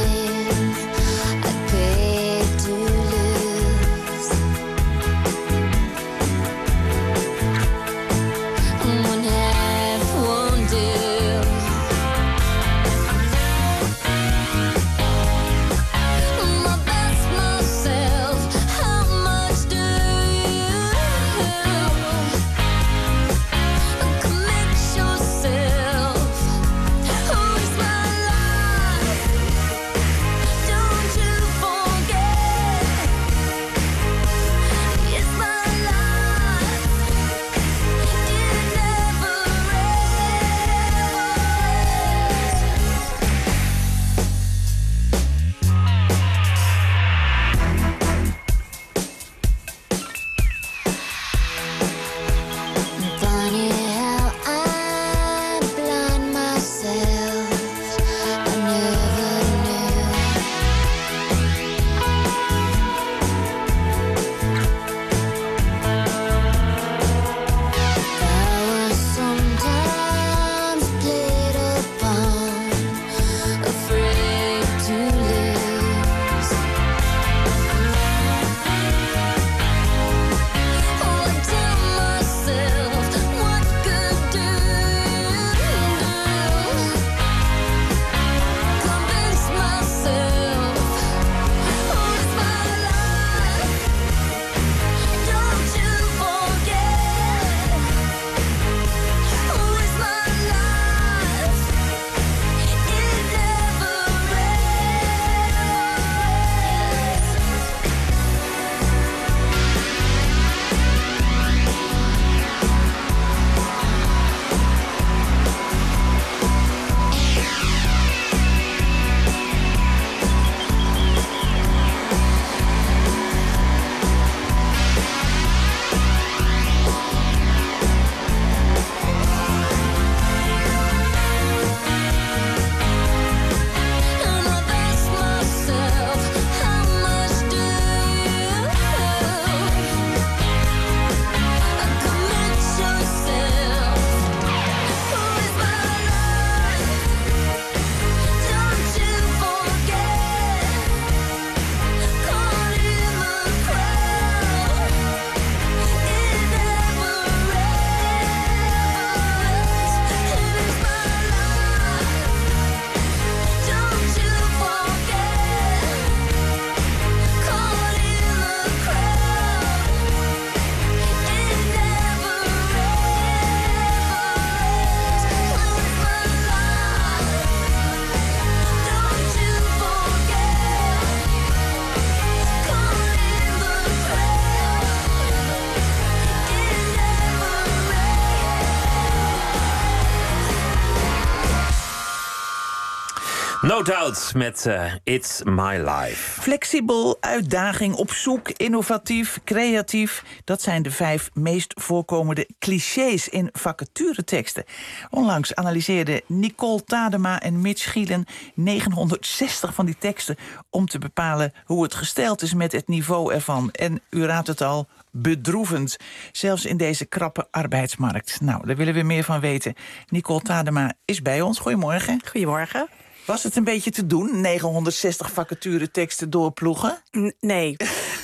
S11: No Doubt met It's My Life.
S10: Flexibel, uitdaging, op zoek, innovatief, creatief. Dat zijn de 5 meest voorkomende clichés in vacatureteksten. Onlangs analyseerden Nicole Tadema en Mitch Gielen 960 van die teksten om te bepalen hoe het gesteld is met het niveau ervan. En u raadt het al, bedroevend. Zelfs in deze krappe arbeidsmarkt. Nou, daar willen we meer van weten. Nicole Tadema is bij ons. Goedemorgen.
S8: Goedemorgen.
S10: Was het een beetje te doen, 960 vacatureteksten doorploegen?
S8: Nee.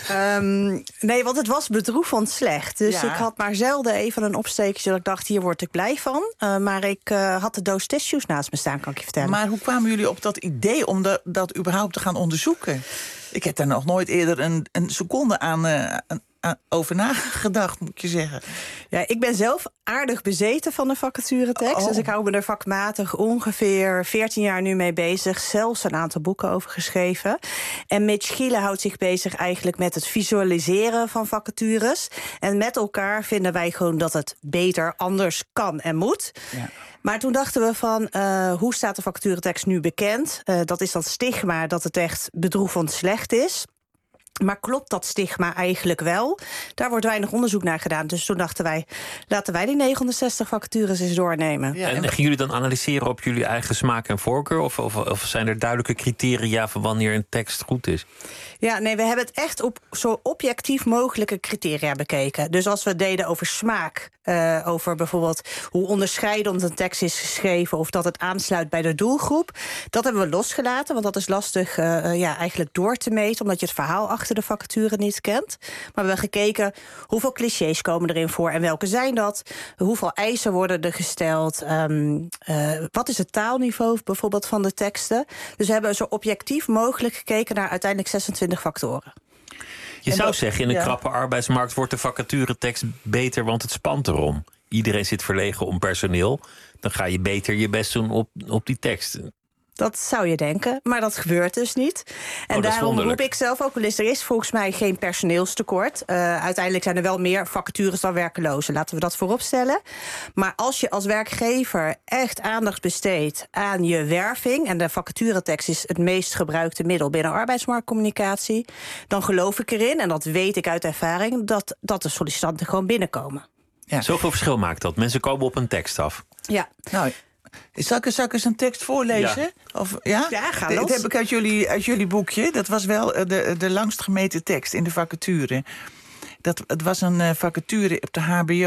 S8: Nee, want het was bedroevend slecht. Dus ik had maar zelden even een opsteekje dat ik dacht, hier word ik blij van. Maar ik had de doos tissues naast me staan, kan ik je vertellen.
S10: Maar hoe kwamen jullie op dat idee om dat überhaupt te gaan onderzoeken? Ik heb daar nog nooit eerder een seconde over nagedacht, moet je zeggen.
S8: Ja, ik ben zelf aardig bezeten van de vacaturetekst. Dus ik hou me er vakmatig ongeveer 14 jaar nu mee bezig. Zelfs een aantal boeken over geschreven. En Mitch Gielen houdt zich bezig eigenlijk met het visualiseren van vacatures. En met elkaar vinden wij gewoon dat het beter, anders kan en moet. Ja. Maar toen dachten we van, hoe staat de vacaturetekst nu bekend? Dat is dat stigma dat het echt bedroevend slecht is. Maar klopt dat stigma eigenlijk wel? Daar wordt weinig onderzoek naar gedaan. Dus toen dachten wij, laten wij die 960 vacatures eens doornemen.
S11: Ja, en gaan jullie dan analyseren op jullie eigen smaak en voorkeur? Of zijn er duidelijke criteria van wanneer een tekst goed is?
S8: Ja, nee, we hebben het echt op zo objectief mogelijke criteria bekeken. Dus als we het deden over smaak, over bijvoorbeeld hoe onderscheidend een tekst is geschreven of dat het aansluit bij de doelgroep, dat hebben we losgelaten, want dat is lastig eigenlijk door te meten, omdat je het verhaal achter de vacature niet kent. Maar we hebben gekeken hoeveel clichés komen erin voor en welke zijn dat? Hoeveel eisen worden er gesteld? Wat is het taalniveau bijvoorbeeld van de teksten? Dus we hebben zo objectief mogelijk gekeken naar uiteindelijk 26 factoren.
S11: Je zou zeggen, in een krappe arbeidsmarkt wordt de vacaturetekst beter, want het spant erom. Iedereen zit verlegen om personeel. Dan ga je beter je best doen op die tekst.
S8: Dat zou je denken, maar dat gebeurt dus niet. En daarom roep ik zelf ook wel eens, er is volgens mij geen personeelstekort. Uiteindelijk zijn er wel meer vacatures dan werkelozen. Laten we dat voorop stellen. Maar als je als werkgever echt aandacht besteedt aan je werving, en de vacaturetekst is het meest gebruikte middel binnen arbeidsmarktcommunicatie, dan geloof ik erin, en dat weet ik uit ervaring, dat de sollicitanten gewoon binnenkomen.
S11: Ja. Zoveel verschil maakt dat. Mensen komen op een tekst af.
S8: Ja.
S10: Nou, zal ik eens een tekst voorlezen?
S11: Ja,
S8: ja ga los.
S10: Dat heb ik uit jullie boekje. Dat was wel de langst gemeten tekst in de vacature. Het was een vacature op de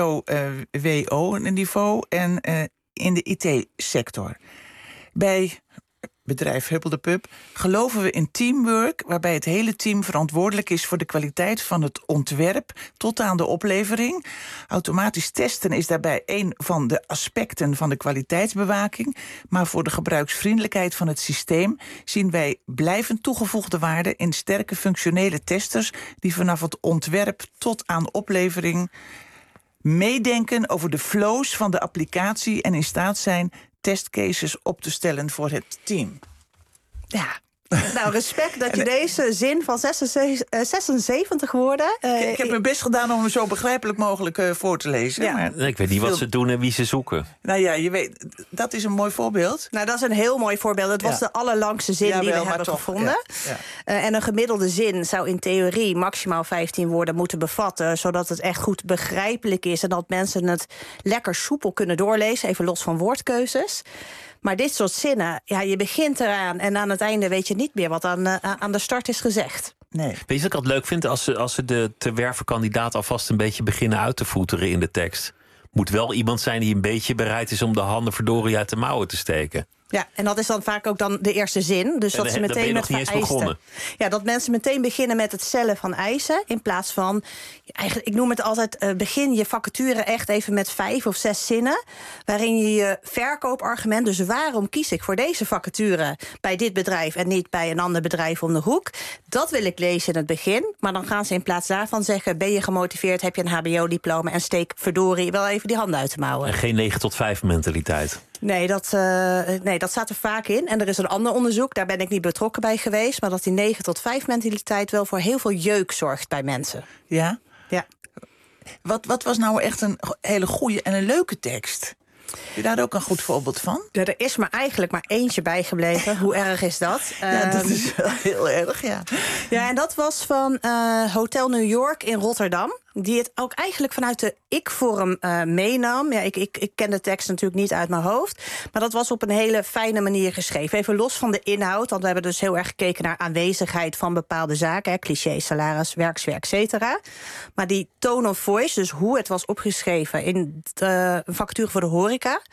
S10: HBO-WO-niveau en in de IT-sector. Bij bedrijf Huppel de Pup geloven we in teamwork, waarbij het hele team verantwoordelijk is voor de kwaliteit van het ontwerp tot aan de oplevering. Automatisch testen is daarbij een van de aspecten van de kwaliteitsbewaking. Maar voor de gebruiksvriendelijkheid van het systeem zien wij blijvend toegevoegde waarde in sterke functionele testers die vanaf het ontwerp tot aan oplevering meedenken over de flows van de applicatie en in staat zijn testcases op te stellen voor het team.
S8: Ja. Nou, respect dat je deze zin van 76 woorden...
S10: Ik heb mijn best gedaan om hem zo begrijpelijk mogelijk voor te lezen.
S8: Ja.
S10: Maar
S11: ik weet niet wat ze doen en wie ze zoeken.
S10: Nou ja, je weet, dat is een mooi voorbeeld.
S8: Nou, dat is een heel mooi voorbeeld. Het was de allerlangste zin die we hebben gevonden. Ja. En een gemiddelde zin zou in theorie maximaal 15 woorden moeten bevatten, zodat het echt goed begrijpelijk is en dat mensen het lekker soepel kunnen doorlezen, even los van woordkeuzes. Maar dit soort zinnen, ja, je begint eraan en aan het einde weet je niet meer wat aan de start is gezegd.
S10: Nee.
S11: Weet je wat ik altijd leuk vind? Als ze de te werven kandidaat alvast een beetje beginnen uit te voeteren in de tekst. Moet wel iemand zijn die een beetje bereid is om de handen verdorie uit de mouwen te steken.
S8: Ja, en dat is dan vaak ook dan de eerste zin. Dus dat ze meteen met vereisten. Ja, dat mensen meteen beginnen met het stellen van eisen. In plaats van, eigenlijk, ik noem het altijd, begin je vacature echt even met 5 of 6 zinnen. Waarin je je verkoopargument, dus waarom kies ik voor deze vacature bij dit bedrijf en niet bij een ander bedrijf om de hoek. Dat wil ik lezen in het begin. Maar dan gaan ze in plaats daarvan zeggen, ben je gemotiveerd, heb je een HBO-diploma en steek verdorie wel even die handen uit de mouwen.
S11: En geen 9 tot 5 mentaliteit.
S8: Nee, dat staat er vaak in. En er is een ander onderzoek, daar ben ik niet betrokken bij geweest, maar dat die 9 tot 5 mentaliteit wel voor heel veel jeuk zorgt bij mensen.
S10: Ja?
S8: Ja.
S10: Wat was nou echt een hele goede en een leuke tekst? Heb je daar ook een goed voorbeeld van?
S8: Ja, er is eigenlijk maar eentje bijgebleven. Hoe erg is dat?
S10: Ja, dat is wel heel erg, ja.
S8: Ja, en dat was van Hotel New York in Rotterdam. Die het ook eigenlijk vanuit de ik-vorm meenam. Ja, ik ken de tekst natuurlijk niet uit mijn hoofd. Maar dat was op een hele fijne manier geschreven. Even los van de inhoud, want we hebben dus heel erg gekeken naar aanwezigheid van bepaalde zaken. Hè, cliché, salaris, werksfeer, et cetera. Maar die tone of voice, dus hoe het was opgeschreven in de vacature voor de horeca.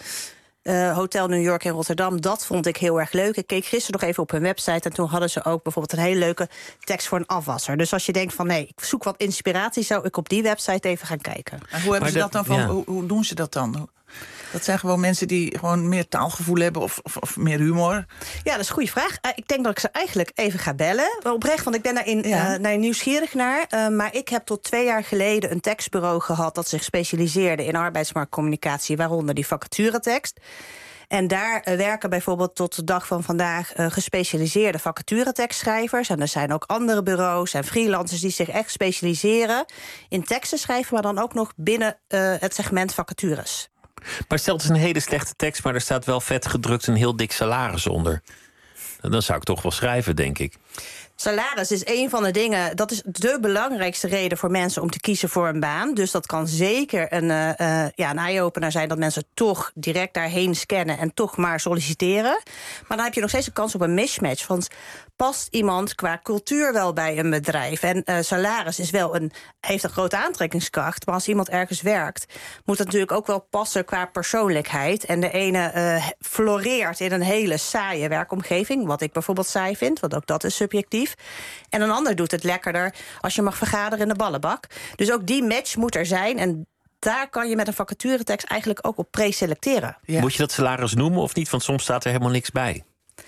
S8: Hotel New York in Rotterdam, dat vond ik heel erg leuk. Ik keek gisteren nog even op hun website en toen hadden ze ook bijvoorbeeld een hele leuke tekst voor een afwasser. Dus als je denkt van nee, ik zoek wat inspiratie, zou ik op die website even gaan kijken.
S10: En hoe hebben ze dat dan van? Ja. Hoe doen ze dat dan? Dat zijn gewoon mensen die gewoon meer taalgevoel hebben of meer humor?
S8: Ja, dat is een goede vraag. Ik denk dat ik ze eigenlijk even ga bellen. Oprecht, want ik ben daar nieuwsgierig naar. Maar ik heb tot 2 jaar geleden een tekstbureau gehad dat zich specialiseerde in arbeidsmarktcommunicatie, waaronder die vacaturetekst. En daar werken bijvoorbeeld tot de dag van vandaag gespecialiseerde vacaturetekstschrijvers. En er zijn ook andere bureaus en freelancers die zich echt specialiseren in teksten schrijven, maar dan ook nog binnen het segment vacatures.
S11: Maar stel, het is een hele slechte tekst, maar er staat wel vet gedrukt een heel dik salaris onder. Dan zou ik toch wel schrijven, denk ik.
S8: Salaris is een van de dingen, dat is de belangrijkste reden voor mensen om te kiezen voor een baan. Dus dat kan zeker een eye-opener zijn dat mensen toch direct daarheen scannen en toch maar solliciteren. Maar dan heb je nog steeds een kans op een mismatch. Want past iemand qua cultuur wel bij een bedrijf? En salaris is heeft een grote aantrekkingskracht. Maar als iemand ergens werkt, moet het natuurlijk ook wel passen qua persoonlijkheid. En de ene floreert in een hele saaie werkomgeving, wat ik bijvoorbeeld saai vind, want ook dat is subjectief. En een ander doet het lekkerder als je mag vergaderen in de ballenbak. Dus ook die match moet er zijn. En daar kan je met een vacaturetekst eigenlijk ook op preselecteren.
S11: Ja. Moet je dat salaris noemen of niet? Want soms staat er helemaal niks bij.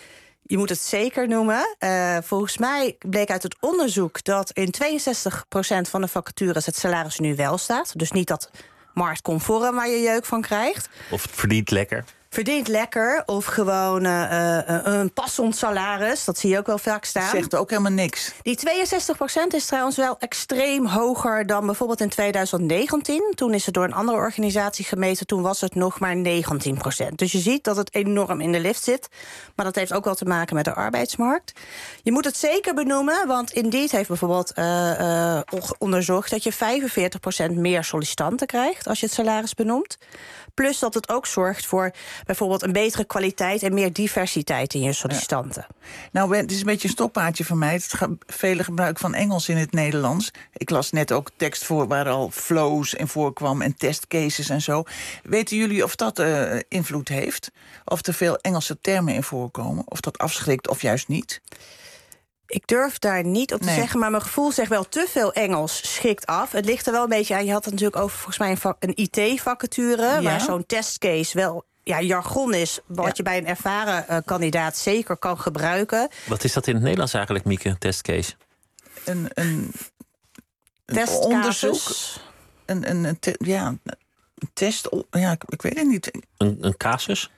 S8: Je moet het zeker noemen. Volgens mij bleek uit het onderzoek dat in 62% van de vacatures het salaris nu wel staat. Dus niet dat marktconform waar je jeuk van krijgt.
S11: Of het verdient lekker.
S8: Verdient lekker of gewoon een passend salaris. Dat zie je ook wel vaak staan.
S10: Dat zegt ook helemaal niks.
S8: Die 62% is trouwens wel extreem hoger dan bijvoorbeeld in 2019. Toen is het door een andere organisatie gemeten. Toen was het nog maar 19%. Dus je ziet dat het enorm in de lift zit. Maar dat heeft ook wel te maken met de arbeidsmarkt. Je moet het zeker benoemen, want Indeed heeft bijvoorbeeld onderzocht dat je 45% meer sollicitanten krijgt als je het salaris benoemt. Plus dat het ook zorgt voor bijvoorbeeld een betere kwaliteit en meer diversiteit in je sollicitanten.
S10: Ja. Nou, het is een beetje een stokpaardje van mij. Het vele gebruik van Engels in het Nederlands. Ik las net ook tekst voor waar al flows in voorkwam en testcases en zo. Weten jullie of dat invloed heeft? Of er veel Engelse termen in voorkomen? Of dat afschrikt of juist niet?
S8: Ik durf daar niet op te zeggen, maar mijn gevoel zegt wel te veel Engels schrikt af. Het ligt er wel een beetje aan. Je had het natuurlijk over volgens mij een IT-vacature, waar zo'n testcase wel jargon is, wat je bij een ervaren kandidaat zeker kan gebruiken.
S11: Wat is dat in het Nederlands eigenlijk, Mieke, testcase?
S10: Een
S8: onderzoek.
S10: Een test. Ja, ik weet het niet.
S11: Een casus?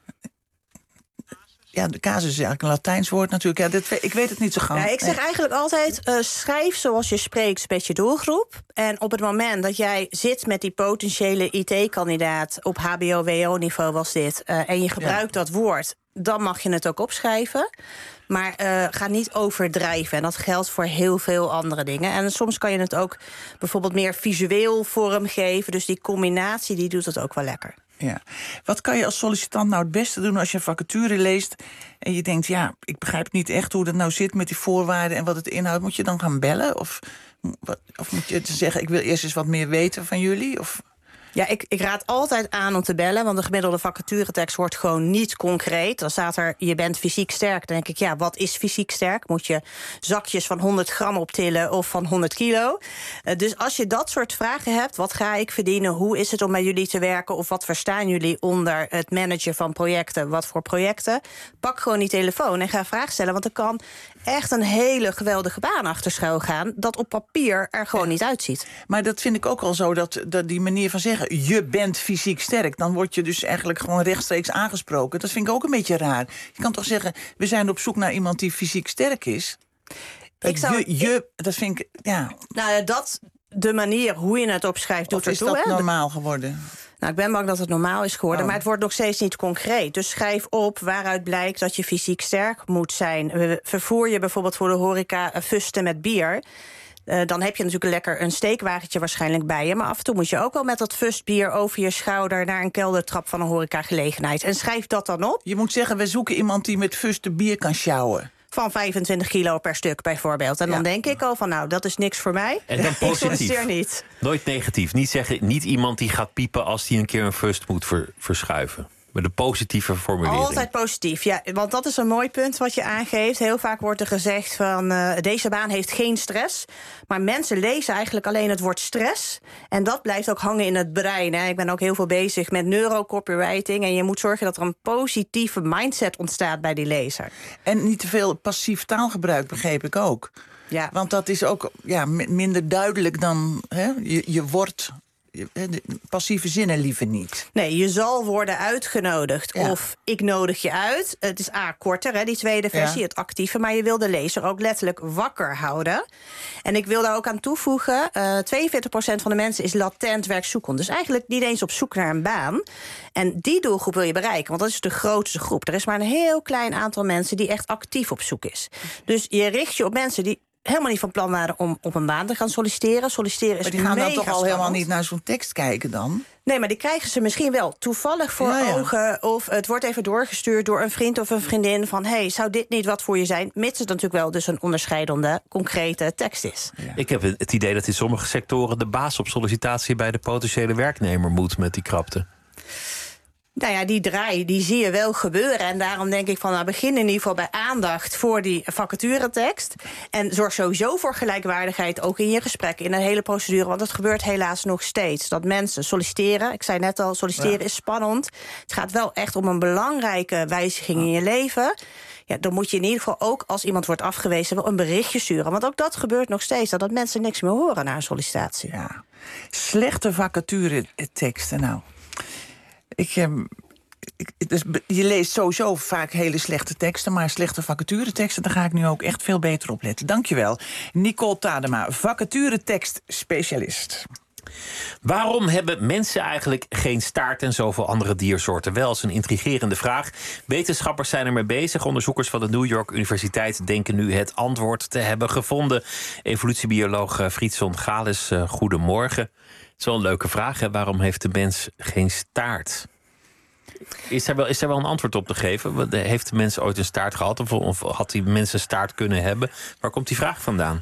S10: Ja, de casus is eigenlijk een Latijns woord natuurlijk. Ja, ik weet het niet zo gauw.
S8: Ja, ik zeg eigenlijk altijd, schrijf zoals je spreekt met je doelgroep. En op het moment dat jij zit met die potentiële IT-kandidaat... op HBO-WO-niveau was dit, en je gebruikt dat woord... dan mag je het ook opschrijven. Maar ga niet overdrijven. En dat geldt voor heel veel andere dingen. En soms kan je het ook bijvoorbeeld meer visueel vormgeven. Dus die combinatie die doet het ook wel lekker.
S10: Ja. Wat kan je als sollicitant nou het beste doen als je een vacature leest... en je denkt, ja, ik begrijp niet echt hoe dat nou zit met die voorwaarden... en wat het inhoudt. Moet je dan gaan bellen? Of moet je zeggen, ik wil eerst eens wat meer weten van jullie? Of...
S8: Ja, ik raad altijd aan om te bellen, want de gemiddelde vacaturetekst wordt gewoon niet concreet. Dan staat er, je bent fysiek sterk. Dan denk ik, ja, wat is fysiek sterk? Moet je zakjes van 100 gram optillen of van 100 kilo? Dus als je dat soort vragen hebt, wat ga ik verdienen? Hoe is het om bij jullie te werken? Of wat verstaan jullie onder het managen van projecten? Wat voor projecten? Pak gewoon die telefoon en ga vragen stellen, want er kan echt een hele geweldige baan achter schuil gaan... dat op papier er gewoon niet uitziet.
S10: Maar dat vind ik ook al zo, dat die manier van zeggen... je bent fysiek sterk, dan word je dus eigenlijk gewoon rechtstreeks aangesproken. Dat vind ik ook een beetje raar. Je kan toch zeggen, we zijn op zoek naar iemand die fysiek sterk is? Dat vind ik, ja...
S8: Nou, de manier hoe je het opschrijft doet
S10: of is dat normaal geworden?
S8: Nou, ik ben bang dat het normaal is geworden, maar het wordt nog steeds niet concreet. Dus schrijf op waaruit blijkt dat je fysiek sterk moet zijn. Vervoer je bijvoorbeeld voor de horeca fusten met bier, dan heb je natuurlijk lekker een steekwagentje waarschijnlijk bij je. Maar af en toe moet je ook wel met dat fustbier over je schouder naar een keldertrap van een horecagelegenheid. En schrijf dat dan op.
S10: Je moet zeggen, we zoeken iemand die met fusten bier kan sjouwen.
S8: Van 25 kilo per stuk bijvoorbeeld. En dan denk ik al van, nou, dat is niks voor mij.
S11: En dan positief.
S8: Ik solliciteer niet.
S11: Nooit negatief. Niet zeggen, niet iemand die gaat piepen als hij een keer een fust moet verschuiven. Met een positieve formulering.
S8: Altijd positief, ja. Want dat is een mooi punt wat je aangeeft. Heel vaak wordt er gezegd van deze baan heeft geen stress. Maar mensen lezen eigenlijk alleen het woord stress. En dat blijft ook hangen in het brein. Hè. Ik ben ook heel veel bezig met neurocopywriting. En je moet zorgen dat er een positieve mindset ontstaat bij die lezer.
S10: En niet te veel passief taalgebruik, begreep ik ook.
S8: Ja.
S10: Want dat is ook minder duidelijk dan je wordt. Passieve zinnen liever niet.
S8: Nee, je zal worden uitgenodigd of ik nodig je uit. Het is korter, die tweede versie, het actieve. Maar je wil de lezer ook letterlijk wakker houden. En ik wil daar ook aan toevoegen, 42% van de mensen is latent werkzoekend. Dus eigenlijk niet eens op zoek naar een baan. En die doelgroep wil je bereiken, want dat is de grootste groep. Er is maar een heel klein aantal mensen die echt actief op zoek is. Dus je richt je op mensen die helemaal niet van plan waren om op een baan te gaan solliciteren. Solliciteren is
S10: maar die gaan dan toch al
S8: spannend.
S10: helemaal niet naar zo'n tekst kijken dan?
S8: Nee, maar die krijgen ze misschien wel toevallig voor ogen. Of het wordt even doorgestuurd door een vriend of een vriendin van, hey, zou dit niet wat voor je zijn? Mits het natuurlijk wel dus een onderscheidende, concrete tekst is.
S11: Ja. Ik heb het idee dat in sommige sectoren de baas op sollicitatie bij de potentiële werknemer moet met die krapte.
S8: Nou ja, die draai die zie je wel gebeuren. En daarom denk ik van, nou, begin in ieder geval bij aandacht voor die vacaturetekst. En zorg sowieso voor gelijkwaardigheid ook in je gesprek, in een hele procedure. Want het gebeurt helaas nog steeds. Dat mensen solliciteren. Ik zei net al, solliciteren is spannend. Het gaat wel echt om een belangrijke wijziging in je leven. Ja, dan moet je in ieder geval ook, als iemand wordt afgewezen, wel een berichtje sturen. Want ook dat gebeurt nog steeds, dat mensen niks meer horen na een sollicitatie.
S10: Ja. Slechte vacatureteksten, nou. Dus je leest sowieso vaak hele slechte teksten, maar slechte vacatureteksten, daar ga ik nu ook echt veel beter op letten. Dankjewel. Nicole Tadema, vacaturetekstspecialist.
S11: Waarom hebben mensen eigenlijk geen staart en zoveel andere diersoorten? Wel is een intrigerende vraag. Wetenschappers zijn ermee bezig. Onderzoekers van de New York Universiteit denken nu het antwoord te hebben gevonden. Evolutiebioloog Friedson Gales, goedemorgen. Het is wel een leuke vraag, hè? Waarom heeft de mens geen staart? Is er wel een antwoord op te geven? Heeft de mens ooit een staart gehad? Of had die mens een staart kunnen hebben? Waar komt die vraag vandaan?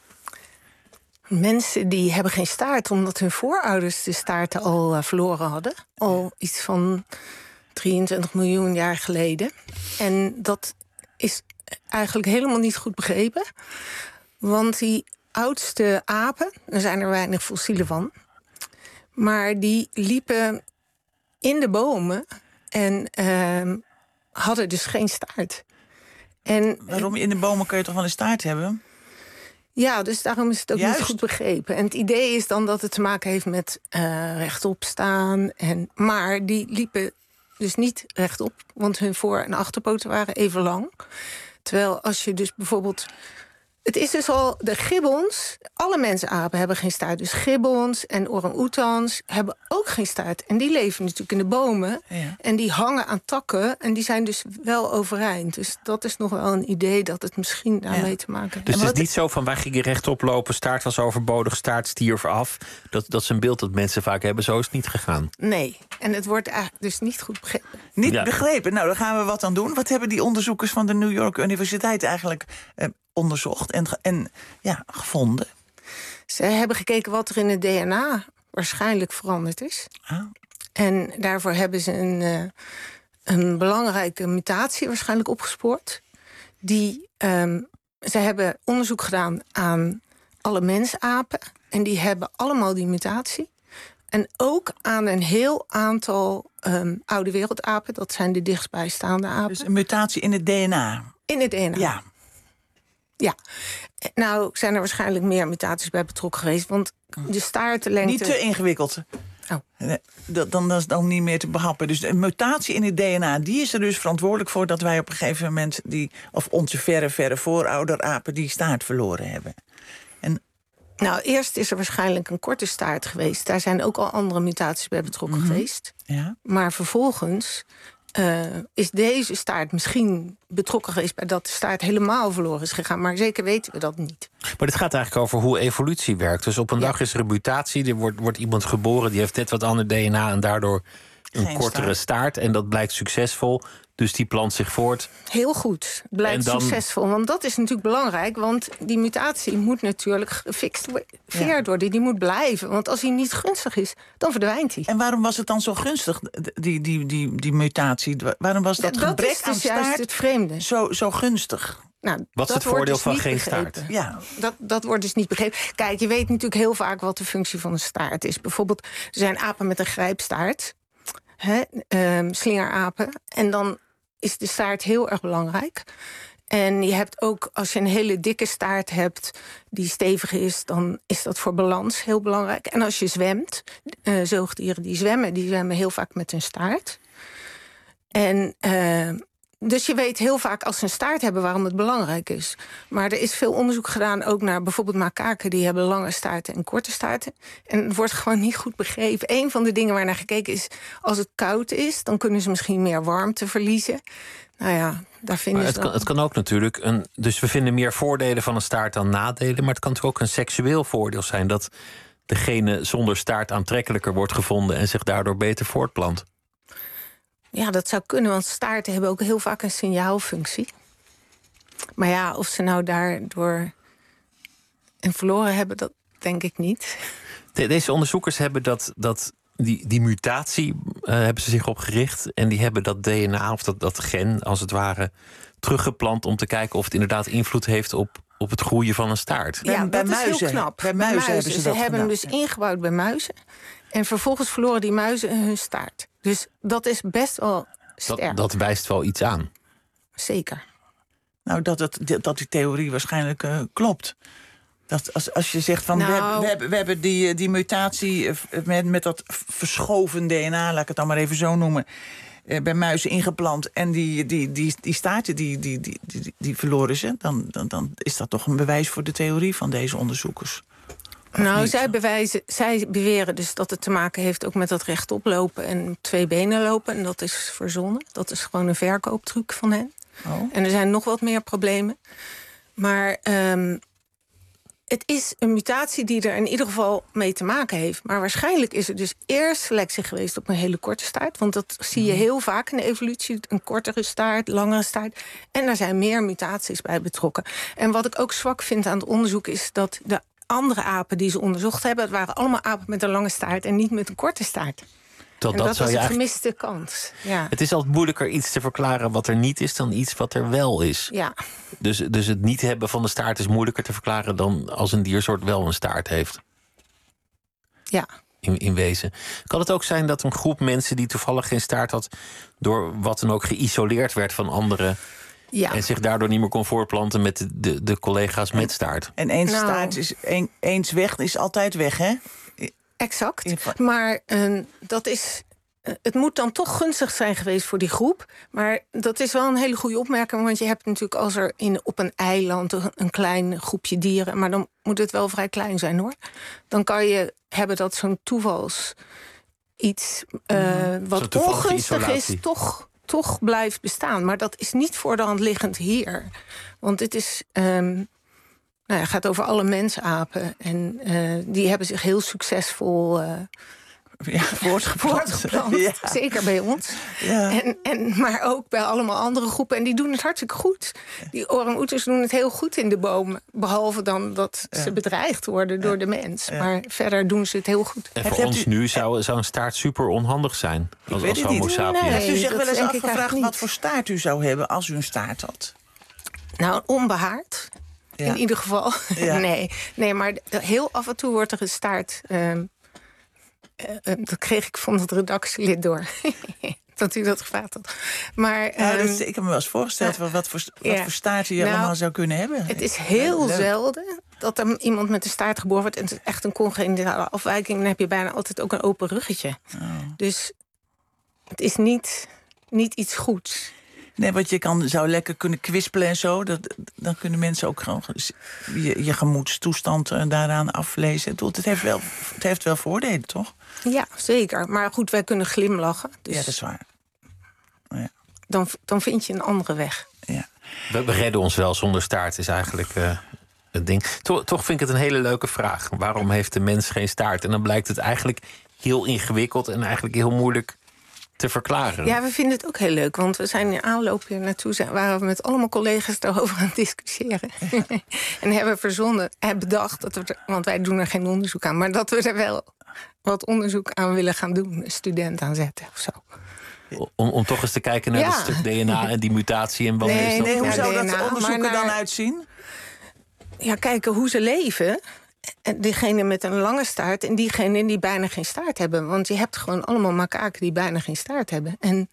S12: Mensen die hebben geen staart omdat hun voorouders de staarten al verloren hadden. Al iets van 23 miljoen jaar geleden. En dat is eigenlijk helemaal niet goed begrepen. Want die oudste apen, er zijn er weinig fossielen van, maar die liepen in de bomen en hadden dus geen staart. En
S10: waarom? In de bomen kun je toch wel een staart hebben?
S12: Ja, dus daarom is het ook niet goed begrepen. En het idee is dan dat het te maken heeft met rechtop staan. Maar die liepen dus niet rechtop, want hun voor- en achterpoten waren even lang. Terwijl als je dus bijvoorbeeld... Het is dus al, de gibbons, alle mensapen hebben geen staart. Dus gibbons en orang-oetans hebben ook geen staart. En die leven natuurlijk in de bomen. Ja. En die hangen aan takken en die zijn dus wel overeind. Dus dat is nog wel een idee dat het misschien daarmee te maken heeft.
S11: Dus het is niet zo van wij gingen rechtop lopen, staart was overbodig, staart stierf af. Dat is een beeld dat mensen vaak hebben, zo is het niet gegaan.
S12: Nee, en het wordt eigenlijk dus niet goed begrepen.
S10: Niet begrepen? Nou, daar gaan we wat aan doen. Wat hebben die onderzoekers van de New York Universiteit eigenlijk onderzocht en gevonden?
S12: Ze hebben gekeken wat er in het DNA waarschijnlijk veranderd is. Ah. En daarvoor hebben ze een belangrijke mutatie waarschijnlijk opgespoord. Ze hebben onderzoek gedaan aan alle mensapen. En die hebben allemaal die mutatie. En ook aan een heel aantal oude wereldapen. Dat zijn de dichtstbijstaande apen.
S10: Dus een mutatie in het DNA?
S12: In het DNA.
S10: Ja.
S12: Ja, nou zijn er waarschijnlijk meer mutaties bij betrokken geweest. Want de staartenlengte...
S10: Niet te ingewikkeld.
S12: Oh.
S10: Dan is het ook niet meer te behappen. Dus een mutatie in het DNA, die is er dus verantwoordelijk voor dat wij op een gegeven moment of onze verre voorouderapen die staart verloren hebben. En
S12: Nou, eerst is er waarschijnlijk een korte staart geweest. Daar zijn ook al andere mutaties bij betrokken geweest.
S10: Ja.
S12: Maar vervolgens is deze staart misschien betrokken geweest bij dat de staart helemaal verloren is gegaan. Maar zeker weten we dat niet.
S11: Maar dit gaat eigenlijk over hoe evolutie werkt. Dus op een dag is er een mutatie, er wordt iemand geboren, die heeft net wat ander DNA en daardoor een kortere staart. En dat blijkt succesvol. Dus die plant zich voort.
S12: Heel goed. Blijkt succesvol. Want dat is natuurlijk belangrijk. Want die mutatie moet natuurlijk gefixeerd worden. Die moet blijven. Want als hij niet gunstig is, dan verdwijnt hij.
S10: En waarom was het dan zo gunstig, die mutatie? Waarom was dat gebrek
S12: is dus
S10: aan staart
S12: juist het vreemde.
S10: Zo gunstig?
S12: Nou,
S11: wat is het voordeel dus van geen staart?
S12: Ja. Dat wordt dus niet begrepen. Kijk, je weet natuurlijk heel vaak wat de functie van een staart is. Bijvoorbeeld, er zijn apen met een grijpstaart. Slingerapen. En dan is de staart heel erg belangrijk. En je hebt ook, als je een hele dikke staart hebt die stevig is, dan is dat voor balans heel belangrijk. En als je zwemt, zoogdieren die zwemmen heel vaak met hun staart. En dus je weet heel vaak als ze een staart hebben waarom het belangrijk is. Maar er is veel onderzoek gedaan ook naar bijvoorbeeld makaken, die hebben lange staarten en korte staarten. En het wordt gewoon niet goed begrepen. Een van de dingen waar naar gekeken is, als het koud is, dan kunnen ze misschien meer warmte verliezen. Nou ja, daar vinden ze
S11: het kan ook natuurlijk. Dus we vinden meer voordelen van een staart dan nadelen. Maar het kan natuurlijk ook een seksueel voordeel zijn dat degene zonder staart aantrekkelijker wordt gevonden en zich daardoor beter voortplant.
S12: Ja, dat zou kunnen, want staarten hebben ook heel vaak een signaalfunctie. Maar ja, of ze nou daardoor en verloren hebben, dat denk ik niet.
S11: Deze onderzoekers hebben die mutatie hebben ze zich op gericht. En die hebben dat DNA of dat gen, als het ware, teruggeplant om te kijken of het inderdaad invloed heeft op het groeien van een staart.
S12: Ja, dat is heel knap.
S10: Bij muizen hebben ze dat
S12: hebben hem dus ingebouwd bij muizen. En vervolgens verloren die muizen hun staart. Dus dat is best wel sterk.
S11: Dat wijst wel iets aan.
S12: Zeker.
S10: Nou, dat die theorie waarschijnlijk klopt. Dat als je zegt van we hebben die mutatie met dat verschoven DNA, laat ik het dan maar even zo noemen, bij muizen ingeplant en die staarten die verloren ze, dan is dat toch een bewijs voor de theorie van deze onderzoekers.
S12: Nou, zij beweren dus dat het te maken heeft ook met dat rechtop lopen en 2 benen lopen. En dat is verzonnen. Dat is gewoon een verkooptruc van hen. Oh. En er zijn nog wat meer problemen. Maar het is een mutatie die er in ieder geval mee te maken heeft. Maar waarschijnlijk is er dus eerst selectie geweest op een hele korte staart. Want dat zie je heel vaak in de evolutie. Een kortere staart, langere staart. En daar zijn meer mutaties bij betrokken. En wat ik ook zwak vind aan het onderzoek is dat de andere apen die ze onderzocht hebben, het waren allemaal apen met een lange staart en niet met een korte staart. Dat was een gemiste kans. Ja.
S11: Het is altijd moeilijker iets te verklaren wat er niet is dan iets wat er wel is.
S12: Ja.
S11: Dus het niet hebben van de staart is moeilijker te verklaren dan als een diersoort wel een staart heeft.
S12: Ja.
S11: In wezen. Kan het ook zijn dat een groep mensen die toevallig geen staart had, door wat dan ook geïsoleerd werd van anderen? Ja. En zich daardoor niet meer kon voortplanten met de collega's met staart.
S10: En één staart is eens weg, is altijd weg, hè?
S12: Exact. Maar dat is. Het moet dan toch gunstig zijn geweest voor die groep. Maar dat is wel een hele goede opmerking. Want je hebt natuurlijk als er op een eiland een klein groepje dieren, maar dan moet het wel vrij klein zijn, hoor. Dan kan je hebben dat zo'n toevals iets wat ongunstig is, toch blijft bestaan. Maar dat is niet voor de hand liggend hier. Want het is het gaat over alle mensapen. En die hebben zich heel succesvol voortgeplant. Ja. Zeker bij ons. Ja. Maar ook bij allemaal andere groepen. En die doen het hartstikke goed. Die orang-oeters doen het heel goed in de bomen. Behalve dan dat ze bedreigd worden door de mens. Ja. Maar verder doen ze het heel goed.
S11: En voor ons nu zou een staart super onhandig zijn. Als homo sapiens.
S10: Heeft u zich wel eens afgevraagd wat voor staart u zou hebben als u een staart had?
S12: Nou, onbehaard. Ja. In ieder geval. Ja. Nee, maar heel af en toe wordt er een staart. Dat kreeg ik van het redactielid door. Dat u dat gevraagd had. Maar,
S10: ik heb me wel eens voorgesteld wat voor staart u allemaal zou kunnen hebben.
S12: Het is heel zelden dat er iemand met een staart geboren wordt. En het is echt een congenitale afwijking. Dan heb je bijna altijd ook een open ruggetje. Oh. Dus het is niet iets goeds.
S10: Nee, want je zou lekker kunnen kwispelen en zo. Dan kunnen mensen ook gewoon je gemoedstoestand daaraan aflezen. Het heeft wel voordelen, toch?
S12: Ja, zeker. Maar goed, wij kunnen glimlachen. Dus
S10: ja, dat is waar. Ja.
S12: Dan vind je een andere weg.
S10: Ja.
S11: We redden ons wel zonder staart, is eigenlijk het ding. Toch vind ik het een hele leuke vraag. Waarom heeft de mens geen staart? En dan blijkt het eigenlijk heel ingewikkeld en eigenlijk heel moeilijk te verklaren.
S12: Ja, we vinden het ook heel leuk, want we zijn in aanloop hier naartoe waren we met allemaal collega's daarover aan het discussiëren. En hebben bedacht dat want wij doen er geen onderzoek aan, maar dat we er wel wat onderzoek aan willen gaan doen, een student aanzetten of zo.
S11: Om toch eens te kijken naar dat stuk DNA en die mutatie en wanneer is dat?
S10: Nee, hoe zou dat onderzoek er dan uitzien?
S12: Ja, kijken hoe ze leven. Diegene met een lange staart en diegene die bijna geen staart hebben. Want je hebt gewoon allemaal makaken die bijna geen staart hebben. En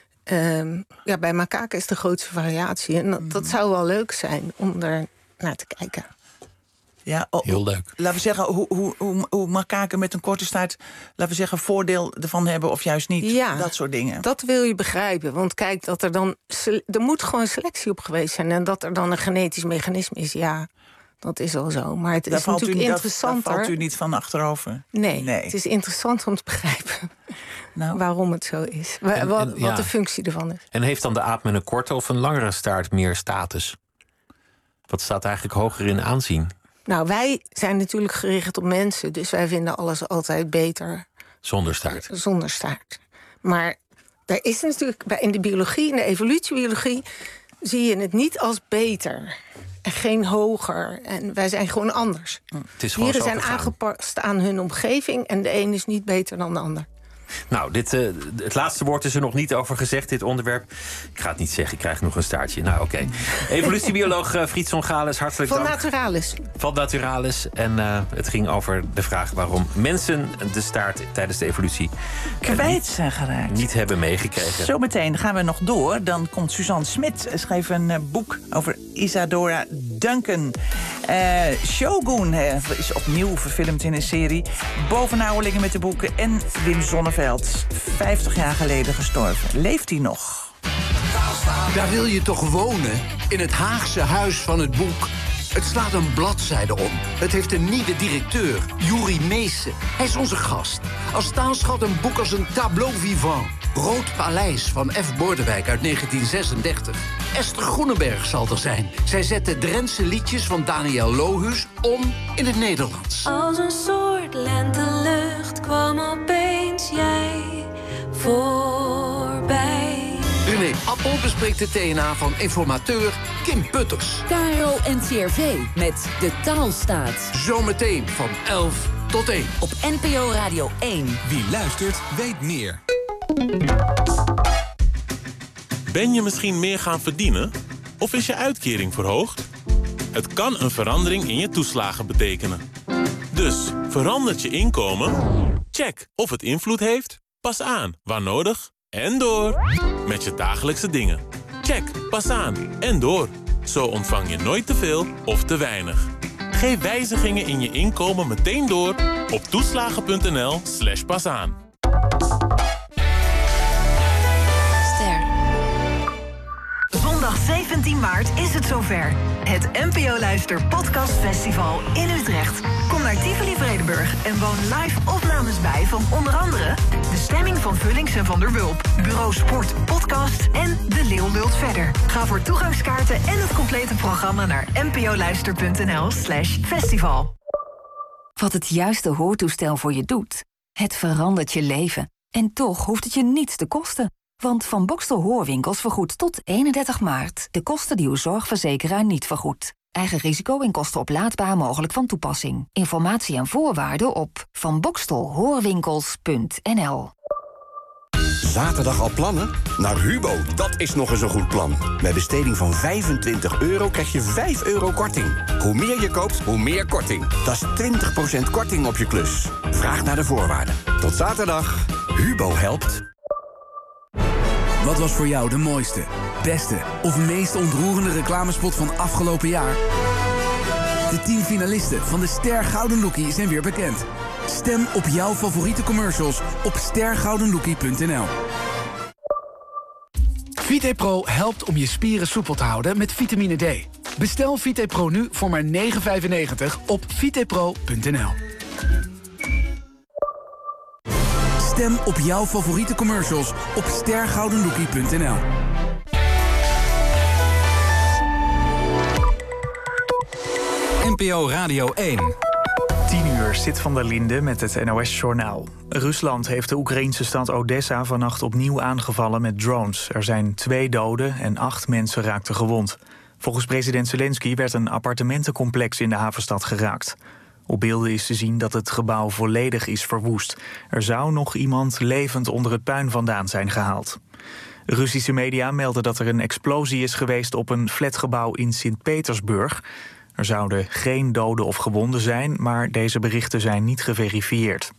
S12: bij makaken is de grootste variatie. En dat zou wel leuk zijn om er naar te kijken.
S10: Ja,
S11: heel leuk.
S10: Laten we zeggen, hoe makaken met een korte staart, laten we zeggen, voordeel ervan hebben of juist niet.
S12: Ja,
S10: dat soort dingen.
S12: Dat wil je begrijpen. Want kijk, dat er dan. Er moet gewoon selectie op geweest zijn. En dat er dan een genetisch mechanisme is, ja. Dat is al zo, maar het is natuurlijk interessanter.
S10: Daar valt u niet van achterover?
S12: Nee, het is interessant om te begrijpen waarom het zo is. Wat de functie ervan is.
S11: En heeft dan de aap met een korte of een langere staart meer status? Wat staat eigenlijk hoger in aanzien?
S12: Nou, wij zijn natuurlijk gericht op mensen, dus wij vinden alles altijd beter.
S11: Zonder staart?
S12: Zonder staart. Maar daar is natuurlijk in de biologie, in de evolutiebiologie, zie je het niet als beter. En geen hoger. En wij zijn gewoon anders. Dieren zijn aangepast aan hun omgeving en de een is niet beter dan de ander.
S11: Nou, het laatste woord is er nog niet over gezegd, dit onderwerp. Ik ga het niet zeggen, ik krijg nog een staartje. Nou, oké. Evolutiebioloog Friedson Gales, hartelijk dank.
S12: Van Naturalis.
S11: Van Naturalis. En het ging over de vraag waarom mensen de staart tijdens de evolutie
S10: kwijt zijn geraakt.
S11: Niet hebben meegekregen.
S10: Zometeen gaan we nog door. Dan komt Suzanne Smit, schreef een boek over Isadora Duncan. Shogun is opnieuw verfilmd in een serie. Bovenouderlingen met de boeken. En Wim Zonneveld, 50 jaar geleden gestorven. Leeft hij nog?
S13: Daar wil je toch wonen? In het Haagse Huis van het Boek. Het slaat een bladzijde om. Het heeft een nieuwe directeur, Juri Meesen. Hij is onze gast. Als staalschat een boek als een tableau vivant. Rood Paleis van F. Bordewijk uit 1936. Esther Groeneberg zal er zijn. Zij zet de Drentse liedjes van Daniel Lohuus om in het Nederlands.
S15: Als een soort lentelucht kwam opeens jij voorbij.
S13: René Appel bespreekt het DNA van informateur Kim Putters.
S19: KRO NCRV met De Taalstaat.
S13: Zometeen van 11 tot 1.
S19: Op NPO Radio 1.
S14: Wie luistert, weet meer.
S23: Ben je misschien meer gaan verdienen? Of is je uitkering verhoogd? Het kan een verandering in je toeslagen betekenen. Dus, verandert je inkomen? Check of het invloed heeft. Pas aan, waar nodig. En door. Met je dagelijkse dingen. Check, pas aan en door. Zo ontvang je nooit te veel of te weinig. Geef wijzigingen in je inkomen meteen door op toeslagen.nl/pasaan.
S24: Zondag 17 maart is het zover. Het NPO Luister Podcast Festival in Utrecht. Kom naar Tivoli Vredenburg en woon live opnames bij van onder andere De Stemming van Vullings en Van der Wulp, Bureau Sport Podcast en De Leeuw lult verder. Ga voor toegangskaarten en het complete programma naar npoluister.nl/festival.
S25: Wat het juiste hoortoestel voor je doet, het verandert je leven. En toch hoeft het je niets te kosten. Want Van Boxtel Hoorwinkels vergoedt tot 31 maart... de kosten die uw zorgverzekeraar niet vergoedt. Eigen risico en kosten oplaadbaar mogelijk van toepassing. Informatie en voorwaarden op vanboxtelhoorwinkels.nl.
S1: Zaterdag al plannen? Naar Hubo, dat is nog eens een goed plan. Bij besteding van €25 krijg je €5 korting. Hoe meer je koopt, hoe meer korting. Dat is 20% korting op je klus. Vraag naar de voorwaarden. Tot zaterdag. Hubo helpt.
S22: Wat was voor jou de mooiste, beste of meest ontroerende reclamespot van afgelopen jaar? De 10 finalisten van de Ster Gouden Lookie zijn weer bekend. Stem op jouw favoriete commercials op stergoudenlookie.nl. VitePro helpt om je spieren soepel te houden met vitamine D. Bestel VitePro nu voor maar €9,95 op vitepro.nl. Stem op jouw favoriete commercials op stergoudenlookie.nl.
S4: NPO Radio 1.
S5: 10:00 Sit van der Linde met het NOS-journaal. Rusland heeft de Oekraïnse stad Odessa vannacht opnieuw aangevallen met drones. Er zijn 2 doden en 8 mensen raakten gewond. Volgens president Zelensky werd een appartementencomplex in de havenstad geraakt. Op beelden is te zien dat het gebouw volledig is verwoest. Er zou nog iemand levend onder het puin vandaan zijn gehaald. Russische media melden dat er een explosie is geweest op een flatgebouw in Sint-Petersburg. Er zouden geen doden of gewonden zijn, maar deze berichten zijn niet geverifieerd.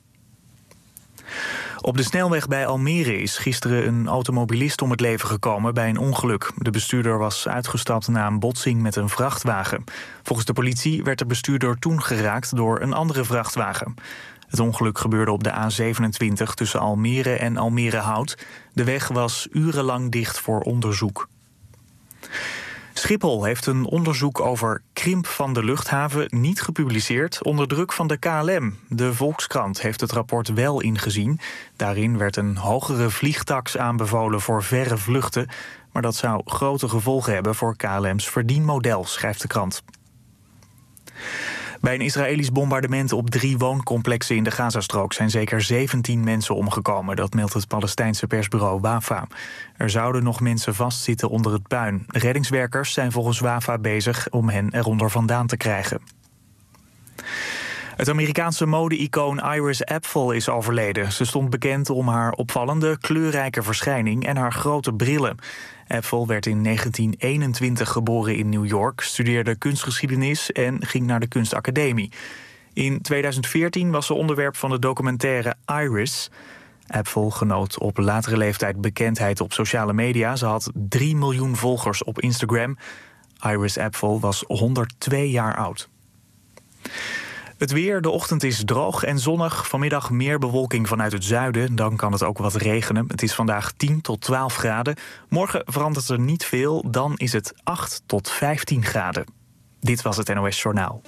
S5: Op de snelweg bij Almere is gisteren een automobilist om het leven gekomen bij een ongeluk. De bestuurder was uitgestapt na een botsing met een vrachtwagen. Volgens de politie werd de bestuurder toen geraakt door een andere vrachtwagen. Het ongeluk gebeurde op de A27 tussen Almere en Almere-Hout. De weg was urenlang dicht voor onderzoek. Schiphol heeft een onderzoek over krimp van de luchthaven niet gepubliceerd onder druk van de KLM. De Volkskrant heeft het rapport wel ingezien. Daarin werd een hogere vliegtaks aanbevolen voor verre vluchten, maar dat zou grote gevolgen hebben voor KLM's verdienmodel, schrijft de krant. Bij een Israëlisch bombardement op 3 wooncomplexen in de Gazastrook zijn zeker 17 mensen omgekomen. Dat meldt het Palestijnse persbureau WAFA. Er zouden nog mensen vastzitten onder het puin. Reddingswerkers zijn volgens WAFA bezig om hen eronder vandaan te krijgen. Het Amerikaanse mode-icoon Iris Apfel is overleden. Ze stond bekend om haar opvallende, kleurrijke verschijning en haar grote brillen. Apfel werd in 1921 geboren in New York, studeerde kunstgeschiedenis en ging naar de kunstacademie. In 2014 was ze onderwerp van de documentaire Iris. Apfel genoot op latere leeftijd bekendheid op sociale media. Ze had 3 miljoen volgers op Instagram. Iris Apfel was 102 jaar oud. Het weer, de ochtend is droog en zonnig. Vanmiddag meer bewolking vanuit het zuiden. Dan kan het ook wat regenen. Het is vandaag 10 tot 12 graden. Morgen verandert er niet veel. Dan is het 8 tot 15 graden. Dit was het NOS Journaal.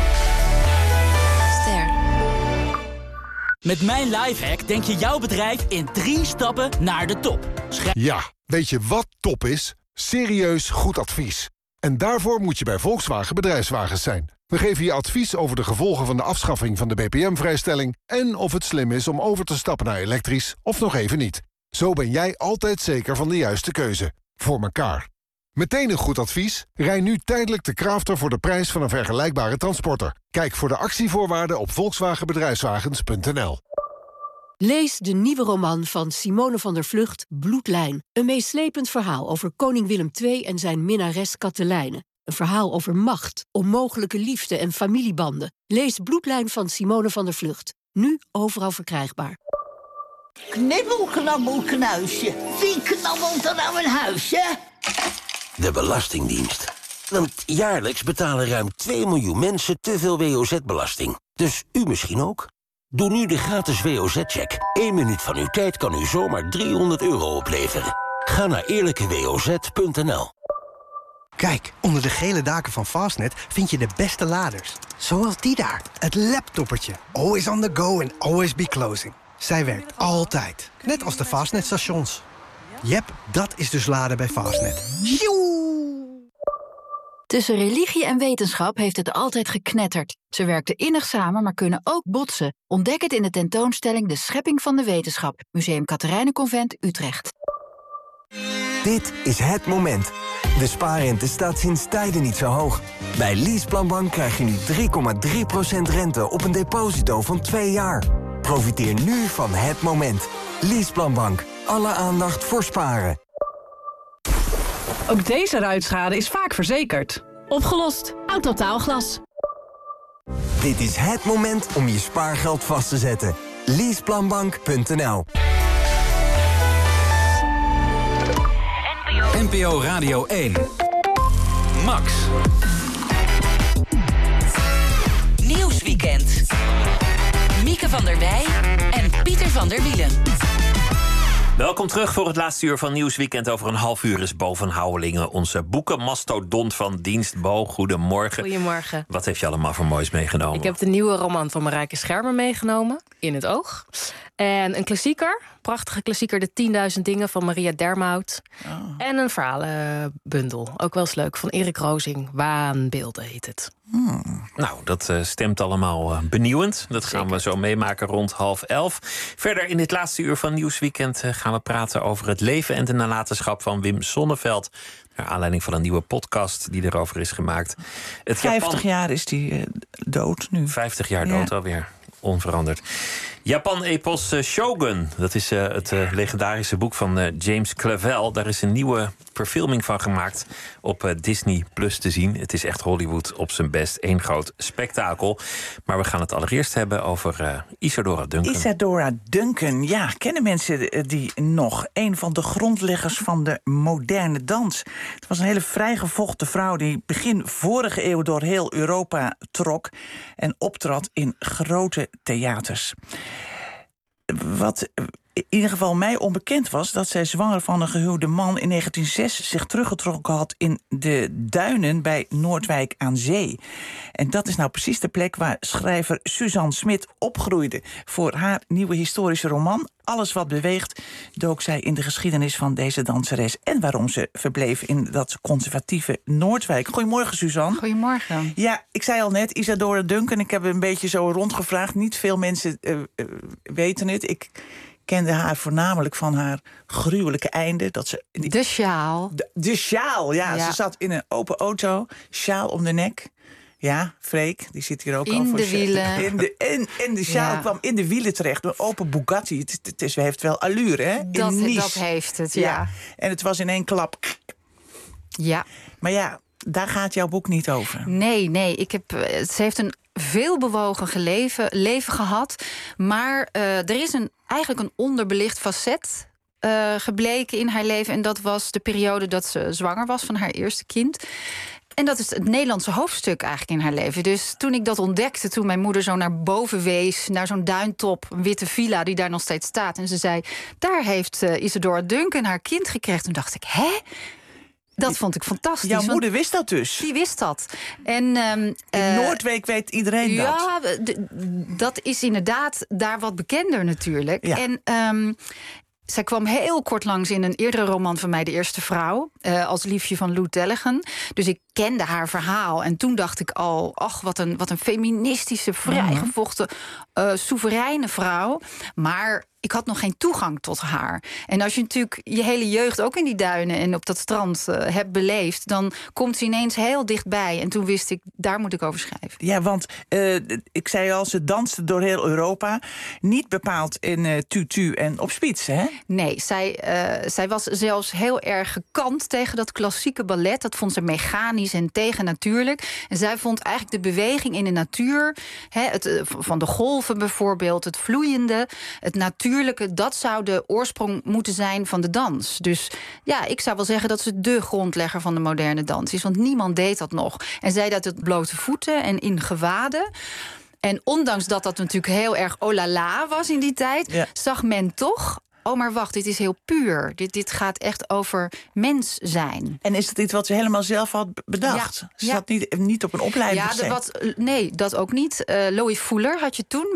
S16: Ster. Met mijn lifehack denk je jouw bedrijf in 3 stappen naar de top.
S17: Ja, weet je wat top is? Serieus goed advies. En daarvoor moet je bij Volkswagen Bedrijfswagens zijn. We geven je advies over de gevolgen van de afschaffing van de BPM-vrijstelling... en of het slim is om over te stappen naar elektrisch of nog even niet. Zo ben jij altijd zeker van de juiste keuze. Voor elkaar. Meteen een goed advies? Rij nu tijdelijk de Crafter voor de prijs van een vergelijkbare transporter. Kijk voor de actievoorwaarden op volkswagenbedrijfswagens.nl.
S18: Lees de nieuwe roman van Simone van der Vlugt, Bloedlijn. Een meeslepend verhaal over koning Willem II en zijn minnares Katelijne. Een verhaal over macht, onmogelijke liefde en familiebanden. Lees Bloedlijn van Simone van der Vlugt. Nu overal verkrijgbaar.
S20: Knibbel, knabbel, knuisje. Wie knabbelt er nou een huisje?
S26: De Belastingdienst. Want jaarlijks betalen ruim 2 miljoen mensen te veel WOZ-belasting. Dus u misschien ook? Doe nu de gratis WOZ-check. 1 minuut van uw tijd kan u zomaar €300 opleveren. Ga naar eerlijkewoz.nl.
S27: Kijk, onder de gele daken van Fastnet vind je de beste laders. Zoals die daar, het laptoppertje. Always on the go and always be closing. Zij werkt altijd, net als de Fastnet-stations. Jep, dat is dus laden bij Fastnet.
S25: Tussen religie en wetenschap heeft het altijd geknetterd. Ze werkten innig samen, maar kunnen ook botsen. Ontdek het in de tentoonstelling De Schepping van de Wetenschap. Museum Catharijnenconvent, Utrecht.
S28: Dit is het moment. De spaarrente staat sinds tijden niet zo hoog. Bij Leaseplanbank krijg je nu 3,3% rente op een deposito van 2 jaar. Profiteer nu van het moment. Leaseplanbank. Alle aandacht voor sparen.
S29: Ook deze ruitschade is vaak verzekerd. Opgelost. Autotaalglas.
S28: Dit is het moment om je spaargeld vast te zetten. Leaseplanbank.nl.
S4: NPO Radio 1. Max.
S9: Nieuwsweekend. Mieke van der Wij en Pieter van der Wielen.
S2: Welkom terug voor het laatste uur van Nieuwsweekend. Over een half uur is Bo van Houwelingen onze boekenmastodont van dienst. Bo, goedemorgen.
S3: Goedemorgen.
S2: Wat heeft je allemaal voor moois meegenomen?
S3: Ik heb de nieuwe roman van Marijke Schermer meegenomen, In het Oog. En een klassieker, prachtige klassieker, De 10.000 Dingen van Maria Dermout. Oh. En een verhalenbundel, ook wel eens leuk, van Erik Rozing. Waanbeelden heet het.
S2: Nou, dat stemt allemaal benieuwend. Dat gaan we zo meemaken rond 10:30. Verder in dit laatste uur van Nieuwsweekend gaan we praten over het leven en de nalatenschap van Wim Sonneveld. Naar aanleiding van een nieuwe podcast die erover is gemaakt.
S6: 50 jaar is die dood nu.
S2: 50 jaar dood alweer. Onveranderd. Japan-epos Shogun. Dat is het legendarische boek van James Clavell. Daar is een nieuwe verfilming van gemaakt op Disney Plus te zien. Het is echt Hollywood op zijn best. Eén groot spektakel. Maar we gaan het allereerst hebben over Isadora Duncan.
S6: Isadora Duncan, ja, kennen mensen die nog? Een van de grondleggers van de moderne dans. Het was een hele vrijgevochten vrouw die begin vorige eeuw door heel Europa trok en optrad in grote theaters. Wat in ieder geval mij onbekend was, dat zij zwanger van een gehuwde man in 1906 zich teruggetrokken had in de duinen bij Noordwijk aan Zee. En dat is nou precies de plek waar schrijver Suzanne Smit opgroeide. Voor haar nieuwe historische roman Alles wat beweegt dook zij in de geschiedenis van deze danseres en waarom ze verbleef in dat conservatieve Noordwijk. Goedemorgen, Suzanne.
S7: Goedemorgen.
S6: Ja, ik zei al net, Isadora Duncan. Ik heb een beetje zo rondgevraagd. Niet veel mensen weten het. Ik kende haar voornamelijk van haar gruwelijke einde.
S7: De sjaal.
S6: De sjaal, ja. Ze zat in een open auto, sjaal om de nek. Ja, Freek, die zit hier ook
S7: in
S6: al voor
S7: de wielen.
S6: En de sjaal kwam in de wielen terecht. Een open Bugatti. Het heeft wel allure, hè?
S7: Dat heeft het, ja.
S6: En het was in één klap.
S7: Ja.
S6: Maar ja, daar gaat jouw boek niet over.
S7: Nee. Ze heeft een veelbewogen leven gehad. Maar er is eigenlijk een onderbelicht facet gebleken in haar leven. En dat was de periode dat ze zwanger was van haar eerste kind. En dat is het Nederlandse hoofdstuk eigenlijk in haar leven. Dus toen ik dat ontdekte, toen mijn moeder zo naar boven wees, naar zo'n duintop, een witte villa die daar nog steeds staat. En ze zei, daar heeft Isadora Duncan haar kind gekregen. Toen dacht ik, hè? Dat vond ik fantastisch.
S6: Jouw moeder wist dat dus?
S7: Die wist dat. En,
S6: in Noordwijk weet iedereen dat.
S7: Ja, dat is inderdaad daar wat bekender natuurlijk. Ja. En zij kwam heel kort langs in een eerdere roman van mij, De Eerste Vrouw, als liefje van Lou Tellegen. Dus ik kende haar verhaal. En toen dacht ik al, ach, wat een feministische, vrijgevochten, soevereine vrouw. Maar ik had nog geen toegang tot haar. En als je natuurlijk je hele jeugd ook in die duinen en op dat strand hebt beleefd, dan komt ze ineens heel dichtbij. En toen wist ik, daar moet ik over schrijven.
S6: Ja, want ik zei al, ze danste door heel Europa. Niet bepaald in tutu en op spits, hè?
S7: Nee, zij was zelfs heel erg gekant tegen dat klassieke ballet. Dat vond ze mechanisch en tegennatuurlijk. En zij vond eigenlijk de beweging in de natuur, van de golven bijvoorbeeld, het vloeiende, het natuurlijke, dat zou de oorsprong moeten zijn van de dans. Dus ja, ik zou wel zeggen dat ze de grondlegger van de moderne dans is. Want niemand deed dat nog. En zij dat het blote voeten en in gewaden. En ondanks dat natuurlijk heel erg oh la la was in die tijd, zag men toch, oh, maar wacht, dit is heel puur. Dit gaat echt over mens zijn.
S6: En is dat iets wat ze helemaal zelf had bedacht? Ja, ze zat niet op een opleiding gezet?
S7: Nee, dat ook niet. Loie Fuller had je toen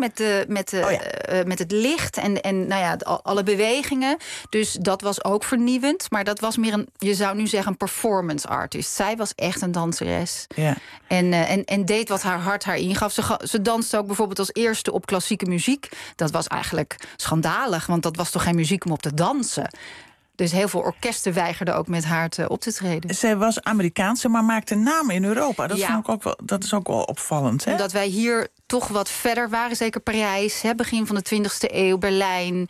S7: met het licht en nou ja, alle bewegingen. Dus dat was ook vernieuwend. Maar dat was meer je zou nu zeggen, een performance artist. Zij was echt een danseres. Ja. En deed wat haar hart haar ingaf. Ze danste ook bijvoorbeeld als eerste op klassieke muziek. Dat was eigenlijk schandalig, want dat was toch geen muziek om op te dansen. Dus heel veel orkesten weigerden ook met haar op te treden.
S6: Zij was Amerikaanse, maar maakte naam in Europa. Dat is ook wel opvallend, hè?
S7: Omdat wij hier toch wat verder waren, zeker Parijs, begin van de 20e eeuw, Berlijn.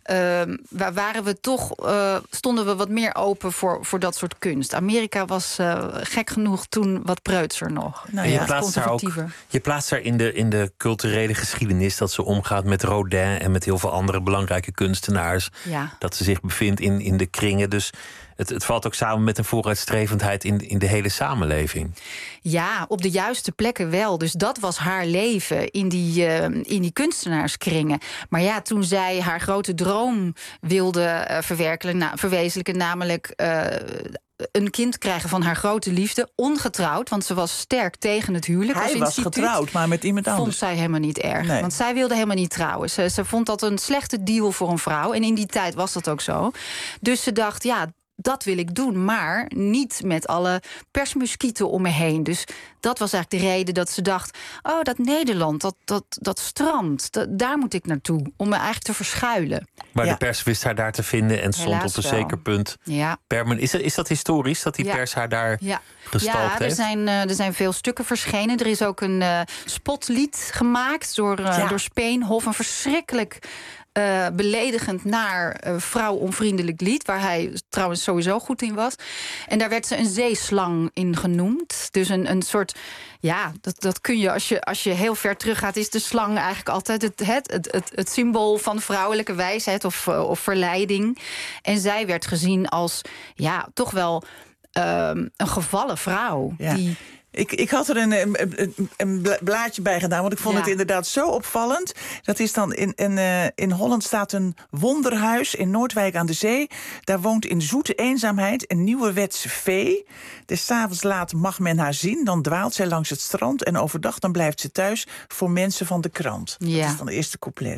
S7: Stonden we wat meer open voor dat soort kunst. Amerika was gek genoeg toen wat preutser nog.
S2: Nou, je plaatst haar in de culturele geschiedenis, dat ze omgaat met Rodin en met heel veel andere belangrijke kunstenaars. Ja. Dat ze zich bevindt in de kringen. Dus het valt ook samen met een vooruitstrevendheid in de hele samenleving.
S7: Ja, op de juiste plekken wel. Dus dat was haar leven in die kunstenaarskringen. Maar ja, toen zij haar grote droom wilde verwezenlijken, namelijk een kind krijgen van haar grote liefde, ongetrouwd, want ze was sterk tegen het huwelijk.
S6: Hij was getrouwd, maar met iemand anders.
S7: Vond zij helemaal niet erg,
S6: Nee.
S7: want zij wilde helemaal niet trouwen. Ze vond dat een slechte deal voor een vrouw. En in die tijd was dat ook zo. Dus ze dacht, ja, dat wil ik doen, maar niet met alle persmuskieten om me heen. Dus dat was eigenlijk de reden dat ze dacht, oh, dat Nederland, dat strand, daar moet ik naartoe, om me eigenlijk te verschuilen.
S2: Maar de pers wist haar daar te vinden en stond
S7: Helaas
S2: op een
S7: wel.
S2: zeker punt.
S7: Ja.
S2: Is dat historisch, dat die pers haar daar gestalkt heeft?
S7: Er zijn veel stukken verschenen. Er is ook een spotlied gemaakt door Speenhof. Een verschrikkelijk beledigend naar vrouw-onvriendelijk lied, waar hij trouwens sowieso goed in was. En daar werd ze een zeeslang in genoemd. Dus een soort, ja, dat kun je als je heel ver teruggaat, is de slang eigenlijk altijd het symbool van vrouwelijke wijsheid of verleiding. En zij werd gezien als, ja, toch wel een gevallen vrouw.
S6: Ja.
S7: Die
S6: Ik had er een blaadje bij gedaan, want ik vond het inderdaad zo opvallend. Dat is dan in Holland staat een wonderhuis in Noordwijk aan de Zee. Daar woont in zoete eenzaamheid een nieuwerwetse fee. Des 's avonds laat mag men haar zien, dan dwaalt zij langs het strand. En overdag dan blijft ze thuis voor mensen van de krant.
S7: Ja.
S6: Dat is dan de eerste couplet.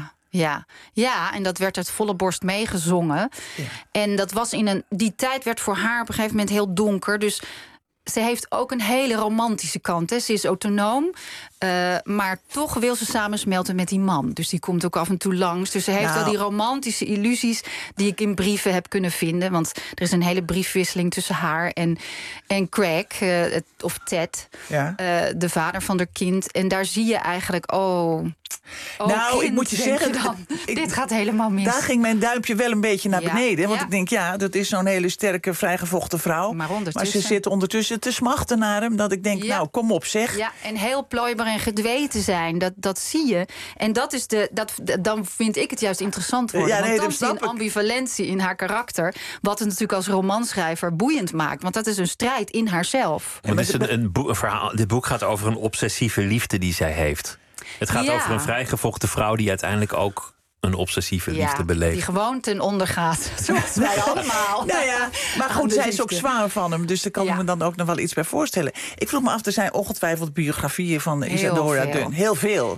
S7: Ja, en dat werd uit volle borst meegezongen. Ja. En dat was die tijd werd voor haar op een gegeven moment heel donker. Dus ze heeft ook een hele romantische kant. Hè. Ze is autonoom, maar toch wil ze samensmelten met die man. Dus die komt ook af en toe langs. Dus ze heeft al die romantische illusies die ik in brieven heb kunnen vinden. Want er is een hele briefwisseling tussen haar en Craig, of Ted, de vader van haar kind. En daar zie je eigenlijk,
S6: ik moet je zeggen,
S7: dit gaat helemaal mis.
S6: Daar ging mijn duimpje wel een beetje naar beneden. Want ik denk, dat is zo'n hele sterke, vrijgevochten vrouw. Maar ze zit ondertussen te smachten naar hem. Dat ik denk, nou, kom op, zeg.
S7: Ja, en heel plooibaar en gedwee te zijn. Dat zie je. En dat is dan vind ik het juist interessant worden. Want dan zie je een ambivalentie in haar karakter. Wat het natuurlijk als romanschrijver boeiend maakt. Want dat is een strijd in haarzelf.
S2: Want het is een verhaal. Dit boek gaat over een obsessieve liefde die zij heeft. Het gaat over een vrijgevochten vrouw die uiteindelijk ook een obsessieve liefde beleeft.
S7: Die gewoon ten onder gaat. Zoals wij allemaal.
S6: Nou ja, maar goed, zij is ook zwaar van hem. Dus daar kan ik me dan ook nog wel iets bij voorstellen. Ik vroeg me af, er zijn ongetwijfeld biografieën van Isadora Dunn. Heel veel.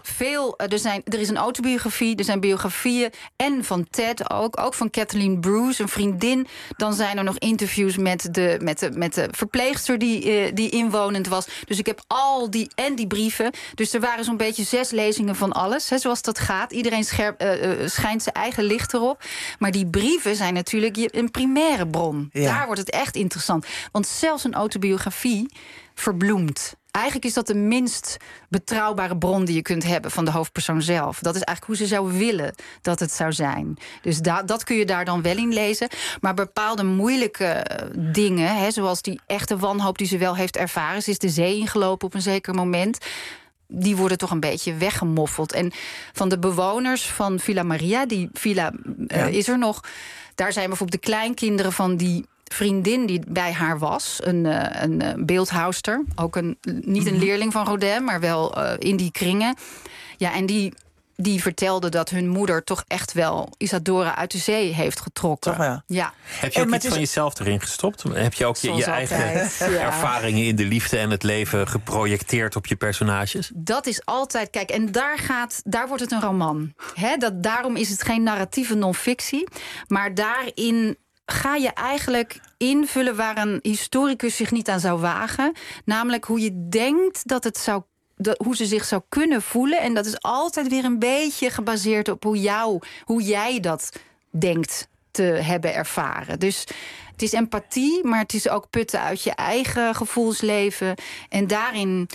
S7: Er is een autobiografie, er zijn biografieën. En van Ted ook van Kathleen Bruce, een vriendin. Dan zijn er nog interviews met de verpleegster die inwonend was. Dus ik heb al die brieven. Dus er waren zo'n beetje 6 lezingen van alles. Hè, zoals dat gaat. Iedereen schijnt zijn eigen licht erop. Maar die brieven zijn natuurlijk een primaire bron. Ja. Daar wordt het echt interessant. Want zelfs een autobiografie verbloemt. Eigenlijk is dat de minst betrouwbare bron die je kunt hebben van de hoofdpersoon zelf. Dat is eigenlijk hoe ze zou willen dat het zou zijn. Dus dat kun je daar dan wel in lezen. Maar bepaalde moeilijke dingen, hè, zoals die echte wanhoop die ze wel heeft ervaren. Ze is de zee ingelopen op een zeker moment. Die worden toch een beetje weggemoffeld. En van de bewoners van Villa Maria, die villa is er nog. Daar zijn bijvoorbeeld de kleinkinderen van die vriendin die bij haar was. Een beeldhouwster. Ook niet een leerling van Rodin, maar wel in die kringen. Ja, en die vertelde dat hun moeder toch echt wel Isadora uit de zee heeft getrokken.
S6: Toch, ja.
S2: Heb je ook iets van jezelf erin gestopt? Heb je ook je eigen ervaringen in de liefde en het leven geprojecteerd op je personages?
S7: Dat is altijd, kijk, en daar wordt het een roman. Daarom is het geen narratieve non-fictie. Maar daarin ga je eigenlijk invullen waar een historicus zich niet aan zou wagen. Namelijk hoe je denkt dat het zou hoe ze zich zou kunnen voelen. En dat is altijd weer een beetje gebaseerd op hoe jij dat denkt te hebben ervaren. Dus het is empathie, maar het is ook putten uit je eigen gevoelsleven. En daarin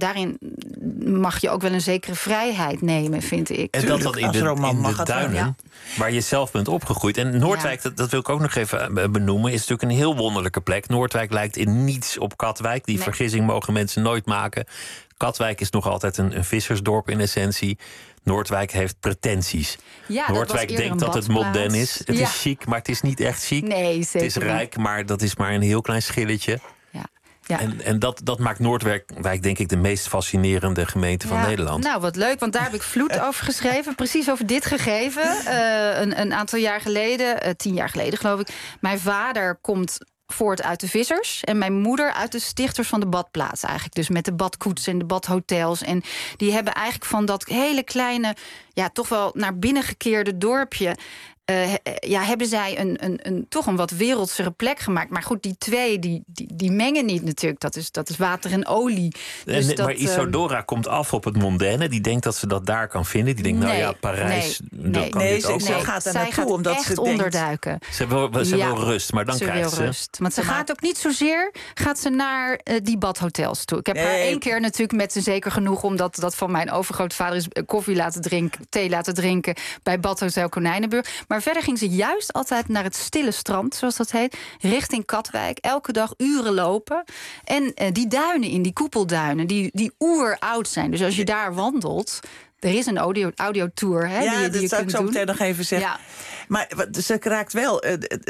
S7: mag je ook wel een zekere vrijheid nemen, vind ik.
S2: En dat in de duinen, waar je zelf bent opgegroeid. En Noordwijk, dat wil ik ook nog even benoemen, is natuurlijk een heel wonderlijke plek. Noordwijk lijkt in niets op Katwijk. Die vergissing mogen mensen nooit maken. Katwijk is nog altijd een vissersdorp in essentie. Noordwijk heeft pretenties.
S7: Ja,
S2: Noordwijk denkt dat het modern is. Het is chic, maar het is niet echt chic.
S7: Nee, zeker
S2: het is rijk, maar dat is maar een heel klein schilletje.
S7: Ja.
S2: En dat maakt Noordwijk denk ik de meest fascinerende gemeente van Nederland.
S7: Nou, wat leuk, want daar heb ik Vloed over geschreven. Precies over dit gegeven. Een aantal jaar geleden, 10 jaar geleden geloof ik. Mijn vader komt voort uit de vissers. En mijn moeder uit de stichters van de badplaats eigenlijk. Dus met de badkoets en de badhotels. En die hebben eigenlijk van dat hele kleine, toch wel naar binnen gekeerde dorpje, hebben zij toch een wat wereldsere plek gemaakt. Maar goed, die twee, die mengen niet natuurlijk. Dat is water en olie. Dus
S2: maar Isadora komt af op het mondaine. Die denkt dat ze dat daar kan vinden. Die denkt, Parijs, dan kan dit ook wel.
S6: Gaat er naartoe omdat
S7: echt
S6: ze
S7: onderduiken.
S2: Ze wil rust, maar dan krijgt ze
S7: rust. Want ze gaat ook niet zozeer naar die badhotels toe. Ik heb haar 1 keer natuurlijk met een zeker genoeg, omdat dat van mijn overgrootvader is, thee laten drinken bij Badhotel Konijnenburg. Maar verder ging ze juist altijd naar het stille strand, zoals dat heet, richting Katwijk. Elke dag uren lopen. En die duinen die koepelduinen, die oeroud zijn. Dus als je daar wandelt, er is een audiotour die je kunt doen. Ja, dat zou ik zo meteen
S6: nog even zeggen. Ja. Maar ze raakt wel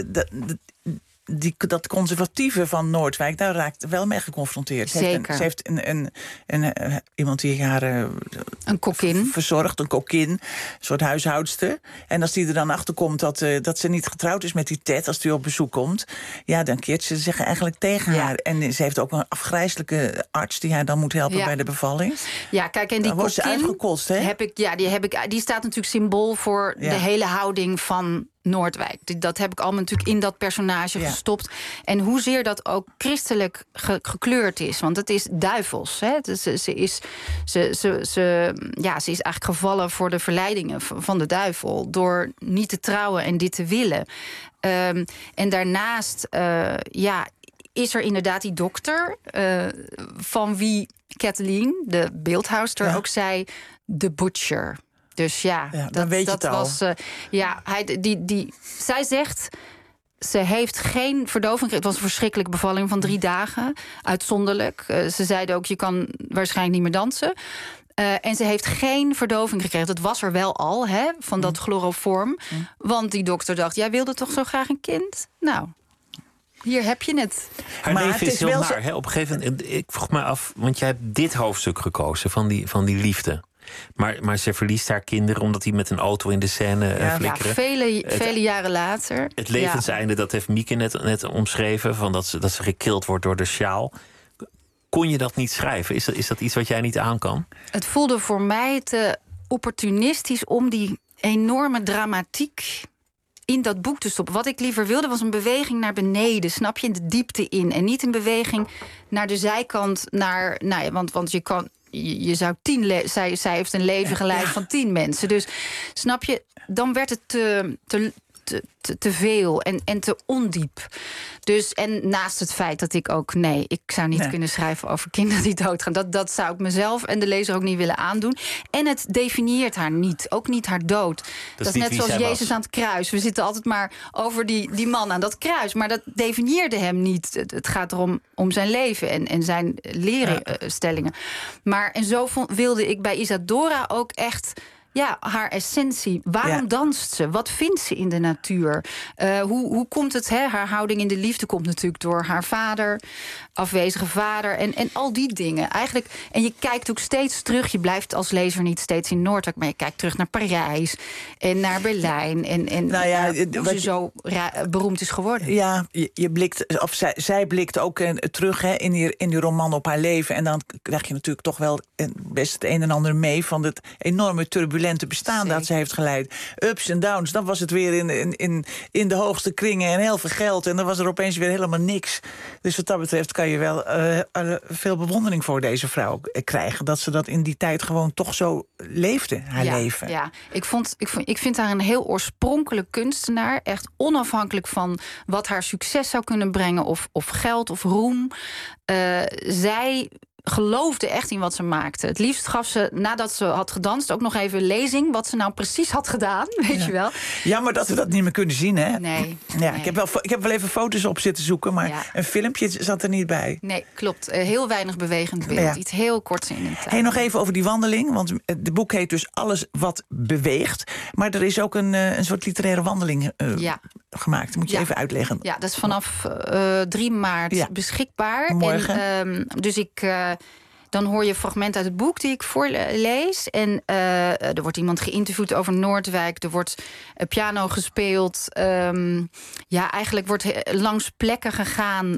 S6: dat conservatieve van Noordwijk, daar raakt wel mee geconfronteerd.
S7: Zeker.
S6: Ze heeft iemand die haar
S7: een kokkin
S6: verzorgt, een kokkin, een soort huishoudster. En als die er dan achter komt dat ze niet getrouwd is met die Ted, als die op bezoek komt, dan keert ze zich eigenlijk tegen haar. En ze heeft ook een afgrijselijke arts die haar dan moet helpen bij de bevalling.
S7: Ja, kijk, en die
S6: wordt ze uitgekost, hè?
S7: Die staat natuurlijk symbool voor de hele houding van Noordwijk. Dat heb ik allemaal natuurlijk in dat personage gestopt. En hoezeer dat ook christelijk gekleurd is. Want het is duivels. Hè? Ze is eigenlijk gevallen voor de verleidingen van de duivel, door niet te trouwen en dit te willen. En daarnaast is er inderdaad die dokter, van wie Kathleen, de beeldhouwster, ook zei, de butcher. Dus
S6: dan weet je het al.
S7: Was. Zij zegt, ze heeft geen verdoving. Het was een verschrikkelijke bevalling van 3 dagen. Uitzonderlijk. Ze zeiden ook, je kan waarschijnlijk niet meer dansen. En ze heeft geen verdoving gekregen. Dat was er wel al, van dat chloroform. Want die dokter dacht, jij wilde toch zo graag een kind? Nou, hier heb je het.
S2: Haar leven is heel naar. Op een gegeven moment, ik vroeg me af, want jij hebt dit hoofdstuk gekozen van die liefde. Maar ze verliest haar kinderen omdat die met een auto in de Seine flikkeren.
S7: Vele jaren later.
S2: Het levenseinde, dat heeft Mieke net omschreven, van dat ze gekild wordt door de sjaal. Kon je dat niet schrijven? Is dat iets wat jij niet aan kan?
S7: Het voelde voor mij te opportunistisch om die enorme dramatiek in dat boek te stoppen. Wat ik liever wilde was een beweging naar beneden, snap je, in de diepte in. En niet een beweging naar de zijkant, want je kan. Je zou 10 zij heeft een leven geleid van 10 mensen. Dus snap je, dan werd het te veel en te ondiep. Dus, en naast het feit dat ik ook, ik zou niet kunnen schrijven over kinderen die doodgaan. Dat zou ik mezelf en de lezer ook niet willen aandoen. En het definieert haar niet, ook niet haar dood. Dat is net zoals Jezus aan het kruis. We zitten altijd maar over die man aan dat kruis. Maar dat definieerde hem niet. Het gaat erom om zijn leven en zijn leerstellingen. En zo wilde ik bij Isadora ook echt haar essentie. Waarom danst ze? Wat vindt ze in de natuur? Hoe komt het? Haar houding in de liefde komt natuurlijk door haar vader, afwezige vader en al die dingen. Eigenlijk, en je kijkt ook steeds terug. Je blijft als lezer niet steeds in Noordwijk, maar je kijkt terug naar Parijs en naar Berlijn en hoe ze zo beroemd is geworden.
S6: Ja, je blikt, of zij blikt ook terug in die roman op haar leven. En dan krijg je natuurlijk toch wel best het een en ander mee van het enorme turbulente bestaan dat ze heeft geleid. Ups en downs. Dan was het weer in de hoogste kringen en heel veel geld. En dan was er opeens weer helemaal niks. Dus wat dat betreft kan je wel veel bewondering voor deze vrouw krijgen. Dat ze dat in die tijd gewoon toch zo leefde, haar leven.
S7: Ja, ik vind haar een heel oorspronkelijk kunstenaar. Echt onafhankelijk van wat haar succes zou kunnen brengen. Of geld of roem. Zij geloofde echt in wat ze maakte. Het liefst gaf ze, nadat ze had gedanst, ook nog even een lezing wat ze nou precies had gedaan, weet je wel.
S6: Jammer dat we dat niet meer kunnen zien, hè?
S7: Nee.
S6: Ja, ik heb wel even foto's op zitten zoeken, maar een filmpje zat er niet bij.
S7: Nee, klopt. Heel weinig bewegend beeld.
S6: Ja.
S7: Iets heel korts in een tijd.
S6: Hey, nog even over die wandeling, want het boek heet dus Alles wat beweegt. Maar er is ook een soort literaire wandeling gemaakt. Dat moet je even uitleggen.
S7: Ja, dat is vanaf 3 maart beschikbaar.
S6: Morgen.
S7: En, dus dan hoor je fragmenten uit het boek die ik voorlees. En er wordt iemand geïnterviewd over Noordwijk. Er wordt piano gespeeld. Eigenlijk wordt langs plekken gegaan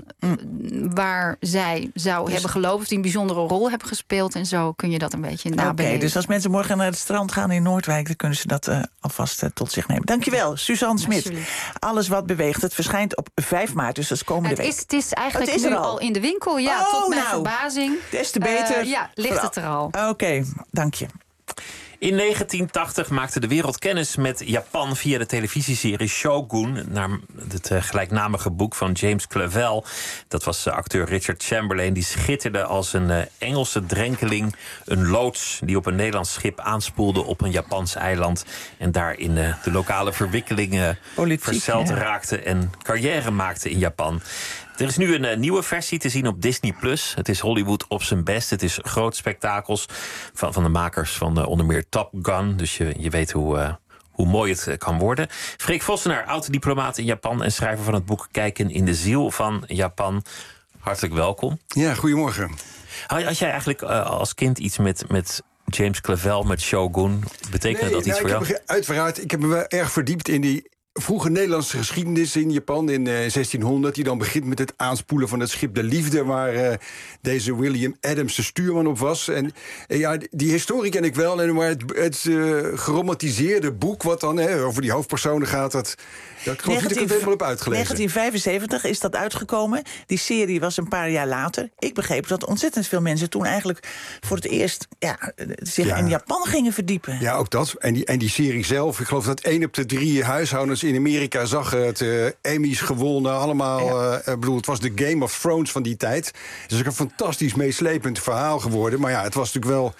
S7: waar zij zou hebben geloofd, of die een bijzondere rol hebben gespeeld. En zo kun je dat een beetje nabeleven.
S6: Oké, dus als mensen morgen naar het strand gaan in Noordwijk, dan kunnen ze dat alvast tot zich nemen. Dankjewel, Suzanne Smit. Alles wat beweegt. Het verschijnt op 5 maart, dus dat is komende week.
S7: Het is eigenlijk nu al in de winkel, tot mijn verbazing.
S6: Des te beter.
S7: Ligt het er al.
S6: Oké, dank je.
S2: In 1980 maakte de wereld kennis met Japan via de televisieserie Shogun, naar het gelijknamige boek van James Clavell. Dat was acteur Richard Chamberlain. Die schitterde als een Engelse drenkeling, een loods die op een Nederlands schip aanspoelde op een Japans eiland en daar in de lokale verwikkelingen verzeild raakte en carrière maakte in Japan. Er is nu een nieuwe versie te zien op Disney+. Het is Hollywood op zijn best. Het is groot spektakels van de makers van onder meer Top Gun. Dus je weet hoe mooi het kan worden. Freek Vossenaar, oud-diplomaat in Japan en schrijver van het boek Kijken in de ziel van Japan. Hartelijk welkom.
S8: Ja, goedemorgen.
S2: Had jij eigenlijk als kind iets met James Clavell, met Shogun? Betekende dat iets voor jou?
S8: Uiteraard, ik heb me wel erg verdiept in die vroege Nederlandse geschiedenis in Japan in 1600... die dan begint met het aanspoelen van het schip De Liefde, waar deze William Adams de stuurman op was. En die historie ken ik wel, maar het geromantiseerde boek wat dan over die hoofdpersonen gaat, dat ik geloof niet dat ik het helemaal heb uitgelezen.
S6: 1975 is dat uitgekomen. Die serie was een paar jaar later. Ik begreep dat ontzettend veel mensen toen eigenlijk voor het eerst zich in Japan gingen verdiepen.
S8: Ja, ook dat. En die serie zelf, ik geloof dat 1 op de 3 huishoudens in Amerika zag het. Emmys gewonnen, allemaal. Het was de Game of Thrones van die tijd. Het is ook een fantastisch meeslepend verhaal geworden. Maar ja, het was natuurlijk wel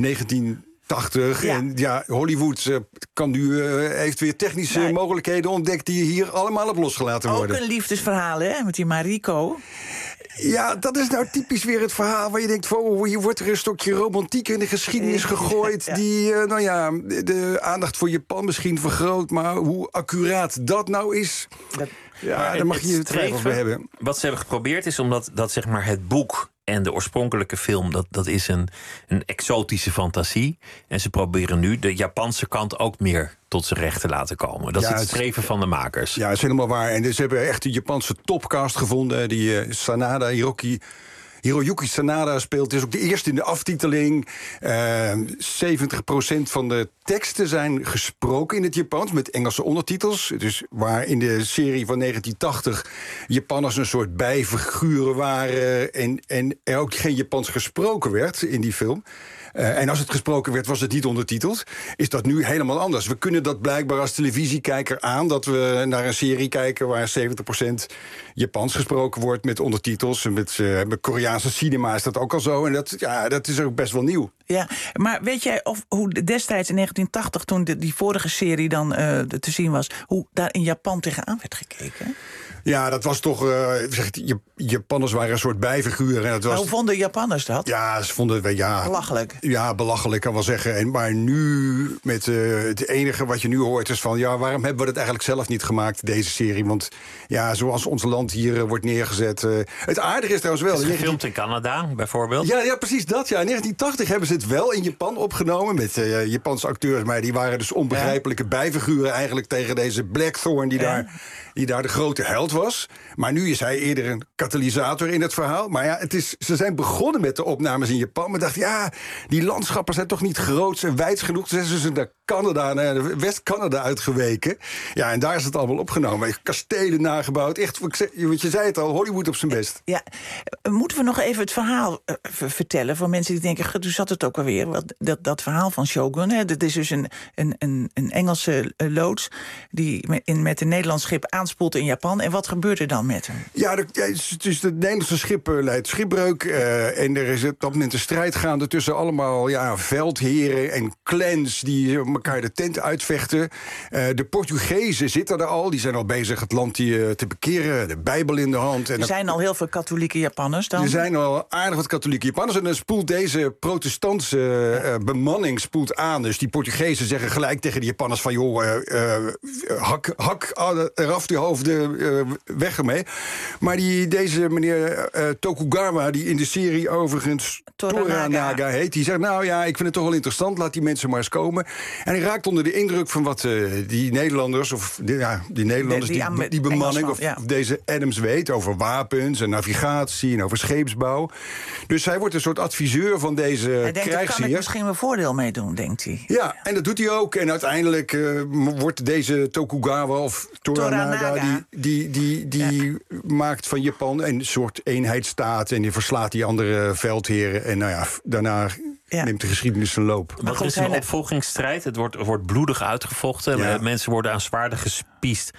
S8: 1980. Ja. En Hollywood heeft weer technische mogelijkheden ontdekt die hier allemaal op losgelaten worden.
S6: Ook een liefdesverhaal, hè, met die Mariko.
S8: Ja, dat is nou typisch weer het verhaal waar je denkt van, hier wordt er een stokje romantiek in de geschiedenis gegooid. Die, de aandacht voor Japan misschien vergroot, maar hoe accuraat dat nou is, daar mag je twijfels bij hebben.
S2: Wat ze hebben geprobeerd is omdat zeg maar het boek en de oorspronkelijke film, dat is een exotische fantasie. En ze proberen nu de Japanse kant ook meer tot zijn recht te laten komen. Dat is het streven van de makers.
S8: Ja, dat is helemaal waar. En dus ze hebben echt de Japanse topcast gevonden. Die Hiroyuki Sanada speelt. Het is ook de eerste in de aftiteling. 70% van de teksten zijn gesproken in het Japans met Engelse ondertitels. Dus waar in de serie van 1980 Japanners een soort bijfiguren waren en er ook geen Japans gesproken werd in die film. En als het gesproken werd, was het niet ondertiteld. Is dat nu helemaal anders. We kunnen dat blijkbaar als televisiekijker aan, dat we naar een serie kijken waar 70% Japans gesproken wordt met ondertitels. En met Koreaanse cinema is dat ook al zo. En dat is ook best wel nieuw.
S6: Ja, maar weet jij hoe destijds in 1980, toen die vorige serie dan te zien was, hoe daar in Japan tegenaan werd gekeken?
S8: Ja, dat was toch, Japanners waren een soort bijfiguur. En
S6: hoe vonden Japanners dat?
S8: Ja, ze vonden
S6: belachelijk.
S8: Ja, belachelijk kan wel zeggen. Maar nu, met het enige wat je nu hoort is van, waarom hebben we dat eigenlijk zelf niet gemaakt, deze serie? Want zoals ons land hier wordt neergezet. Het aardige is trouwens wel.
S2: Het is gefilmd in Canada, bijvoorbeeld.
S8: Ja, precies dat. Ja. In 1980 hebben ze het wel in Japan opgenomen met Japanse acteurs. Maar die waren dus onbegrijpelijke bijfiguren eigenlijk tegen deze Blackthorn die daar de grote held was. Maar nu is hij eerder een katalysator in het verhaal. Maar ze zijn begonnen met de opnames in Japan. Maar dachten, die landschappen zijn toch niet groots en wijds genoeg. Dus zijn ze naar West-Canada uitgeweken. Ja, en daar is het allemaal opgenomen. Kastelen nagebouwd. Echt, want je zei het al, Hollywood op zijn best.
S6: Ja, moeten we nog even het verhaal vertellen voor mensen die denken, toen zat het ook alweer, dat verhaal van Shogun. Hè, dat is dus een Engelse loods die met een Nederlands schip aanspoelt in Japan. En wat gebeurt er dan met hem?
S8: Ja, het Nederlandse schip leidt schipbreuk. En er is op dat moment een strijd gaande tussen allemaal veldheren en clans die elkaar de tent uitvechten. De Portugezen zitten er al. Die zijn al bezig het land te bekeren. De Bijbel in de hand. En
S6: er zijn al heel veel katholieke Japanners dan?
S8: Er zijn al aardig wat katholieke Japanners. En dan spoelt deze protestantse bemanning aan. Dus die Portugezen zeggen gelijk tegen de Japanners van, joh, hak eraf die hoofden, weg ermee. Maar deze meneer Tokugawa, die in de serie overigens Toranaga heet, die zegt, nou ja, ik vind het toch wel interessant, laat die mensen maar eens komen. En hij raakt onder de indruk van wat die Nederlanders, of die bemanning, of deze Adams weet over wapens en navigatie en over scheepsbouw. Dus hij wordt een soort adviseur van deze krijgsheer. Daar kan ik
S6: misschien een voordeel mee doen, denkt hij.
S8: Ja, en dat doet hij ook. En uiteindelijk wordt deze Tokugawa of Toranaga, die maakt van Japan een soort eenheidsstaat en die verslaat die andere veldheren. En nou ja, daarna neemt de geschiedenis zijn loop.
S2: Maar er is een opvolgingsstrijd. Het wordt bloedig uitgevochten. Ja. Mensen worden aan zwaarden gespiest.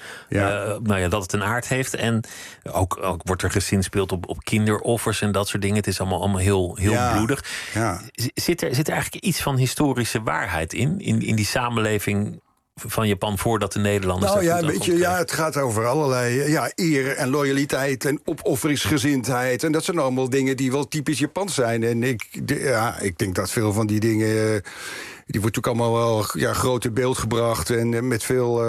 S2: Dat het een aard heeft. En ook wordt er gezinspeeld op kinderoffers en dat soort dingen. Het is allemaal heel bloedig. Ja. Zit er eigenlijk iets van historische waarheid in die samenleving van Japan voordat de Nederlanders...
S8: het gaat over allerlei eer en loyaliteit en opofferingsgezindheid. En dat zijn allemaal dingen die wel typisch Japans zijn. En ik denk dat veel van die dingen... Die wordt natuurlijk allemaal wel groot in beeld gebracht en met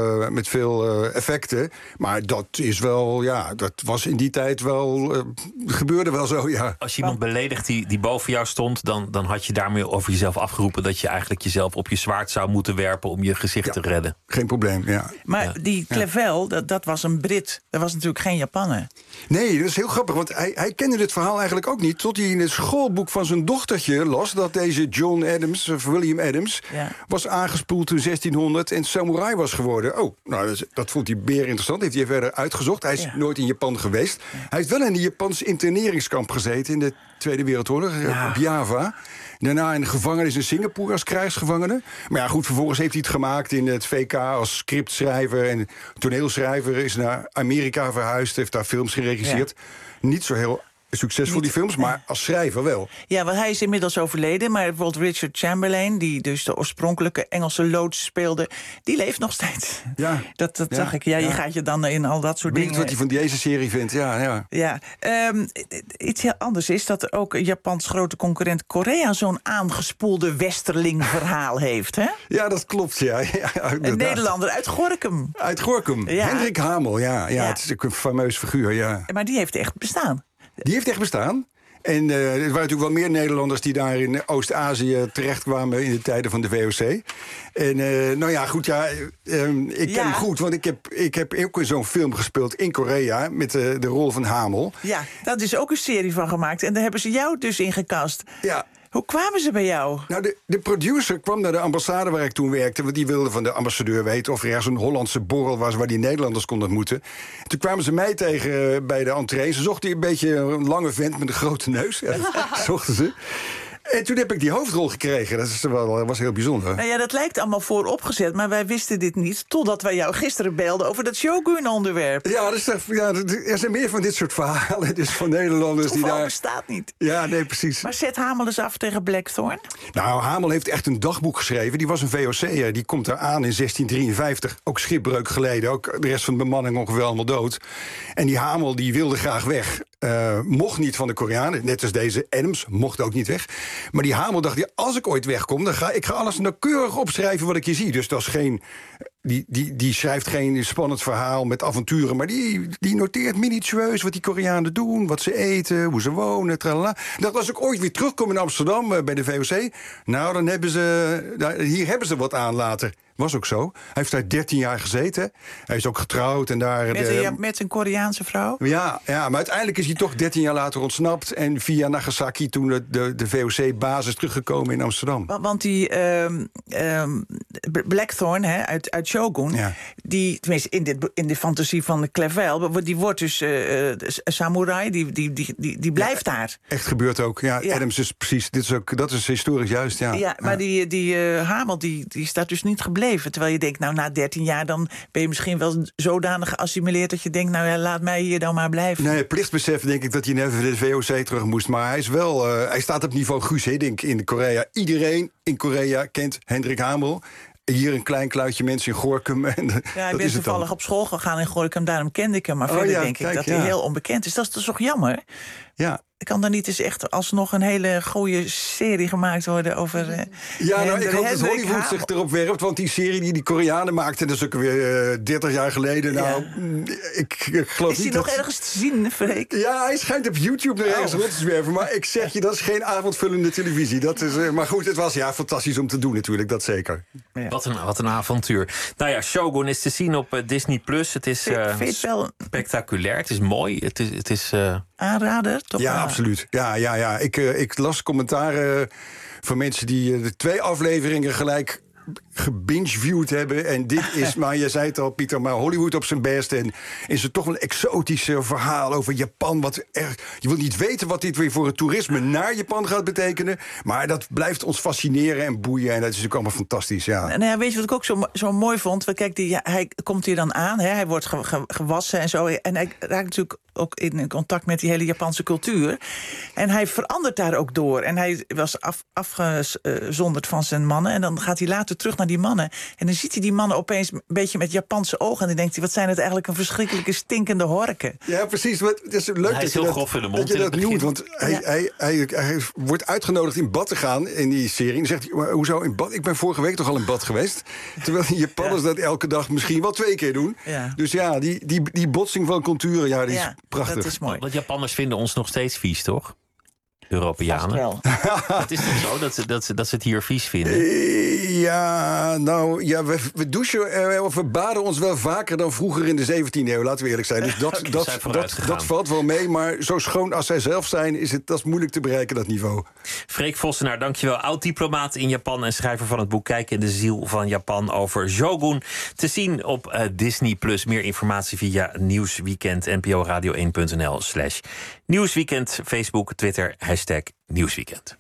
S8: veel effecten. Maar dat is wel, dat was in die tijd wel, gebeurde wel zo, ja.
S2: Als je iemand beledigt die boven jou stond, dan had je daarmee over jezelf afgeroepen dat je eigenlijk jezelf op je zwaard zou moeten werpen om je gezicht te redden.
S8: Geen probleem, ja.
S6: Maar die Clavell, dat was een Brit. Dat was natuurlijk geen Japanner.
S8: Nee, dat is heel grappig, want hij kende dit verhaal eigenlijk ook niet, tot hij in het schoolboek van zijn dochtertje las dat deze John Adams, of William Adams, was aangespoeld toen 1600 en samurai was geworden. Oh, nou, dat vond hij beer interessant. Heeft hij verder uitgezocht. Hij is nooit in Japan geweest. Hij heeft wel in een Japans interneringskamp gezeten in de Tweede Wereldoorlog, op Java. Daarna in de gevangenis in Singapore als krijgsgevangene. Maar ja, goed, vervolgens heeft hij het gemaakt in het VK als scriptschrijver en toneelschrijver. Is naar Amerika verhuisd, heeft daar films geregisseerd. Niet zo heel succesvol die films, maar als schrijver wel. Ja, want hij is inmiddels overleden, maar bijvoorbeeld Richard Chamberlain, die dus de oorspronkelijke Engelse loods speelde, die leeft nog steeds. Ja. Dat zag ik. Ja, je gaat je dan in al dat soort dingen... wat hij van deze serie vindt, iets heel anders is dat ook Japans grote concurrent Korea zo'n aangespoelde westerling verhaal heeft, hè? Ja, dat klopt, een Nederlander uit Gorinchem. Uit Gorinchem. Ja. Hendrik Hamel, het is een fameus figuur, ja. Maar die heeft echt bestaan. Die heeft echt bestaan. En er waren natuurlijk wel meer Nederlanders die daar in Oost-Azië terechtkwamen in de tijden van de VOC. En ik ken hem goed, want ik heb ook in zo'n film gespeeld in Korea met de rol van Hamel. Ja, daar is ook een serie van gemaakt en daar hebben ze jou dus in gecast. Ja. Hoe kwamen ze bij jou? Nou, de producer kwam naar de ambassade waar ik toen werkte, want die wilde van de ambassadeur weten of er ergens een Hollandse borrel was waar die Nederlanders konden ontmoeten. Toen kwamen ze mij tegen bij de entree. Ze zochten een beetje een lange vent met een grote neus. Ja, zochten ze. En toen heb ik die hoofdrol gekregen. Dat was heel bijzonder. Nou ja, dat lijkt allemaal vooropgezet, maar wij wisten dit niet totdat wij jou gisteren belden over dat Shogun-onderwerp. Ja, er zijn meer van dit soort verhalen. Dus van Nederlanders die daar... bestaat niet. Ja, nee, precies. Maar zet Hamel eens af tegen Blackthorn. Nou, Hamel heeft echt een dagboek geschreven. Die was een VOC'er. Die komt daar aan in 1653. Ook schipbreuk geleden. Ook de rest van de bemanning ongeveer allemaal dood. En die Hamel die wilde graag weg. Mocht niet van de Koreanen. Net als deze Adams. Mocht ook niet weg. Maar die Hamel dacht, als ik ooit wegkom, dan ga ik alles nauwkeurig opschrijven wat ik hier zie. Dus dat is geen Die schrijft geen spannend verhaal met avonturen, maar die noteert minutieus wat die Koreanen doen, wat ze eten, hoe ze wonen, tralala. Dat als ik ooit weer terugkom in Amsterdam bij de VOC, nou, dan hier hebben ze wat aan later. Was ook zo. Hij heeft daar 13 jaar gezeten. Hij is ook getrouwd en daar...
S6: Met een Koreaanse vrouw?
S8: Ja, maar uiteindelijk is hij toch 13 jaar later ontsnapt. En via Nagasaki toen de VOC-basis teruggekomen in Amsterdam.
S6: Want die Blackthorne uit Shogun... Ja. Die, tenminste in de fantasie van Clavell... die wordt dus samurai, die blijft daar.
S8: Echt gebeurt ook. Ja. Adams is precies... Dat is historisch juist, ja.
S6: Ja, maar die Hamel, die staat dus niet gebleven. Terwijl je denkt, nou, na 13 jaar... dan ben je misschien wel zodanig geassimileerd... dat je denkt, nou ja, laat mij hier dan maar blijven.
S8: Nee, plichtsbesef denk ik dat hij even de VOC terug moest. Maar hij is wel... hij staat op niveau Guus Hiddink in Korea. Iedereen in Korea kent Hendrik Hamel. Hier een klein kluitje mensen in Gorinchem. Ik
S6: ben toevallig op school gegaan in Gorinchem. Daarom kende ik hem. Maar verder denk ik dat hij heel onbekend is. Dat is toch jammer?
S8: Ja.
S6: Kan dan niet eens echt alsnog een hele goede serie gemaakt worden over...
S8: ik hoop dat Hollywood zich erop werpt. Want die serie die Koreanen maakten... dat is ook weer 30 jaar geleden. Nou, ik geloof
S6: is
S8: niet
S6: hij nog ergens te zien, Freek?
S8: Ja, hij schijnt op YouTube er ergens rond te zwerven. Maar ik zeg je, dat is geen avondvullende televisie. Dat is, maar goed, het was fantastisch om te doen natuurlijk. Dat zeker.
S2: Ja. Wat een avontuur. Nou ja, Shogun is te zien op Disney+. Het is spectaculair. Het is mooi. Het is
S6: aanrader, toch?
S8: Ja, absoluut. Ja. Ik las commentaren van mensen die de 2 afleveringen gelijk gebinge-viewed hebben. En dit is, maar je zei het al, Pieter, maar Hollywood op zijn best. En is het toch een exotisch verhaal over Japan. Je wil niet weten wat dit weer voor het toerisme naar Japan gaat betekenen. Maar dat blijft ons fascineren en boeien. En dat is natuurlijk allemaal fantastisch, ja.
S6: En weet je wat ik ook zo mooi vond? Kijk, hij komt hier dan aan. Hij wordt gewassen en zo. En hij raakt natuurlijk ook in contact met die hele Japanse cultuur. En hij verandert daar ook door. En hij was afgezonderd van zijn mannen. En dan gaat hij later terug naar die mannen. En dan ziet hij die mannen opeens een beetje met Japanse ogen. En dan denkt hij, wat zijn het eigenlijk een verschrikkelijke stinkende horken.
S8: Ja, precies. Het is leuk dat je dat noemt. Want hij wordt uitgenodigd in bad te gaan in die serie. En dan zegt hij, hoezo in bad? Ik ben vorige week toch al in bad geweest. Terwijl die Japanners dat elke dag misschien wel 2 keer doen. Ja. Dus ja, die botsing van culturen, die is prachtig.
S6: Dat is mooi.
S2: Want Japanners vinden ons nog steeds vies, toch? Europeanen.
S6: Wel.
S2: Het is toch zo dat ze het hier vies vinden?
S8: We douchen of we baden ons wel vaker dan vroeger in de 17e eeuw, laten we eerlijk zijn. Dus dat valt wel mee, maar zo schoon als zij zelf zijn, dat is moeilijk te bereiken, dat niveau.
S2: Freek Vossenaar, dankjewel. Oud-diplomaat in Japan en schrijver van het boek Kijken in de ziel van Japan over Shogun. Te zien op Disney+. Meer informatie via Nieuwsweekend, nporadio1.nl/Nieuwsweekend, Facebook, Twitter, #Nieuwsweekend.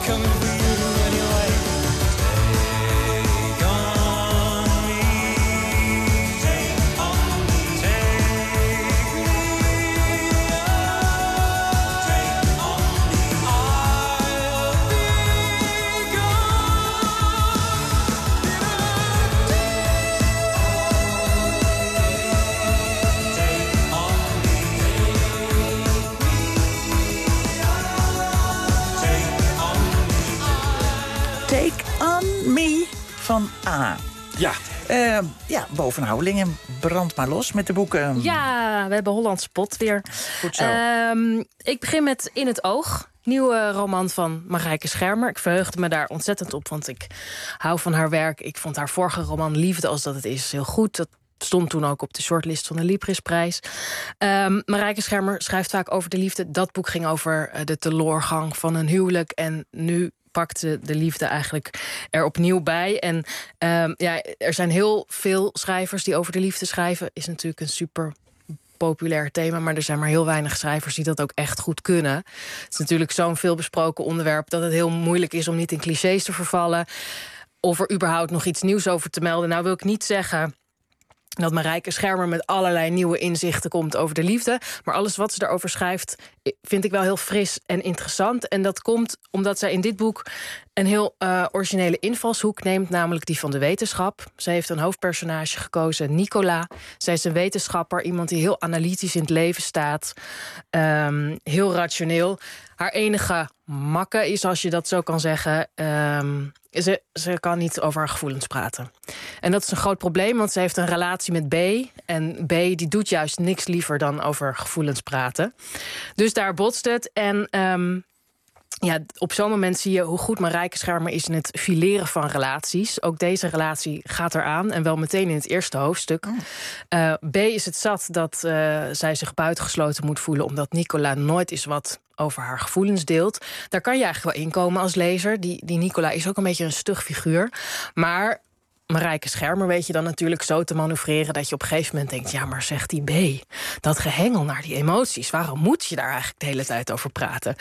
S6: Van A.
S2: Ja.
S6: Bovenhoudingen, brand maar los met de boeken.
S3: Ja, we hebben Hollandse pot weer.
S6: Goed zo.
S3: Ik begin met In het Oog. Nieuwe roman van Marijke Schermer. Ik verheugde me daar ontzettend op, want ik hou van haar werk. Ik vond haar vorige roman Liefde als dat het is heel goed. Dat stond toen ook op de shortlist van de Librisprijs. Marijke Schermer schrijft vaak over de liefde. Dat boek ging over de teloorgang van een huwelijk. En nu pakte de liefde eigenlijk er opnieuw bij. En er zijn heel veel schrijvers die over de liefde schrijven. Is natuurlijk een super populair thema, maar er zijn maar heel weinig schrijvers die dat ook echt goed kunnen. Het is natuurlijk zo'n veelbesproken onderwerp dat het heel moeilijk is om niet in clichés te vervallen of er überhaupt nog iets nieuws over te melden. Nou wil ik niet zeggen dat Marijke Schermer met allerlei nieuwe inzichten komt over de liefde. Maar alles wat ze daarover schrijft vind ik wel heel fris en interessant. En dat komt omdat zij in dit boek een heel originele invalshoek neemt, namelijk die van de wetenschap. Zij heeft een hoofdpersonage gekozen, Nicola. Zij is een wetenschapper, iemand die heel analytisch in het leven staat. Heel rationeel. Haar enige makke is, als je dat zo kan zeggen, ze kan niet over haar gevoelens praten. En dat is een groot probleem, want ze heeft een relatie met B. En B die doet juist niks liever dan over gevoelens praten. Dus daar botst het. En op zo'n moment zie je hoe goed Marijke Schermer is in het fileren van relaties. Ook deze relatie gaat eraan, en wel meteen in het eerste hoofdstuk. B is het zat dat zij zich buitengesloten moet voelen, omdat Nicola nooit is wat over haar gevoelens deelt. Daar kan je eigenlijk wel inkomen als lezer. Die Nicola is ook een beetje een stug figuur. Maar Marijke Schermer weet je dan natuurlijk zo te manoeuvreren dat je op een gegeven moment denkt, ja, maar zegt die B, dat gehengel naar die emoties, waarom moet je daar eigenlijk de hele tijd over praten?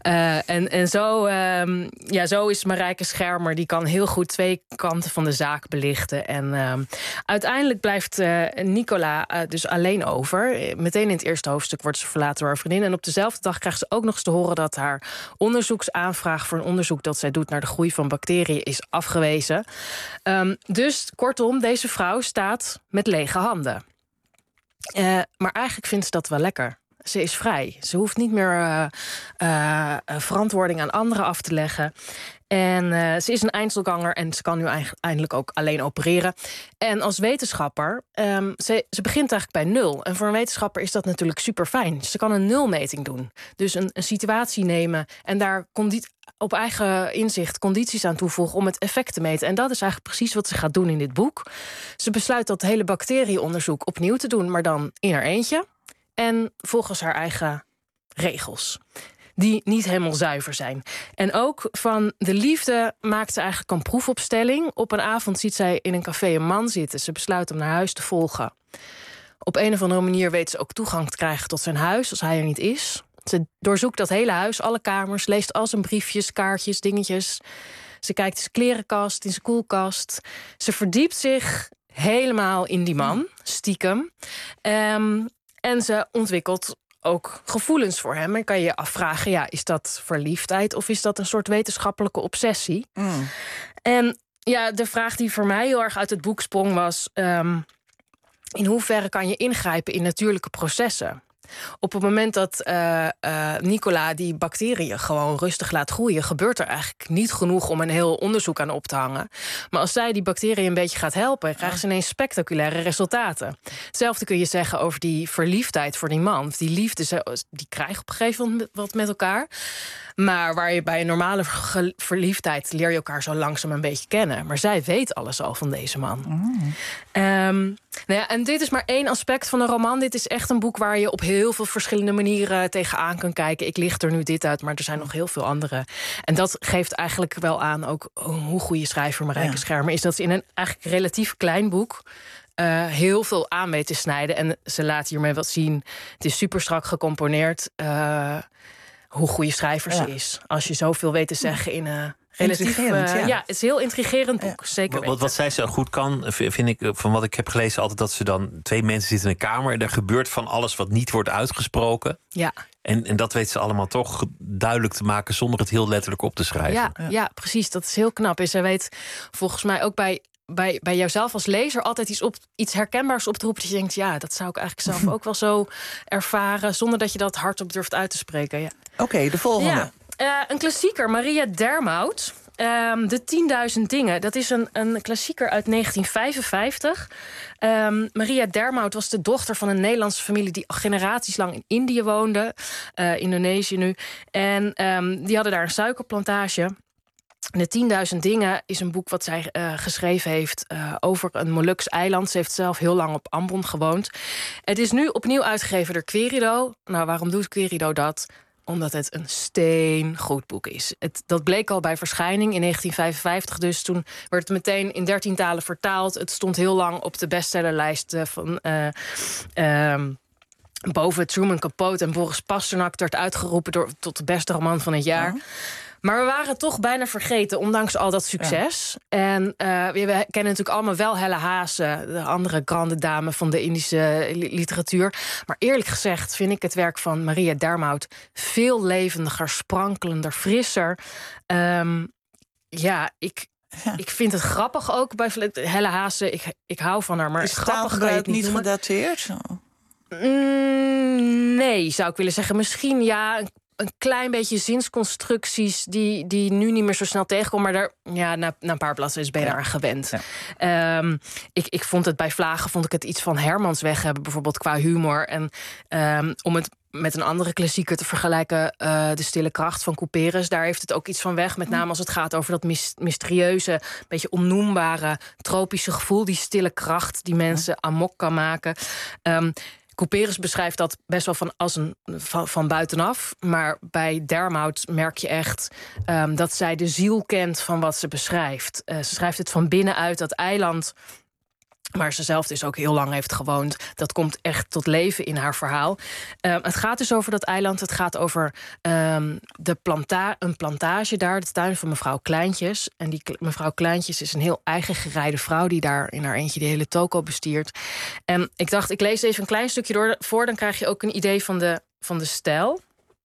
S3: Zo is Marijke Schermer, die kan heel goed twee kanten van de zaak belichten. En uiteindelijk blijft Nicola dus alleen over. Meteen in het eerste hoofdstuk wordt ze verlaten door haar vriendin. En op dezelfde dag krijgt ze ook nog eens te horen dat haar onderzoeksaanvraag voor een onderzoek dat zij doet naar de groei van bacteriën is afgewezen. Dus kortom, deze vrouw staat met lege handen. Maar eigenlijk vindt ze dat wel lekker. Ze is vrij. Ze hoeft niet meer verantwoording aan anderen af te leggen. En ze is een Einzelganger en ze kan nu eindelijk ook alleen opereren. En als wetenschapper, ze begint eigenlijk bij 0. En voor een wetenschapper is dat natuurlijk super fijn. Ze kan een nulmeting doen. Dus een situatie nemen en daar op eigen inzicht condities aan toevoegen om het effect te meten. En dat is eigenlijk precies wat ze gaat doen in dit boek. Ze besluit dat hele bacterieonderzoek opnieuw te doen, maar dan in haar eentje. En volgens haar eigen regels, die niet helemaal zuiver zijn. En ook van de liefde maakt ze eigenlijk een proefopstelling. Op een avond ziet zij in een café een man zitten. Ze besluit hem naar huis te volgen. Op een of andere manier weet ze ook toegang te krijgen tot zijn huis als hij er niet is. Ze doorzoekt dat hele huis, alle kamers, leest al zijn briefjes, kaartjes, dingetjes. Ze kijkt in zijn klerenkast, in zijn koelkast. Ze verdiept zich helemaal in die man, stiekem. En ze ontwikkelt ook gevoelens voor hem. En kan je je afvragen, ja, is dat verliefdheid of is dat een soort wetenschappelijke obsessie? En ja, de vraag die voor mij heel erg uit het boek sprong was, in hoeverre kan je ingrijpen in natuurlijke processen? Op het moment dat Nicola die bacteriën gewoon rustig laat groeien, gebeurt er eigenlijk niet genoeg om een heel onderzoek aan op te hangen. Maar als zij die bacteriën een beetje gaat helpen, krijgen ze ineens spectaculaire resultaten. Hetzelfde kun je zeggen over die verliefdheid voor die man. Die liefde, die krijgen op een gegeven moment wat met elkaar. Maar waar je bij een normale verliefdheid leer je elkaar zo langzaam een beetje kennen. Maar zij weet alles al van deze man. En dit is maar één aspect van een roman. Dit is echt een boek waar je op heel veel verschillende manieren tegenaan kan kijken. Ik licht er nu dit uit, maar er zijn nog heel veel andere. En dat geeft eigenlijk wel aan ook hoe goede schrijver Marijke Schermer is. Dat ze in een eigenlijk relatief klein boek heel veel aan weet te snijden. En ze laat hiermee wat zien. Het is super strak gecomponeerd. hoe goede schrijver ze is. Als je zoveel weet te zeggen in relatief... het is een heel intrigerend boek, zeker weten.
S2: Wat zij zo goed kan, vind ik, van wat ik heb gelezen... altijd dat ze dan 2 mensen zitten in een kamer... en er gebeurt van alles wat niet wordt uitgesproken.
S3: Ja.
S2: En dat weet ze allemaal toch duidelijk te maken... zonder het heel letterlijk op te schrijven.
S3: Ja, precies. Dat is heel knap. En zij weet volgens mij ook bij jouzelf als lezer altijd iets herkenbaars op te roepen. Dat je denkt, ja, dat zou ik eigenlijk zelf ook wel zo ervaren... zonder dat je dat hardop durft uit te spreken. Ja.
S6: Oké, de volgende.
S3: Ja, een klassieker, Maria Dermout. De 10.000 dingen. Dat is een klassieker uit 1955. Maria Dermout was de dochter van een Nederlandse familie... die generaties lang in Indië woonde. Indonesië nu. En die hadden daar een suikerplantage... De 10.000 dingen is een boek wat zij geschreven heeft... over een Moluks eiland. Ze heeft zelf heel lang op Ambon gewoond. Het is nu opnieuw uitgegeven door Querido. Nou, waarom doet Querido dat? Omdat het een steengoed boek is. Dat bleek al bij verschijning in 1955. Dus toen werd het meteen in 13 talen vertaald. Het stond heel lang op de bestsellerlijst van... boven Truman Capote en Boris Pasternak... werd uitgeroepen tot de beste roman van het jaar... Ja. Maar we waren het toch bijna vergeten, ondanks al dat succes. Ja. En we kennen natuurlijk allemaal wel Helle Haase... de andere grande dame van de Indische literatuur. Maar eerlijk gezegd vind ik het werk van Maria Dermout... veel levendiger, sprankelender, frisser. Ik vind het grappig ook bij Helle Haase. Ik hou van haar, maar
S6: is
S3: grappig
S6: kan je het niet gedateerd?
S3: Nee, zou ik willen zeggen. Misschien een klein beetje zinsconstructies die nu niet meer zo snel tegenkomen. Maar na een paar bladzijden ben je daar gewend. Ja. Ik vond het bij Vlagen iets van Hermans weg hebben, bijvoorbeeld qua humor. En om het met een andere klassieker te vergelijken, De Stille Kracht van Couperus. Daar heeft het ook iets van weg. Met name als het gaat over dat mysterieuze, beetje onnoembare, tropische gevoel. Die stille kracht die mensen amok kan maken. Couperus beschrijft dat best wel van buitenaf. Maar bij Dermout merk je echt dat zij de ziel kent van wat ze beschrijft. Ze schrijft het van binnenuit, dat eiland waar ze zelf dus ook heel lang heeft gewoond. Dat komt echt tot leven in haar verhaal. Het gaat dus over dat eiland. Het gaat over een plantage daar, de tuin van mevrouw Kleintjes. En die mevrouw Kleintjes is een heel eigen gereide vrouw... die daar in haar eentje de hele toko bestiert. En ik dacht, ik lees even een klein stukje voor... dan krijg je ook een idee van de stijl.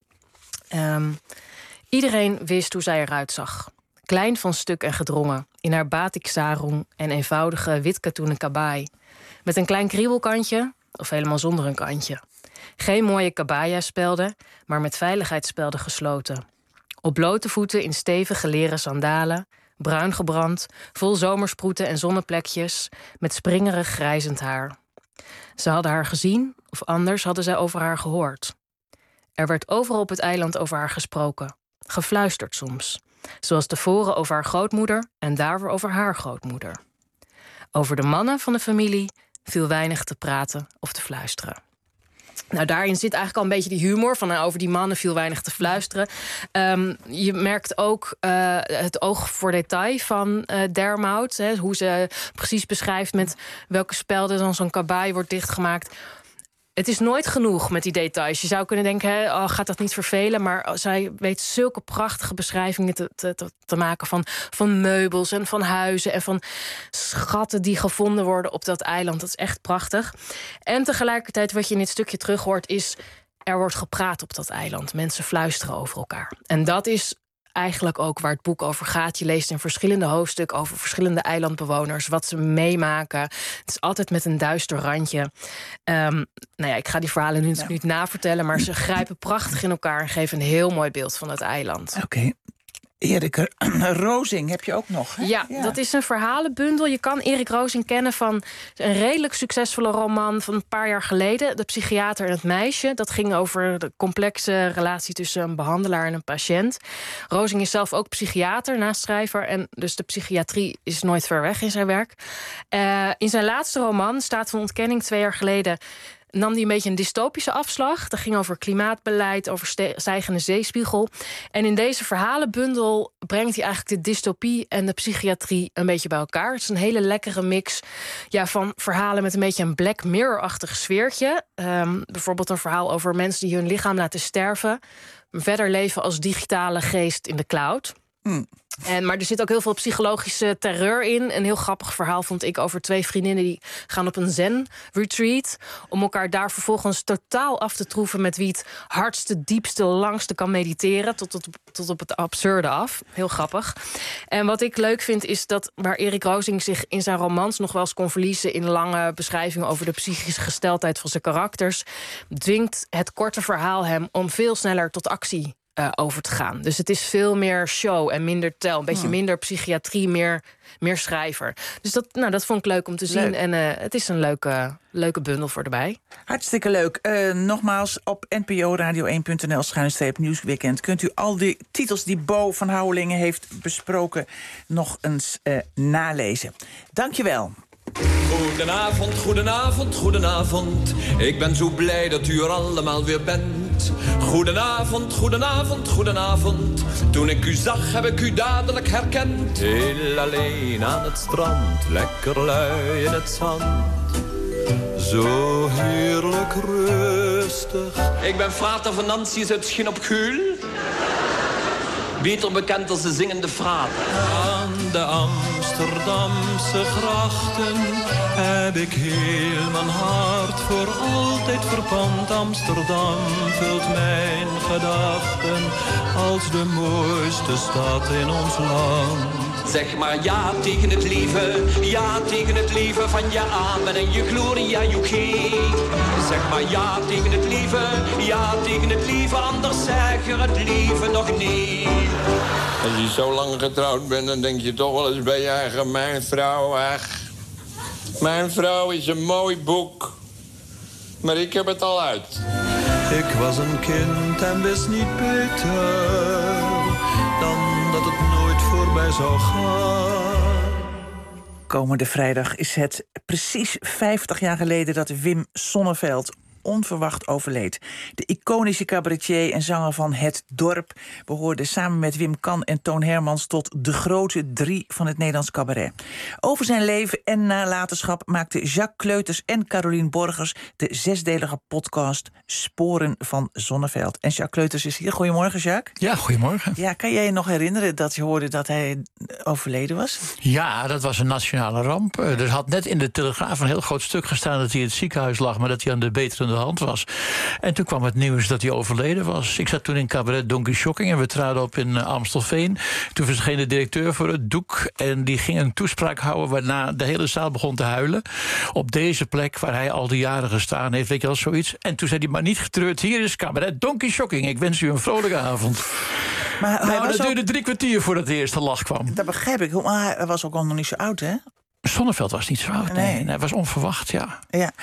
S3: Iedereen wist hoe zij eruit zag. Klein van stuk en gedrongen, in haar batik sarong en eenvoudige wit katoenen kabaai. Met een klein kriebelkantje, of helemaal zonder een kantje. Geen mooie kabaya-spelden, maar met veiligheidsspelden gesloten. Op blote voeten in stevige leren sandalen, bruin gebrand, vol zomersproeten en zonneplekjes, met springerig grijzend haar. Ze hadden haar gezien, of anders hadden zij over haar gehoord. Er werd overal op het eiland over haar gesproken, gefluisterd soms. Zoals tevoren over haar grootmoeder en daarvoor over haar grootmoeder. Over de mannen van de familie viel weinig te praten of te fluisteren. Nou, daarin zit eigenlijk al een beetje die humor van over die mannen viel weinig te fluisteren. Je merkt ook het oog voor detail van Dermout. Hoe ze precies beschrijft met welke spelden dan zo'n kabaai wordt dichtgemaakt. Het is nooit genoeg met die details. Je zou kunnen denken, gaat dat niet vervelen? Maar zij weet zulke prachtige beschrijvingen te maken van meubels en van huizen en van schatten die gevonden worden op dat eiland. Dat is echt prachtig. En tegelijkertijd, wat je in dit stukje terug hoort, is er wordt gepraat op dat eiland. Mensen fluisteren over elkaar. En dat is eigenlijk ook waar het boek over gaat. Je leest in verschillende hoofdstukken over verschillende eilandbewoners, wat ze meemaken. Het is altijd met een duister randje. Ik ga die verhalen nu niet navertellen, maar ze grijpen prachtig in elkaar en geven een heel mooi beeld van het eiland.
S6: Oké. Erik Rozing heb je ook nog, hè?
S3: Ja, dat is een verhalenbundel. Je kan Erik Rozing kennen van een redelijk succesvolle roman van een paar jaar geleden. De psychiater en het meisje. Dat ging over de complexe relatie tussen een behandelaar en een patiënt. Rozing is zelf ook psychiater naast schrijver. En dus de psychiatrie is nooit ver weg in zijn werk. In zijn laatste roman, Staat van Ontkenning, 2 jaar geleden, nam hij een beetje een dystopische afslag. Dat ging over klimaatbeleid, over stijgende zeespiegel. En in deze verhalenbundel brengt hij eigenlijk de dystopie en de psychiatrie een beetje bij elkaar. Het is een hele lekkere mix van verhalen met een beetje een Black Mirror-achtig sfeertje. Bijvoorbeeld een verhaal over mensen die hun lichaam laten sterven, verder leven als digitale geest in de cloud. Maar er zit ook heel veel psychologische terreur in. Een heel grappig verhaal vond ik over 2 vriendinnen die gaan op een zen-retreat om elkaar daar vervolgens totaal af te troeven met wie het hardste, diepste, langste kan mediteren, tot op het absurde af. Heel grappig. En wat ik leuk vind is dat waar Erik Rozing zich in zijn romans nog wel eens kon verliezen in lange beschrijvingen over de psychische gesteldheid van zijn karakters, dwingt het korte verhaal hem om veel sneller tot actie over te gaan. Dus het is veel meer show en minder tel. Een beetje minder psychiatrie, meer schrijver. Dus dat vond ik leuk om te zien. En het is een leuke bundel voor erbij.
S6: Hartstikke leuk. Nogmaals, op nporadio1.nl/nieuwsweekend kunt u al die titels die Bo van Houwelingen heeft besproken nog eens nalezen. Dankjewel.
S10: Goedenavond, goedenavond, goedenavond. Ik ben zo blij dat u er allemaal weer bent. Goedenavond, goedenavond, goedenavond. Toen ik u zag, heb ik u dadelijk herkend. Heel alleen aan het strand, lekker lui in het zand. Zo heerlijk rustig. Ik ben frater Venantius uit Schin op Geul. Beter bekend als de zingende frater. Aan de Amsterdamse grachten heb ik heel mijn hart voor altijd verpand. Amsterdam vult mijn gedachten als de mooiste stad in ons land. Zeg maar ja tegen het lieve, ja tegen het lieve van je amen en je gloria UK. Zeg maar ja tegen het lieve, ja tegen het lieve, anders zeg je het lieve nog niet.
S11: Als je zo lang getrouwd bent, dan denk je toch wel eens bij je eigen, mijn vrouw, ach. Mijn vrouw is een mooi boek, maar ik heb het al uit.
S10: Ik was een kind en wist niet beter dan dat het nooit voorbij zou gaan.
S6: Komende vrijdag is het precies 50 jaar geleden dat Wim Sonneveld onverwacht overleed. De iconische cabaretier en zanger van Het Dorp behoorde samen met Wim Kan en Toon Hermans tot de grote 3 van het Nederlands cabaret. Over zijn leven en nalatenschap maakten Jacques Kleuters en Carolien Borgers de 6-delige podcast Sporen van Sonneveld. En Jacques Kleuters is hier. Goedemorgen, Jacques.
S12: Ja, goedemorgen.
S6: Ja, kan jij je nog herinneren dat je hoorde dat hij overleden was?
S12: Ja, dat was een nationale ramp. Er had net in de Telegraaf een heel groot stuk gestaan dat hij in het ziekenhuis lag, maar dat hij aan de beterende hand was. En toen kwam het nieuws dat hij overleden was. Ik zat toen in cabaret Donkey Shocking en we traden op in Amstelveen. Toen verscheen de directeur voor het doek en die ging een toespraak houden waarna de hele zaal begon te huilen. Op deze plek waar hij al die jaren gestaan heeft, weet je wel, zoiets. En toen zei hij, maar niet getreurd, hier is cabaret Donkey Shocking. Ik wens u een vrolijke avond. Maar hij dat duurde 3 kwartier voordat de eerste lach kwam.
S6: Dat begrijp ik, maar hij was ook al nog niet zo oud, hè?
S12: Sonneveld was niet zo oud, nee. Hij was onverwacht, ja.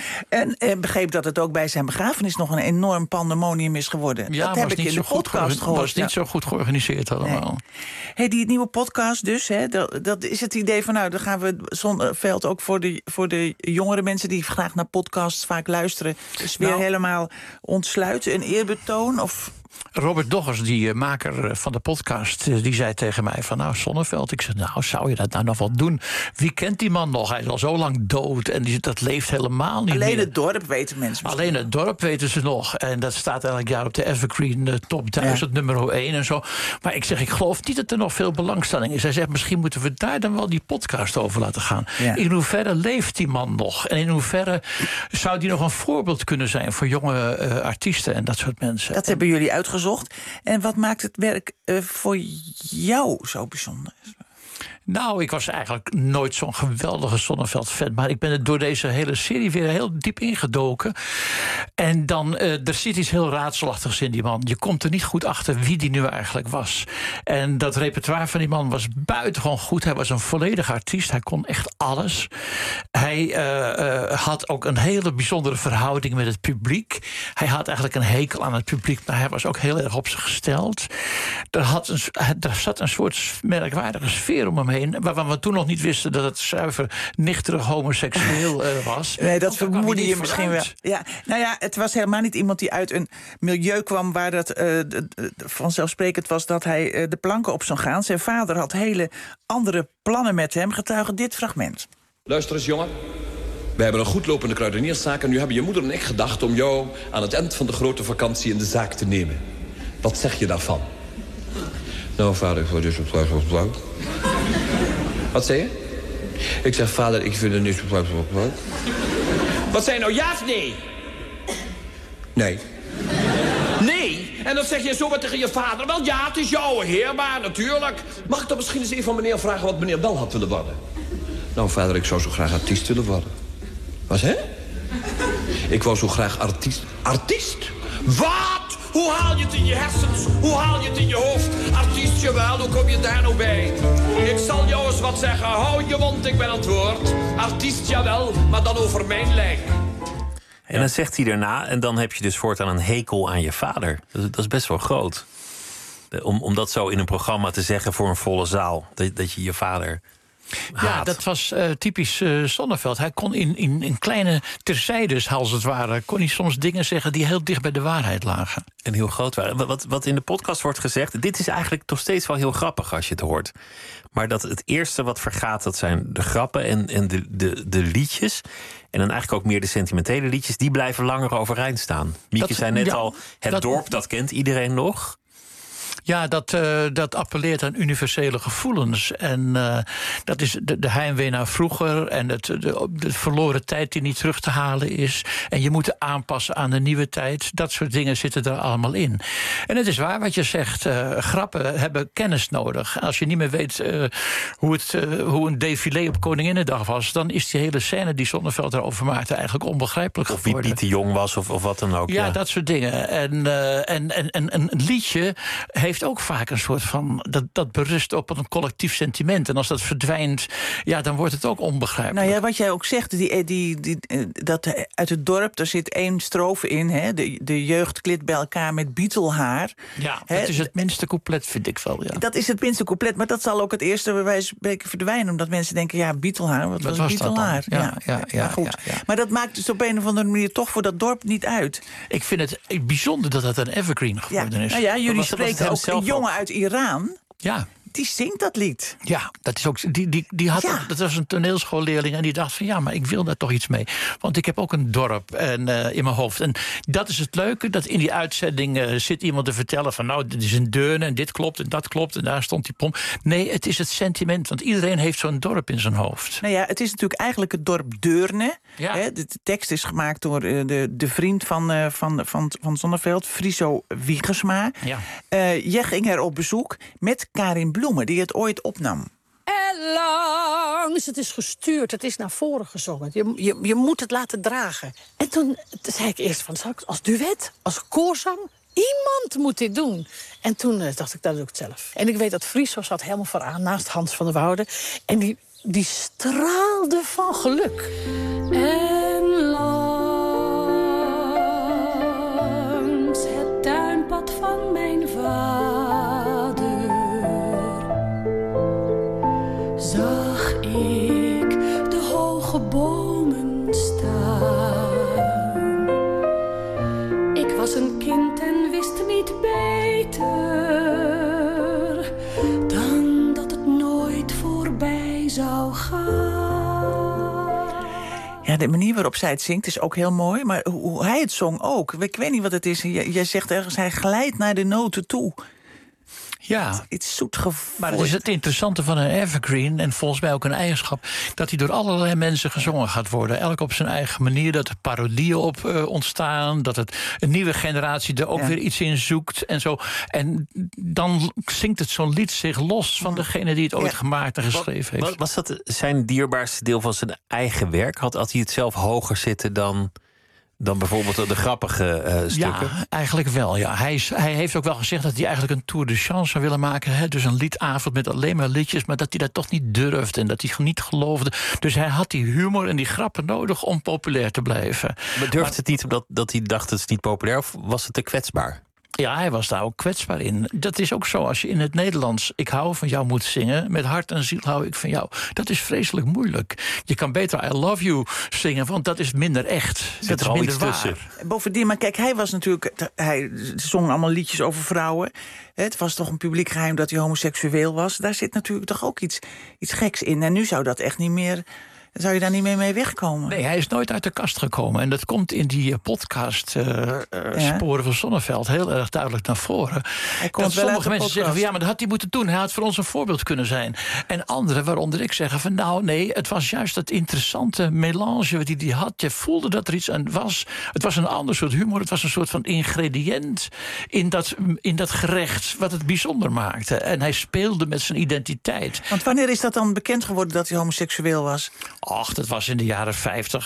S6: En begreep dat het ook bij zijn begrafenis nog een enorm pandemonium is geworden.
S12: Ja,
S6: dat heb ik in de podcast gehoord.
S12: Was niet zo goed georganiseerd allemaal.
S6: Nee. Die nieuwe podcast dus, hè, dat is het idee van, nou, dan gaan we Sonneveld ook voor de jongere mensen die graag naar podcasts vaak luisteren, dus weer helemaal ontsluiten, een eerbetoon of...
S12: Robert Doggers, die maker van de podcast, die zei tegen mij van, nou, Sonneveld. Ik zei, nou, zou je dat nou nog wel doen? Wie kent die man nog? Hij is al zo lang dood en dat leeft helemaal niet
S6: Alleen
S12: meer.
S6: Het dorp weten mensen misschien.
S12: Alleen Het dorp weten ze nog. En dat staat elk jaar op de Evergreen Top 1000, nummer 1 en zo. Maar ik zeg, ik geloof niet dat er nog veel belangstelling is. Hij zegt, misschien moeten we daar dan wel die podcast over laten gaan. Ja. In hoeverre leeft die man nog? En in hoeverre zou die nog een voorbeeld kunnen zijn voor jonge artiesten en dat soort mensen?
S6: Dat hebben jullie uitgezocht. En wat maakt het werk voor jou zo bijzonder?
S12: Nou, ik was eigenlijk nooit zo'n geweldige Sonneveld-fan, maar ik ben er door deze hele serie weer heel diep ingedoken. En dan, er zit iets heel raadselachtigs in die man. Je komt er niet goed achter wie die nu eigenlijk was. En dat repertoire van die man was buitengewoon goed. Hij was een volledige artiest. Hij kon echt alles. Hij had ook een hele bijzondere verhouding met het publiek. Hij had eigenlijk een hekel aan het publiek, maar hij was ook heel erg op zich gesteld. Er zat een soort merkwaardige sfeer om hem omheen, waarvan we toen nog niet wisten dat het zuiver nichterig homoseksueel was.
S6: Nee, dat vermoedde je misschien wel. Ja, nou ja, het was helemaal niet iemand die uit een milieu kwam waar dat vanzelfsprekend was dat hij de planken op zou gaan. Zijn vader had hele andere plannen met hem, getuige dit fragment.
S1: Luister eens, jongen. Wij hebben een goedlopende kruidenierszaak en nu hebben je moeder en ik gedacht om jou aan het eind van de grote vakantie in de zaak te nemen. Wat zeg je daarvan? Nou, vader, ik word dus op blauw. Wat zei je? Ik zeg, vader, ik vind het niet zo blauw. Wat zei je nou, ja of nee? Nee. Nee? En dan zeg je zo wat tegen je vader. Wel, ja, het is jouw heer, maar natuurlijk. Mag ik dan misschien eens even van meneer vragen wat meneer wel had willen worden? Nou, vader, ik zou zo graag artiest willen worden. Wat, hè? Ik wou zo graag artiest. Artiest? Wat? Hoe haal je het in je hersens? Hoe haal je het in je hoofd? Artiest, jawel, hoe kom je daar nou bij? Ik zal jou eens wat zeggen. Hou je mond, ik ben aan het woord. Artiest, jawel, maar dan over mijn lijk.
S2: En dan zegt hij daarna, en dan heb je dus voortaan een hekel aan je vader. Dat is best wel groot. Om dat zo in een programma te zeggen voor een volle zaal. Dat je je vader haat.
S12: Ja, dat was typisch Sonneveld. Hij kon in kleine terzijdes, als het ware, kon hij soms dingen zeggen die heel dicht bij de waarheid lagen.
S2: En heel groot waren. Wat in de podcast wordt gezegd, dit is eigenlijk toch steeds wel heel grappig als je het hoort. Maar dat het eerste wat vergaat, dat zijn de grappen en de liedjes. En dan eigenlijk ook meer de sentimentele liedjes, die blijven langer overeind staan. Mieke zei net al, het dorp, dat kent iedereen nog.
S12: Ja, dat appelleert aan universele gevoelens. En dat is de heimwee naar vroeger en de verloren tijd die niet terug te halen is. En je moet aanpassen aan de nieuwe tijd. Dat soort dingen zitten er allemaal in. En het is waar wat je zegt. Grappen hebben kennis nodig. Als je niet meer weet hoe een défilé op Koninginnedag was, dan is die hele scène die Sonneveld erover maakte eigenlijk onbegrijpelijk geworden.
S2: Of wie Piet de Jong was of wat dan ook.
S12: Ja, dat soort dingen. En een liedje heeft ook vaak een soort van dat berust op een collectief sentiment. En als dat verdwijnt, ja, dan wordt het ook onbegrijpelijk.
S6: Nou ja, wat jij ook zegt, dat uit het dorp, daar zit 1 strofe in. Hè? De jeugd klit bij elkaar met bietelhaar.
S12: Ja, dat is het minste couplet, vind ik wel. Ja.
S6: Dat is het minste couplet, maar dat zal ook het eerste bij wijze van spreken verdwijnen. Omdat mensen denken, ja, bietelhaar, wat was bietelhaar?
S12: Ja,
S6: goed. Ja. Maar dat maakt dus op een of andere manier toch voor dat dorp niet uit.
S12: Ik vind het bijzonder dat het een evergreen geworden is.
S6: Nou ja, jullie spreken ook een jongen uit Iran.
S12: Ja.
S6: Die zingt dat lied.
S12: Ja, dat is ook. Die had ook, dat was een toneelschoolleerling en die dacht van ja, maar ik wil daar toch iets mee. Want ik heb ook een dorp in mijn hoofd. En dat is het leuke, dat in die uitzending zit iemand te vertellen van nou, dit is een Deurne en dit klopt en dat klopt en daar stond die pom. Nee, het is het sentiment, want iedereen heeft zo'n dorp in zijn hoofd.
S6: Nou ja, het is natuurlijk eigenlijk het dorp Deurne.
S12: Ja.
S6: Hè, de tekst is gemaakt door de vriend van Sonneveld, Friso Wiegersma.
S12: Ja.
S6: Jij ging er op bezoek met Karin Bloemen, die het ooit opnam.
S13: En langs, het is gestuurd, het is naar voren gezongen. Je moet het laten dragen. En toen zei ik eerst van, als duet, als koorzang, iemand moet dit doen. En toen dacht ik, dat doe ik het zelf. En ik weet dat Friso zat helemaal vooraan, naast Hans van der Woude. En die straalde van geluk.
S14: En langs het tuinpad van mijn vader zag ik de hoge bomen staan. Ik was een kind en wist niet beter dan dat het nooit voorbij zou gaan.
S6: Ja, de manier waarop zij het zingt is ook heel mooi. Maar hoe hij het zong ook. Ik weet niet wat het is. Jij zegt ergens, hij glijdt naar de noten toe.
S12: Ja,
S6: iets zoetgevoelig.
S12: Maar het is het interessante van een evergreen, en volgens mij ook een eigenschap, dat hij door allerlei mensen gezongen gaat worden. Elk op zijn eigen manier, dat er parodieën op ontstaan, dat het een nieuwe generatie er ook weer iets in zoekt en zo. En dan zingt het zo'n lied zich los van degene die het ooit gemaakt en geschreven heeft.
S2: Was dat zijn dierbaarste deel van zijn eigen werk? Had hij het zelf hoger zitten dan bijvoorbeeld de grappige stukken?
S12: Ja, eigenlijk wel. Ja. Hij heeft ook wel gezegd dat hij eigenlijk een tour de chance zou willen maken. Hè? Dus een liedavond met alleen maar liedjes, maar dat hij dat toch niet durfde en dat hij niet geloofde. Dus hij had die humor en die grappen nodig om populair te blijven.
S2: Maar durfde het niet omdat hij dacht het is niet populair, of was het te kwetsbaar?
S12: Ja, hij was daar ook kwetsbaar in. Dat is ook zo als je in het Nederlands ik hou van jou moet zingen. Met hart en ziel hou ik van jou. Dat is vreselijk moeilijk. Je kan beter I love you zingen, want dat is minder echt. Dat is minder waar.
S6: Bovendien, maar kijk, hij zong allemaal liedjes over vrouwen. Het was toch een publiek geheim dat hij homoseksueel was. Daar zit natuurlijk toch ook iets geks in. En nu zou dat echt niet meer... Zou je daar niet mee wegkomen?
S12: Nee, hij is nooit uit de kast gekomen. En dat komt in die podcast Sporen van Zonneveld heel erg duidelijk naar voren. Dat sommige mensen zeggen van ja, maar dat had hij moeten doen. Hij had voor ons een voorbeeld kunnen zijn. En anderen, waaronder ik, zeggen van nou nee, het was juist dat interessante melange die hij had. Je voelde dat er iets aan was. Het was een ander soort humor. Het was een soort van ingrediënt in dat gerecht wat het bijzonder maakte. En hij speelde met zijn identiteit.
S6: Want wanneer is dat dan bekend geworden dat hij homoseksueel was?
S12: Ach, dat was in de jaren 50.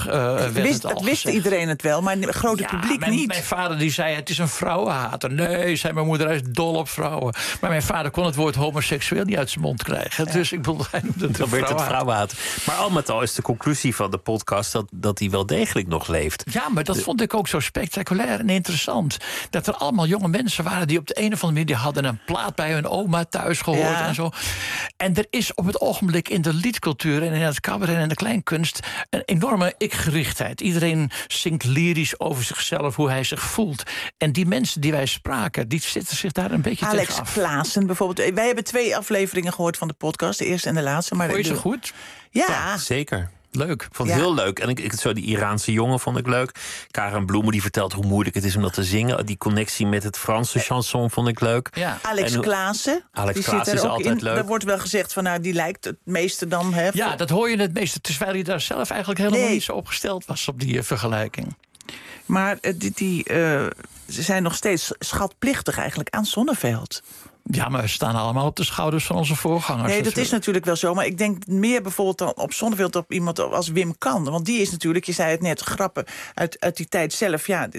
S6: Wist iedereen het wel, maar het grote publiek niet.
S12: Mijn vader die zei, het is een vrouwenhater. Nee, zei mijn moeder, hij is dol op vrouwen. Maar mijn vader kon het woord homoseksueel niet uit zijn mond krijgen. Ja. Dus ik bedoel, hij noemde het
S2: dan werd het vrouwenhater. Maar al met al is de conclusie van de podcast dat hij wel degelijk nog leeft.
S12: Ja, maar dat vond ik ook zo spectaculair en interessant. Dat er allemaal jonge mensen waren die op de een of andere manier... die hadden een plaat bij hun oma thuis gehoord en zo. En er is op het ogenblik in de liedcultuur en in het cabaret en de kleinkunst een enorme ik-gerichtheid. Iedereen zingt lyrisch over zichzelf, hoe hij zich voelt. En die mensen die wij spraken, die zitten zich daar een beetje tegen af.
S6: Alex Klaassen bijvoorbeeld. Wij hebben 2 afleveringen gehoord van de podcast, de eerste en de laatste. Maar
S12: vond je ze goed?
S6: Ja,
S2: zeker.
S12: Leuk.
S2: Ik vond het heel leuk. En die Iraanse jongen vond ik leuk. Karen Bloemen die vertelt hoe moeilijk het is om dat te zingen. Die connectie met het Franse chanson vond ik leuk.
S6: Ja. Alex Klaassen.
S2: Alex Klaassen is altijd leuk.
S6: Er wordt wel gezegd van nou, die lijkt het meeste dan...
S12: Ja, dat hoor je het meeste. Terwijl hij daar zelf eigenlijk helemaal niet zo op gesteld was op die vergelijking.
S6: Maar ze zijn nog steeds schatplichtig eigenlijk aan Zonneveld.
S12: Ja, maar we staan allemaal op de schouders van onze voorgangers.
S6: Nee, dat is natuurlijk wel zo. Maar ik denk meer bijvoorbeeld dan op Zonneveld op iemand als Wim Kan. Want die is natuurlijk, je zei het net, grappen uit die tijd zelf. Ja,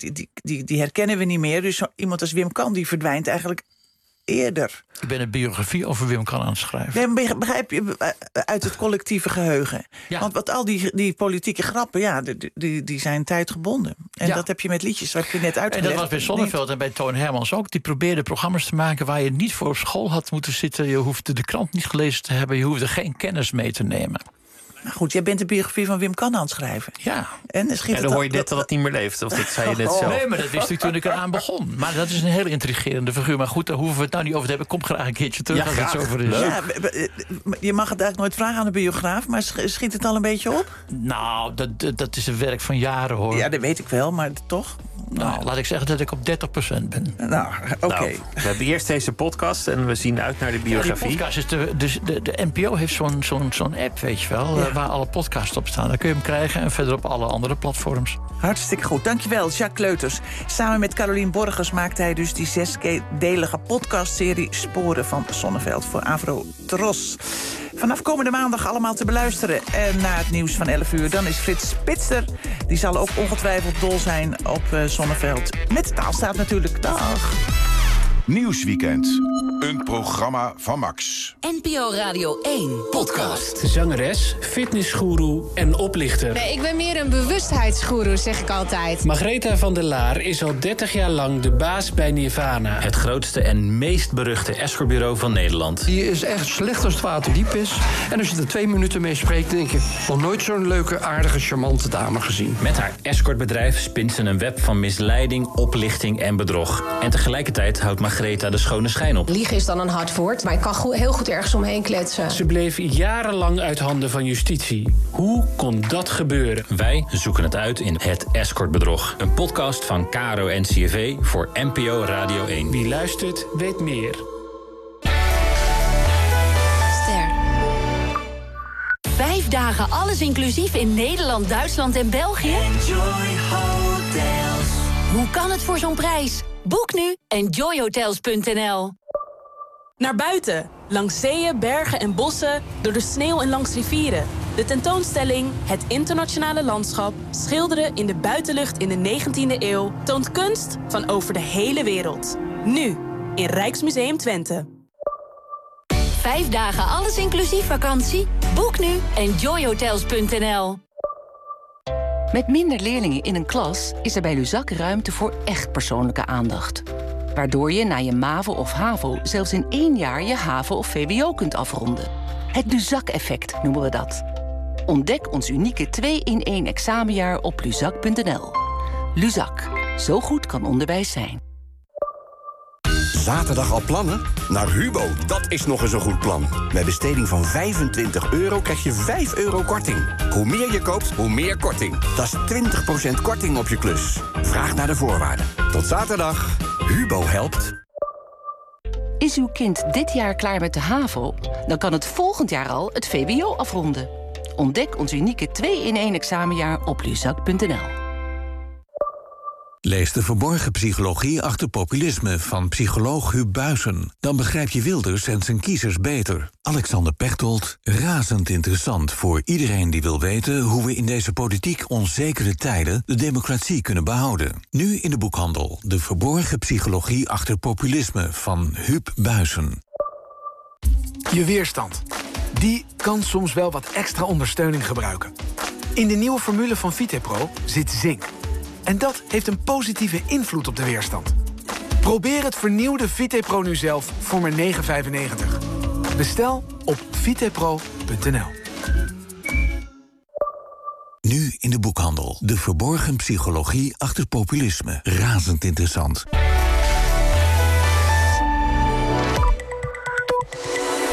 S6: die herkennen we niet meer. Dus iemand als Wim Kan, die verdwijnt eigenlijk eerder.
S12: Ik ben een biografie over Wim Kan aan het schrijven.
S6: Nee, begrijp je, uit het collectieve geheugen. Ja. Want wat al die politieke grappen, ja, die zijn tijdgebonden. En dat heb je met liedjes, wat je net uitgelegd.
S12: En dat was bij Zonneveld en bij Toon Hermans ook. Die probeerden programma's te maken waar je niet voor op school had moeten zitten. Je hoefde de krant niet gelezen te hebben. Je hoefde geen kennis mee te nemen.
S6: Nou goed, jij bent de biografie van Wim Kan aan het schrijven.
S12: Ja.
S6: En
S2: dan hoor je net dat het niet meer leeft. Of dat zei je net zelf.
S12: Nee, maar dat wist ik toen ik eraan begon. Maar dat is een heel intrigerende figuur. Maar goed, daar hoeven we het nou niet over te hebben. Kom graag een keertje terug als het over is.
S6: Ja, je mag het eigenlijk nooit vragen aan de biograaf. Maar schiet het al een beetje op?
S12: Nou, dat is een werk van jaren, hoor.
S6: Ja, dat weet ik wel, maar toch?
S12: Nou, laat ik zeggen dat ik op 30% ben.
S6: Nou, oké.
S2: Nou, we hebben eerst deze podcast en we zien uit naar de biografie.
S12: Die podcast is de NPO heeft zo'n app, weet je wel, waar alle podcasts op staan. Daar kun je hem krijgen en verder op alle andere platforms.
S6: Hartstikke goed. Dankjewel, Jacques Kleuters. Samen met Carolien Borgers maakte hij dus die 6-delige podcastserie Sporen van Zonneveld voor Avro Tros. Vanaf komende maandag allemaal te beluisteren. En na het nieuws van 11 uur, dan is Frits Spitser. Die zal ook ongetwijfeld dol zijn op Zonneveld. Met Taalstaat natuurlijk. Dag.
S5: Nieuwsweekend. Een programma van Max.
S9: NPO Radio 1 podcast.
S15: Zangeres, fitnessgoeroe en oplichter.
S16: Nee, ik ben meer een bewustheidsgoeroe, zeg ik altijd.
S15: Margaretha van der Laar is al 30 jaar lang de baas bij Nirvana.
S17: Het grootste en meest beruchte escortbureau van Nederland.
S19: Die is echt slecht als het water diep is. En als je er 2 minuten mee spreekt, denk je... nog nooit zo'n leuke, aardige, charmante dame gezien.
S17: Met haar escortbedrijf spint ze een web van misleiding, oplichting en bedrog. En tegelijkertijd houdt Margaretha de schone schijn op.
S16: Liegen is dan een hard woord, maar ik kan heel goed ergens omheen kletsen.
S15: Ze bleef jarenlang uit handen van justitie. Hoe kon dat gebeuren?
S17: Wij zoeken het uit in Het Escortbedrog. Een podcast van KRO en CRV voor NPO Radio 1.
S15: Wie luistert, weet meer.
S9: Ster. 5 dagen alles inclusief in Nederland, Duitsland en België? Enjoy Hotels. Hoe kan het voor zo'n prijs? Boek nu enjoyhotels.nl.
S21: Naar buiten, langs zeeën, bergen en bossen, door de sneeuw en langs rivieren. De tentoonstelling Het Internationale Landschap, schilderen in de buitenlucht in de 19e eeuw, toont kunst van over de hele wereld. Nu, in Rijksmuseum Twente.
S9: 5 dagen alles inclusief vakantie? Boek nu enjoyhotels.nl.
S22: Met minder leerlingen in een klas is er bij Luzak ruimte voor echt persoonlijke aandacht.
S18: waardoor je na je MAVO of HAVO zelfs in 1 jaar je HAVO of VWO kunt afronden. Het Luzak-effect noemen we dat. Ontdek ons unieke 2-in-1 examenjaar op luzak.nl. Luzak, zo goed kan onderwijs zijn.
S20: Zaterdag al plannen? Naar Hubo, dat is nog eens een goed plan. Bij besteding van €25 krijg je €5 korting. Hoe meer je koopt, hoe meer korting. Dat is 20% korting op je klus. Vraag naar de voorwaarden. Tot zaterdag. Hubo helpt.
S18: Is uw kind dit jaar klaar met de HAVO? Dan kan het volgend jaar al het VWO afronden. Ontdek ons unieke 2-in-1 examenjaar op luzak.nl.
S22: Lees De verborgen psychologie achter populisme van psycholoog Huub Buijsen. Dan begrijp je Wilders en zijn kiezers beter. Alexander Pechtold, razend interessant voor iedereen die wil weten hoe we in deze politiek onzekere tijden de democratie kunnen behouden. Nu in de boekhandel De verborgen psychologie achter populisme van Huub Buijsen.
S23: Je weerstand. Die kan soms wel wat extra ondersteuning gebruiken. In de nieuwe formule van VitePro zit zink. En dat heeft een positieve invloed op de weerstand. Probeer het vernieuwde VitePro nu zelf voor maar €9,95. Bestel op vitepro.nl.
S22: Nu in de boekhandel. De verborgen psychologie achter populisme. Razend interessant.